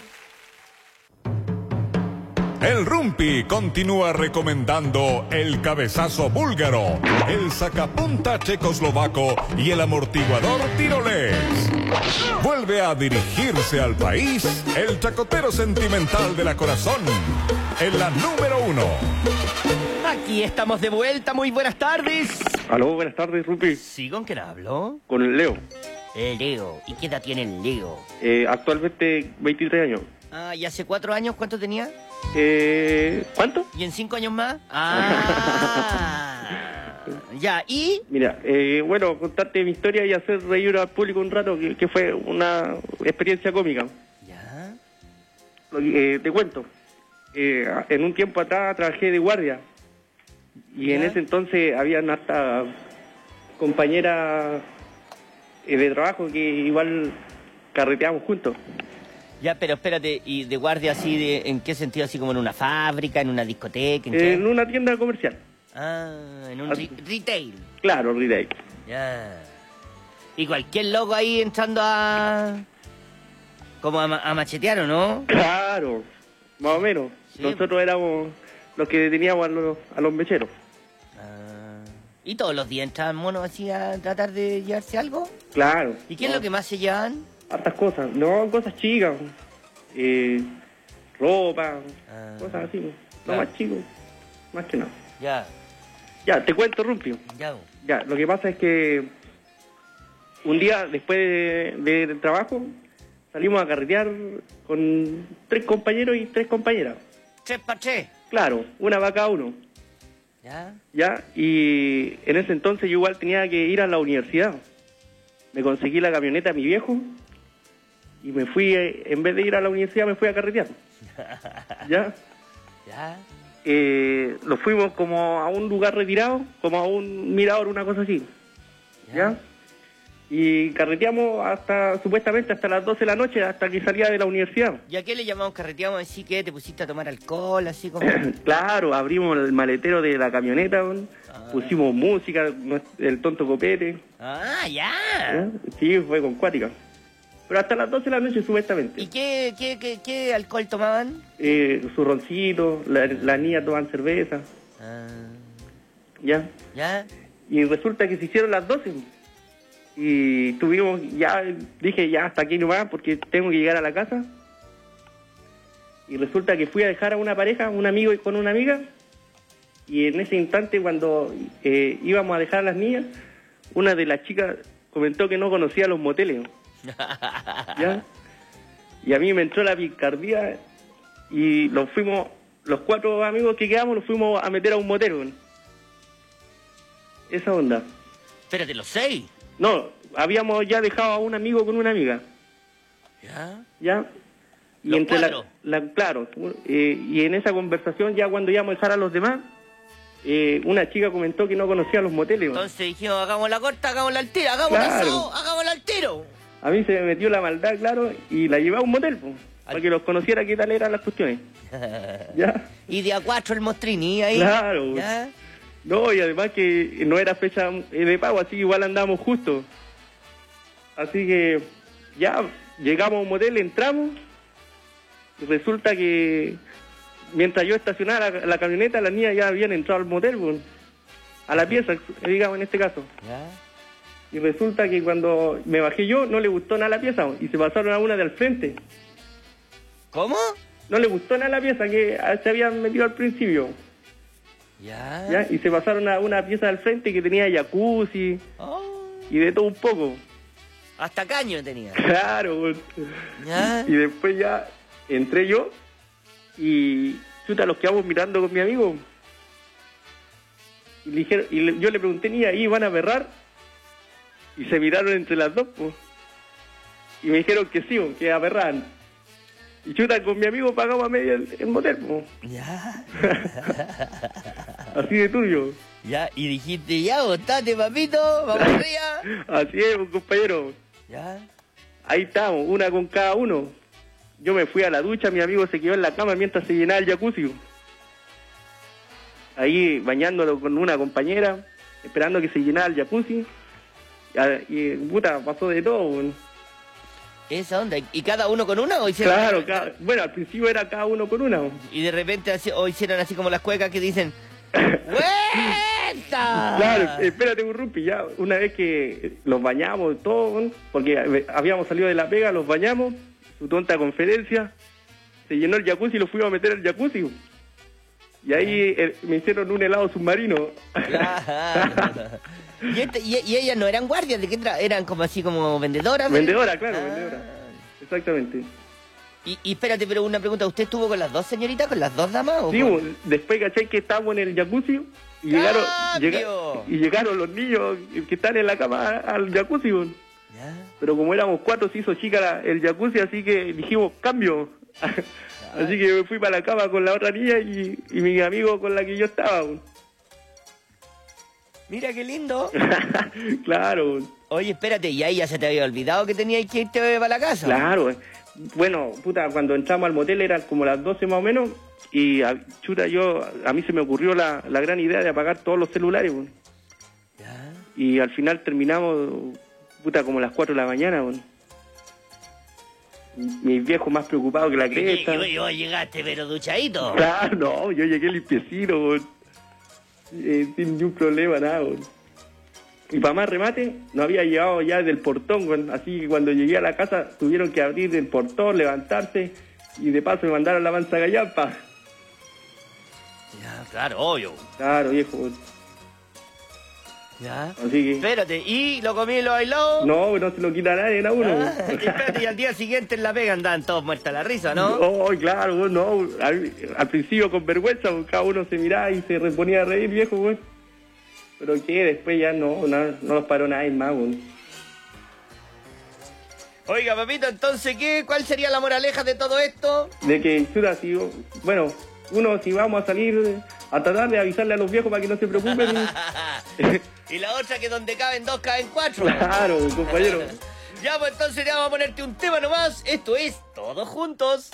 [SPEAKER 2] El Rumpi continúa recomendando el cabezazo búlgaro, el sacapunta checoslovaco y el amortiguador tirolés. Vuelve a dirigirse al país el chacotero sentimental de la Corazón, en la número uno.
[SPEAKER 14] Aquí estamos de vuelta, muy buenas tardes.
[SPEAKER 9] Aló, buenas tardes, Rupi.
[SPEAKER 14] ¿Sí, con quién hablo?
[SPEAKER 9] Con el Leo.
[SPEAKER 14] El Leo. ¿Y qué edad tiene el Leo?
[SPEAKER 9] Eh, actualmente veintitrés años.
[SPEAKER 14] Ah, ¿y hace cuatro años cuánto tenía?
[SPEAKER 9] Eh, ¿Cuánto?
[SPEAKER 14] ¿Y en cinco años más? Ah, ya, ¿y?
[SPEAKER 9] Mira, eh, bueno, contarte mi historia y hacer reír al público un rato, que, que fue una experiencia cómica.
[SPEAKER 14] Ya.
[SPEAKER 9] Eh, te cuento. Eh, en un tiempo atrás trabajé de guardia. Y ¿ya? En ese entonces habían hasta compañeras eh, de trabajo que igual carreteamos juntos.
[SPEAKER 14] Ya, pero espérate, ¿y de guardia así, de, en qué sentido? ¿Así como en una fábrica, en una discoteca? ¿En,
[SPEAKER 9] en una tienda comercial.
[SPEAKER 14] Ah, en un re retail.
[SPEAKER 9] Claro, retail.
[SPEAKER 14] Ya. ¿Y cualquier loco ahí entrando a... como a, a machetear, o no?
[SPEAKER 9] Claro, más o menos. Sí. Nosotros éramos los que deteníamos a los, a los mecheros.
[SPEAKER 14] Ah. ¿Y todos los días entraban monos así a tratar de llevarse algo?
[SPEAKER 9] Claro.
[SPEAKER 14] ¿Y qué
[SPEAKER 9] no.
[SPEAKER 14] es lo que más se llevan?
[SPEAKER 9] Hartas cosas, no, cosas chicas, eh, ropa, ah, cosas así, no claro. Más chicos, más que nada.
[SPEAKER 14] Ya.
[SPEAKER 9] Ya, te cuento, Rumpio.
[SPEAKER 14] Ya.
[SPEAKER 9] Ya, lo que pasa es que un día después de, de, del trabajo salimos a carretear
[SPEAKER 1] con tres compañeros y tres compañeras.
[SPEAKER 14] Tres para tres.
[SPEAKER 1] Claro, una para cada uno.
[SPEAKER 14] ¿Ya?
[SPEAKER 1] Ya, y en ese entonces yo igual tenía que ir a la universidad. Me conseguí la camioneta a mi viejo y me fui, eh, en vez de ir a la universidad, me fui a carretear. ¿Ya?
[SPEAKER 14] ¿Ya?
[SPEAKER 1] Eh, lo fuimos como a un lugar retirado, como a un mirador, una cosa así. ¿Ya? ¿Ya? Y carreteamos hasta, supuestamente, hasta las doce de la noche, hasta que salía de la universidad.
[SPEAKER 14] ¿Y a qué le llamamos carreteamos? Así que te pusiste a tomar alcohol, así como...
[SPEAKER 1] Claro, abrimos el maletero de la camioneta, ah. pusimos música, el tonto copete.
[SPEAKER 14] Ah, ya.
[SPEAKER 1] ¿Ya? Sí, fue con cuática. Pero hasta las doce de la noche, supuestamente.
[SPEAKER 14] ¿Y qué, qué, qué, qué alcohol tomaban?
[SPEAKER 1] Eh, su roncito, la, la niña tomaban cerveza.
[SPEAKER 14] Ah.
[SPEAKER 1] ¿Ya?
[SPEAKER 14] ¿Ya?
[SPEAKER 1] Y resulta que se hicieron las doce. Y tuvimos, ya dije, ya hasta aquí nomás, porque tengo que llegar a la casa. Y resulta que fui a dejar a una pareja, un amigo con una amiga. Y en ese instante, cuando eh, íbamos a dejar a las niñas, una de las chicas comentó que no conocía los moteles. ¿Ya? Y a mí me entró la picardía y los fuimos, los cuatro amigos que quedamos, los fuimos a meter a un motel. Esa onda.
[SPEAKER 14] Espérate, ¿los seis?
[SPEAKER 1] No, habíamos ya dejado a un amigo con una amiga.
[SPEAKER 14] ¿Ya?
[SPEAKER 1] ¿Ya? Y
[SPEAKER 14] ¿Los
[SPEAKER 1] entre
[SPEAKER 14] cuatro?
[SPEAKER 1] la, la claro, eh, y en esa conversación, ya cuando íbamos a dejar a los demás, eh, una chica comentó que no conocía los moteles.
[SPEAKER 14] Entonces dijimos, hagamos la corta, hagamos al tiro, hagamos
[SPEAKER 1] Claro.
[SPEAKER 14] el asado, hagámosla al tiro.
[SPEAKER 1] A mí se me metió la maldad, claro, y la llevé a un motel, pues, para que los conociera qué tal eran las cuestiones. ¿Ya?
[SPEAKER 14] Y de a cuatro el mostrini ahí.
[SPEAKER 1] Claro.
[SPEAKER 14] ¿Ya?
[SPEAKER 1] No, y además que no era fecha de pago, así que igual andamos justo. Así que ya llegamos a un motel, entramos, y resulta que mientras yo estacionaba la, la camioneta, las niñas ya habían entrado al motel, pues, a la pieza, digamos en este caso.
[SPEAKER 14] ¿Ya?
[SPEAKER 1] Y resulta que cuando me bajé yo, no le gustó nada la pieza, y se pasaron a una de al frente.
[SPEAKER 14] ¿Cómo?
[SPEAKER 1] No le gustó nada la pieza que se habían metido al principio.
[SPEAKER 14] ¿Ya?
[SPEAKER 1] ¿Ya? Y se pasaron a una pieza del frente que tenía jacuzzi
[SPEAKER 14] Oh.
[SPEAKER 1] y de todo un poco.
[SPEAKER 14] Hasta caño tenía.
[SPEAKER 1] Claro. Pues.
[SPEAKER 14] ¿Ya?
[SPEAKER 1] Y después ya entré yo y chuta, los quedamos mirando con mi amigo. Y, le dijeron, y le, yo le pregunté, ¿y ahí van a berrar? Y se miraron entre las dos, pues. Y me dijeron que sí, que aberraban. Y chuta, con mi amigo pagamos a media el, el motel, pues.
[SPEAKER 14] Ya.
[SPEAKER 1] Así de tuyo.
[SPEAKER 14] Ya, y dijiste, ya, botate, papito, vamos arriba.
[SPEAKER 1] Así es, compañero.
[SPEAKER 14] Ya.
[SPEAKER 1] Ahí estamos, una con cada uno. Yo me fui a la ducha, mi amigo se quedó en la cama mientras se llenaba el jacuzzi. Ahí bañándolo con una compañera, esperando que se llenara el jacuzzi. Y, y puta, pasó de todo.
[SPEAKER 14] Esa onda, ¿y cada uno con una o hicieron?
[SPEAKER 1] Claro, cada, bueno, al principio era cada uno con una.
[SPEAKER 14] Y de repente así, o hicieron así como las cuecas que dicen ¡Vuelta!
[SPEAKER 1] Claro, espérate un rumpi, ya una vez que los bañamos todo, porque habíamos salido de la pega, los bañamos, su tonta conferencia, se llenó el jacuzzi y lo fuimos a meter al jacuzzi. Y ahí eh, me hicieron un helado submarino.
[SPEAKER 14] ¿Y, este, y, ¿Y ellas no eran guardias? ¿De qué tra eran como así como vendedoras?
[SPEAKER 1] Vendedora, claro,
[SPEAKER 14] ah.
[SPEAKER 1] vendedora. Exactamente.
[SPEAKER 14] Y, y espérate, pero una pregunta, ¿usted estuvo con las dos señoritas, con las dos damas? ¿o
[SPEAKER 1] Sí,
[SPEAKER 14] con...
[SPEAKER 1] después caché que estábamos en el jacuzzi y llegaron, llega, y llegaron los niños que están en la cama al jacuzzi.
[SPEAKER 14] ¿Ya?
[SPEAKER 1] Pero como éramos cuatro se hizo chica la, el jacuzzi, así que dijimos cambio. Así que me fui para la cama con la otra niña y, y mi amigo con la que yo estaba.
[SPEAKER 14] Mira qué lindo.
[SPEAKER 1] Claro.
[SPEAKER 14] Oye, espérate, ¿y ahí ya se te había olvidado que tenías que irte para la casa?
[SPEAKER 1] Claro. Bueno, puta, cuando entramos al motel eran como las doce más o menos y a, chuta, yo, a mí se me ocurrió la, la gran idea de apagar todos los celulares.
[SPEAKER 14] ¿Ya?
[SPEAKER 1] Y al final terminamos, puta, como las cuatro de la mañana. Bueno. Mis viejos más preocupados que la cresta.
[SPEAKER 14] Yo, yo llegaste pero duchadito.
[SPEAKER 1] Claro, no, yo llegué limpiecito, eh, sin ningún problema, nada. Bueno. Y para más remate, no había llegado ya del portón, bueno. Así que cuando llegué a la casa tuvieron que abrir el portón, levantarse y de paso me mandaron la mansa gallampa.
[SPEAKER 14] Ya, claro, obvio.
[SPEAKER 1] Claro, viejo. Bueno.
[SPEAKER 14] Ya.
[SPEAKER 1] Así que...
[SPEAKER 14] Espérate, ¿y lo comí y lo bailó?
[SPEAKER 1] No, no se lo quita nadie a uno.
[SPEAKER 14] Ah, y espérate, y al día siguiente en la pega andaban todos muertos a la risa, ¿no?
[SPEAKER 1] Oh, claro, güey, no. Al, al principio con vergüenza, pues, cada uno se miraba y se reponía a reír, viejo, güey. Pero que después ya no, no, no los paró nadie más, güey.
[SPEAKER 14] Oiga, papito, entonces, ¿qué? ¿Cuál sería la moraleja de todo esto?
[SPEAKER 1] De que, chuta, si, bueno, uno si vamos a salir a tratar de avisarle a los viejos para que no se preocupen.
[SPEAKER 14] Y la otra que donde caben dos, caben cuatro.
[SPEAKER 1] Claro, compañero.
[SPEAKER 14] Ya, pues entonces ya vamos a ponerte un tema nomás. Esto es Todos Juntos.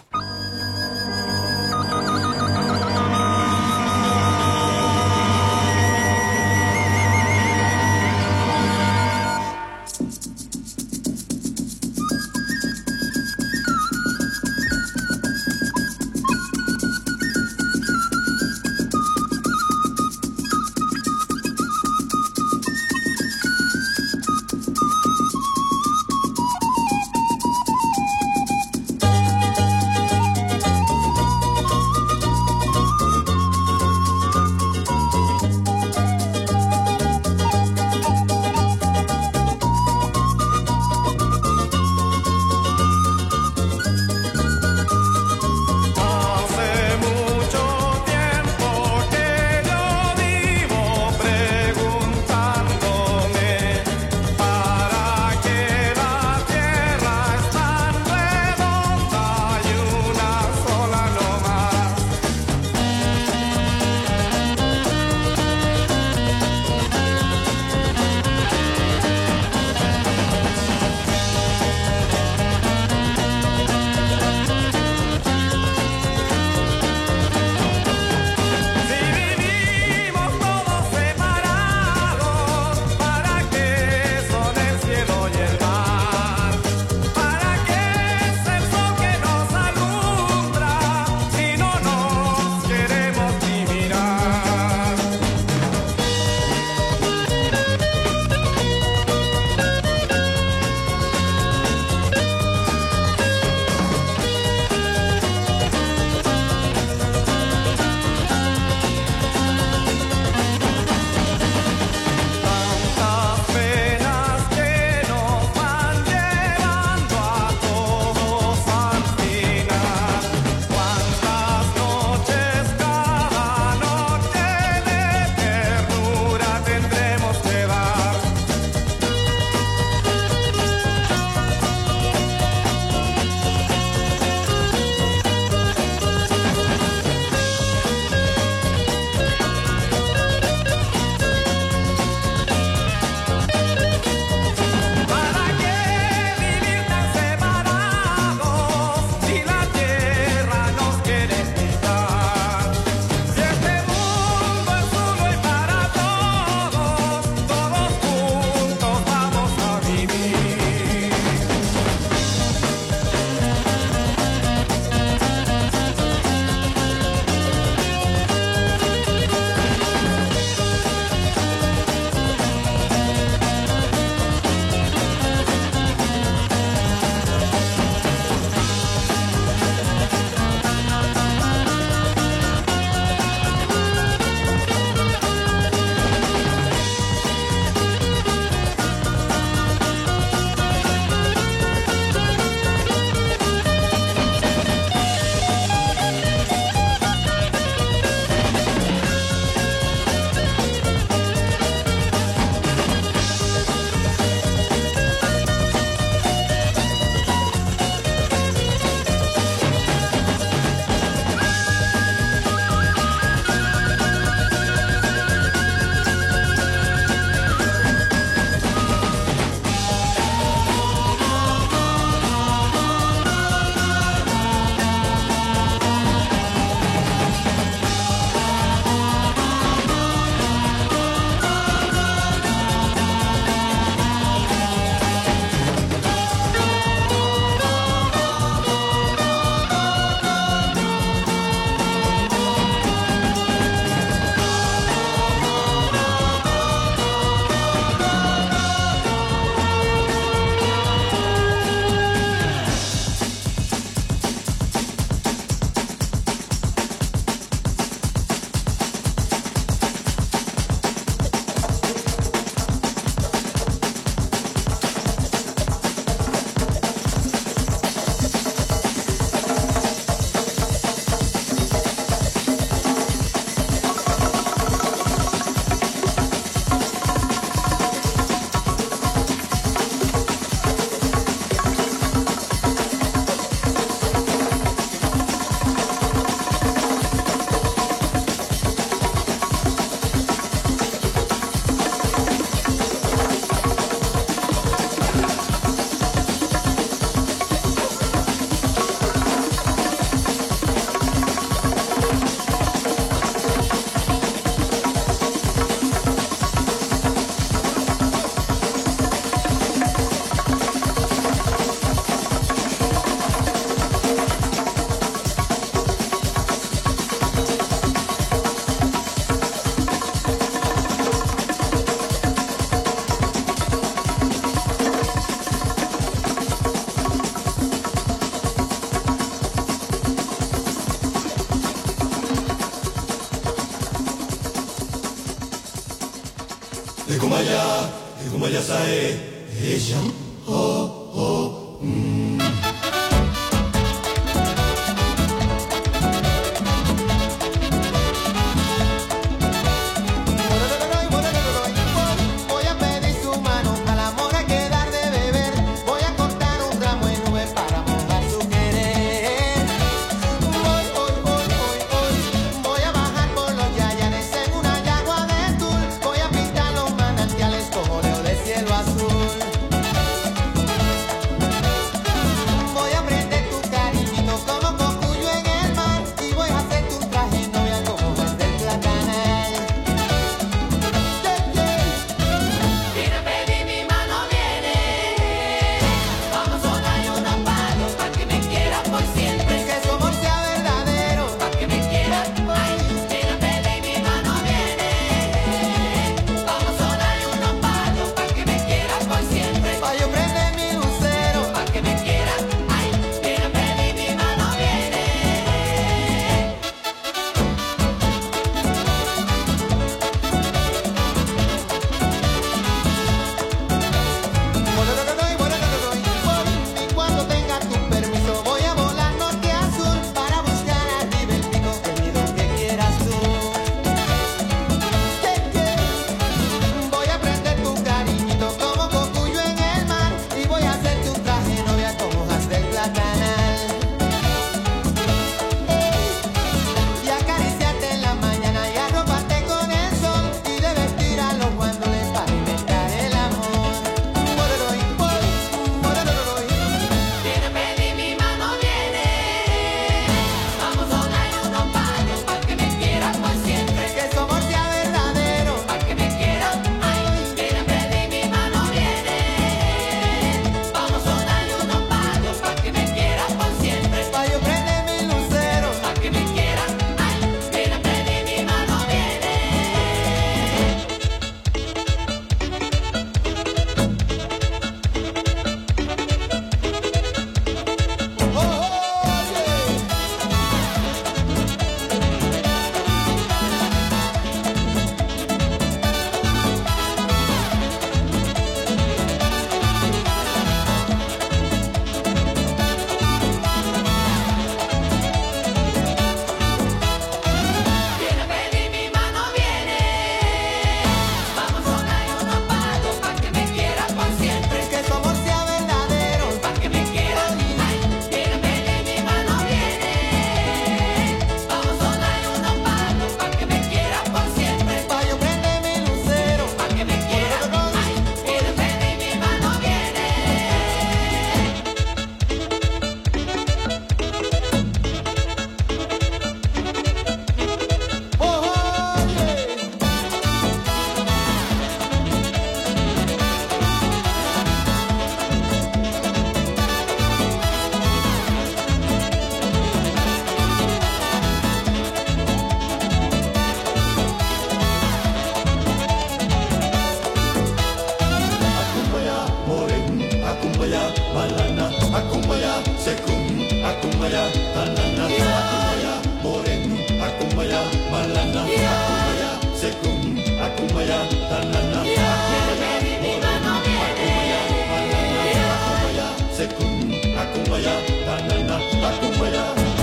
[SPEAKER 8] de Kumaya, de Kumaya Sae, ella, oh, oh, mm.
[SPEAKER 10] Voy a pedir su mano, al amor hay que dar de beber. Voy a cortar un ramo en nube para mojar su querer. Voy, voy, voy, voy, voy. Voy a bajar por los yayanes en una yagua de tul. Voy a pintar los manantiales con óleo de cielo azul. Voy a prender tu cariñito como cocuyo en el mar. Y voy a hacerte un traje novia como más del platanal.
[SPEAKER 8] Viene a pedir mi mano, viene. Vamos a darle unos palos para que me quiera por siempre.
[SPEAKER 10] Que su amor sea verdadero,
[SPEAKER 8] para que me quiera. Ay, viene a pedir mi mano, viene. Vamos a darle unos palos para que me quiera por siempre.
[SPEAKER 10] pa' yo prender mi lucero.
[SPEAKER 8] Para que me quiera. Ay, viene a pedir mi mano, viene.
[SPEAKER 10] Y cuando tenga tu permiso voy a volar norte a sur para buscar arriba el pico del nido que quieras tú. Voy a prender tu cariñito como cocuyo en el mar y voy a hacerte un traje novia con hojas del platanal. Y acariciarte en la mañana y arroparte con el sol y de vestir a los guandules para inventar el amor.
[SPEAKER 8] Viene a pedir mi mano, viene. Vamos a darle unos palos para que me quiera por siempre.
[SPEAKER 10] Que su amor sea verdadero,
[SPEAKER 8] Para que me quiera. Ay, viene a pedir mi mano, viene. Vamos a darle unos palos para que me quiera por siempre.
[SPEAKER 10] pa' yo prender mi lucero.
[SPEAKER 8] Para que me quiera. Ay, viene a pedir mi mano, viene. Viene a pedir mi mano, viene. Vamos a darle unos palos para que me quiera por siempre.
[SPEAKER 10] Que su amor sea verdadero,
[SPEAKER 8] Para que me quiera. Ay, viene a pedir mi mano, viene. Vamos a darle unos palos para que me quiera por siempre.
[SPEAKER 10] pa' yo prender mi lucero.
[SPEAKER 8] Para que me quiera. Ay, viene a pedir mi mano, viene. Akumbaya, moren, akumbaya, malana, akumbaya, sekum, akumbaya, tanana, akumbaya, moren, akumbaya, malana, akumbaya, sekum, akumbaya, tanana, akumbaya, moren, akumbaya, malana, akumbaya, sekum, akumbaya, tanana, akumbaya.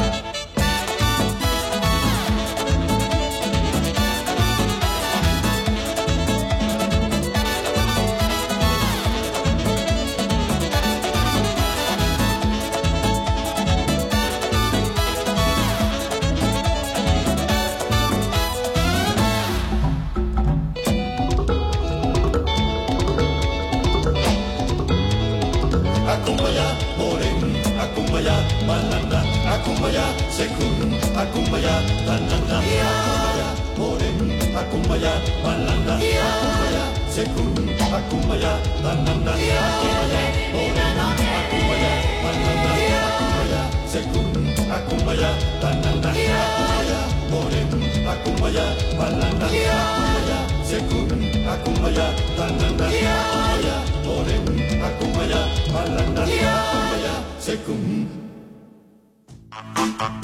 [SPEAKER 8] Akumbaya, moren, akumbaya, malana, akumbaya, sekum, akumbaya, tanana, akumbaya, moren, akumbaya, malana, akumbaya, sekum, akumbaya, tanana, akumbaya, moren, akumbaya, malana, akumbaya, sekum, akumbaya, tanana, akumbaya, moren, akumbaya, malana, akumbaya, sekum, akumbaya, tanana, akumbaya, moren, akumbaya, malana, akumbaya, sekum.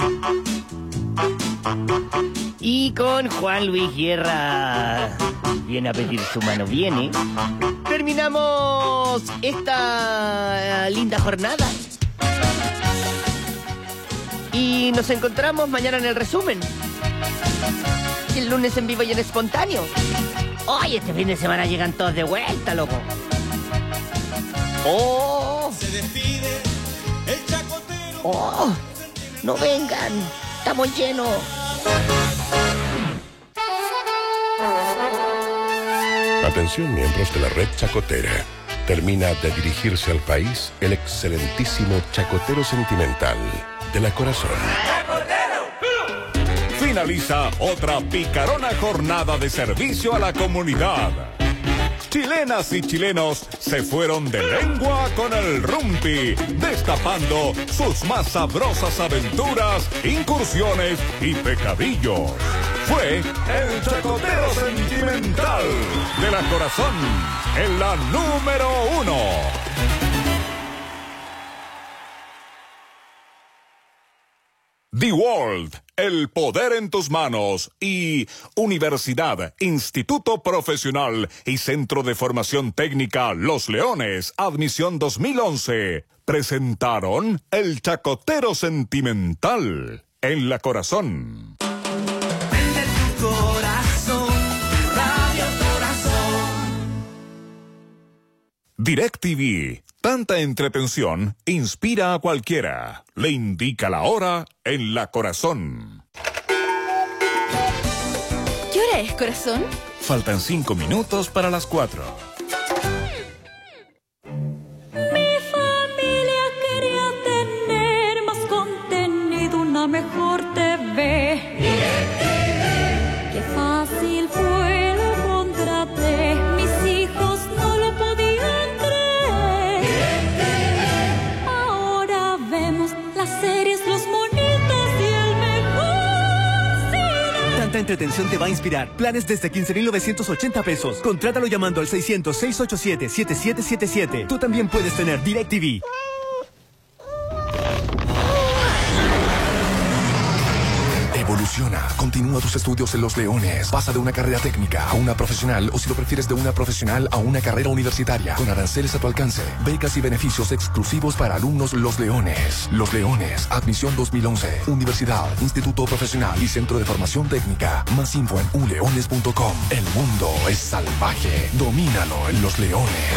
[SPEAKER 14] Y con Juan Luis Guerra. viene a pedir su mano, viene. Terminamos esta linda jornada. Y nos encontramos mañana en el resumen. Y el lunes en vivo y en espontáneo. ¡Ay, este fin de semana llegan todos de vuelta, loco! ¡Oh!
[SPEAKER 8] Se despide el chacotero.
[SPEAKER 14] ¡Oh! ¡No vengan! ¡Estamos llenos!
[SPEAKER 22] Atención, miembros de la red chacotera. Termina de dirigirse al país el excelentísimo chacotero sentimental de la Corazón.
[SPEAKER 2] Finaliza otra picarona jornada de servicio a la comunidad. Chilenas y chilenos se fueron de lengua con el rumpi, destapando sus más sabrosas aventuras, incursiones y pecadillos. Fue el chacotero sentimental de la Corazón, en la número uno. The World, el poder en tus manos, y Universidad, Instituto Profesional y Centro de Formación Técnica Los Leones, admisión dos mil once, presentaron el chacotero sentimental en la Corazón.
[SPEAKER 8] Vende tu corazón, Radio Corazón.
[SPEAKER 2] DirecTV, tanta entretención inspira a cualquiera. Le indica la hora en la Corazón.
[SPEAKER 7] ¿Qué hora es, corazón?
[SPEAKER 2] Faltan cinco minutos para las cuatro.
[SPEAKER 11] Mi familia quería tener más contenido, una mejor T V. Qué fácil fue, lo contraté. Mis hijos no lo podían creer. Ahora vemos las series, los monitos y el mejor cine.
[SPEAKER 18] Tanta entretención te va a inspirar. Planes desde quince mil novecientos ochenta pesos. Contrátalo llamando al seiscientos, seiscientos ochenta y siete, setenta y siete setenta y siete. Tú también puedes tener DirecTV.
[SPEAKER 12] Evoluciona. Continúa tus estudios en Los Leones. Pasa de una carrera técnica a una profesional, o si lo prefieres, de una profesional a una carrera universitaria, con aranceles a tu alcance, becas y beneficios exclusivos para alumnos Los Leones. Los Leones, admisión dos mil once. Universidad, Instituto Profesional y Centro de Formación Técnica. Más info en u leones punto com. El mundo es salvaje. Domínalo en Los Leones.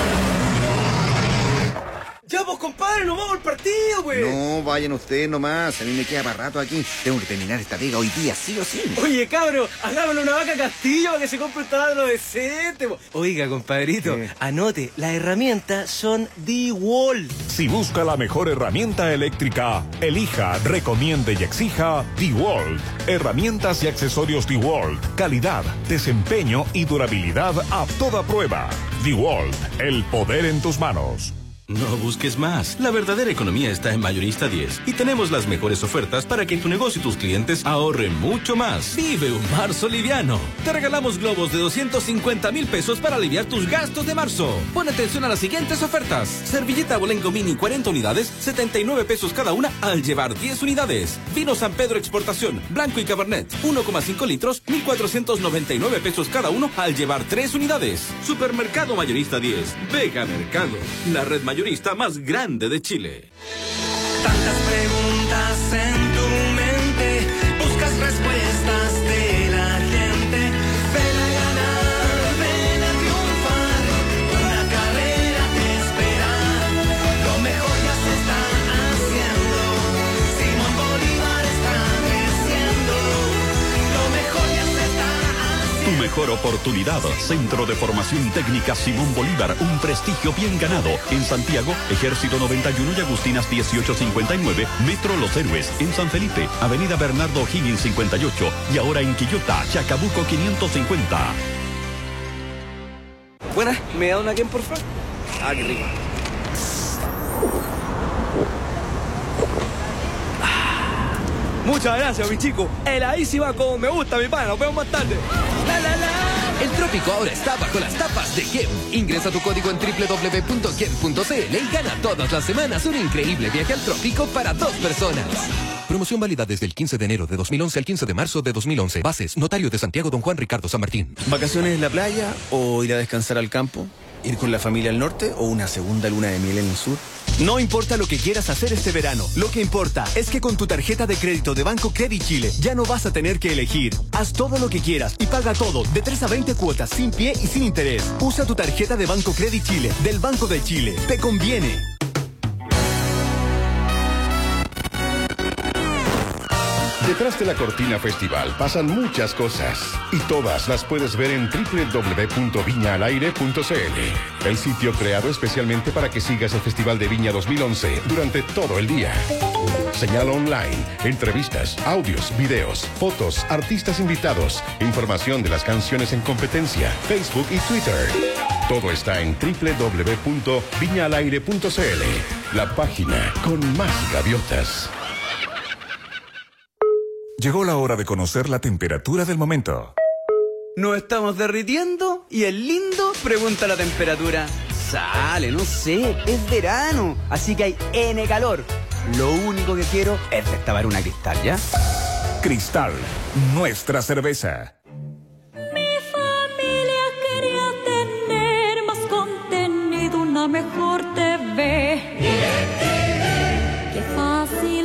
[SPEAKER 13] Ya, pues, compadre, nos vamos al partido, güey.
[SPEAKER 15] No, vayan ustedes nomás. A mí me queda para rato aquí. Tengo que terminar esta pega hoy día, sí o sí.
[SPEAKER 13] Oye, cabro, hagámosle una vaca Castillo para que se compre un taladro decente. po. Oiga, compadrito,
[SPEAKER 15] ¿Qué?
[SPEAKER 13] anote, las herramientas son DeWalt.
[SPEAKER 2] Si busca la mejor herramienta eléctrica, elija, recomiende y exija DeWalt. Herramientas y accesorios DeWalt. Calidad, desempeño y durabilidad a toda prueba. DeWalt, el poder en tus manos.
[SPEAKER 4] No busques más. La verdadera economía está en Mayorista diez. Y tenemos las mejores ofertas para que tu negocio y tus clientes ahorren mucho más. Vive un marzo liviano. Te regalamos globos de doscientos cincuenta mil pesos para aliviar tus gastos de marzo. Pon atención a las siguientes ofertas. Servilleta Bolengo Mini cuarenta unidades, setenta y nueve pesos cada una al llevar diez unidades. Vino San Pedro Exportación, Blanco y Cabernet, uno coma cinco litros, mil cuatrocientos noventa y nueve pesos cada uno al llevar tres unidades. Supermercado Mayorista diez. Vega Mercado, la red mayorista más grande de Chile.
[SPEAKER 8] Tantas preguntas en tu mente, buscas respuestas de la gente. Ven a ganar, ven a triunfar, una carrera te espera. Lo mejor ya se está haciendo, Simón Bolívar está creciendo. Lo mejor ya se está haciendo.
[SPEAKER 3] Tu mejor oportunidad. Centro de Formación Técnica Simón Bolívar. Un prestigio bien ganado. En Santiago, Ejército noventa y uno y Agustinas dieciocho cincuenta y nueve. Metro Los Héroes. En San Felipe, Avenida Bernardo Higgins cincuenta y ocho. Y ahora en Quillota, Chacabuco quinientos cincuenta.
[SPEAKER 13] Buenas, ¿me da una Ken, por favor? Ah, qué rico. Muchas gracias, mi chico. El ahí sí va como me gusta, mi pana. Nos vemos más tarde. La, la, la.
[SPEAKER 5] El trópico ahora está bajo las tapas de Kem. Ingresa tu código en doble u doble u doble u punto kem punto c l y gana todas las semanas un increíble viaje al trópico para dos personas. Promoción válida desde el quince de enero de dos mil once al quince de marzo de dos mil once. Bases, Notario de Santiago, Don Juan Ricardo San Martín.
[SPEAKER 16] ¿Vacaciones en la playa o ir a descansar al campo? ¿Ir con la familia al norte o una segunda luna de miel en el sur?
[SPEAKER 18] No importa lo que quieras hacer este verano, lo que importa es que con tu tarjeta de crédito de Banco Credit Chile ya no vas a tener que elegir. Haz todo lo que quieras y paga todo de tres a veinte cuotas sin pie y sin interés. Usa tu tarjeta de Banco Credit Chile, del Banco de Chile. ¡Te conviene!
[SPEAKER 22] Detrás de la Cortina Festival pasan muchas cosas y todas las puedes ver en doble u doble u doble u punto viña al aire punto c l, el sitio creado especialmente para que sigas el Festival de Viña dos mil once durante todo el día. Señal online, entrevistas, audios, videos, fotos, artistas invitados, información de las canciones en competencia, Facebook y Twitter. Todo está en doble u doble u doble u punto viña al aire punto c l, la página con más gaviotas.
[SPEAKER 2] Llegó la hora de conocer la temperatura del momento.
[SPEAKER 26] Nos estamos derritiendo y el lindo pregunta la temperatura. Sale, no sé, es verano, así que hay N calor. Lo único que quiero es destapar una Cristal, ¿ya?
[SPEAKER 2] Cristal, nuestra cerveza.
[SPEAKER 11] Mi familia quería tener más contenido, una mejor T V. Qué fácil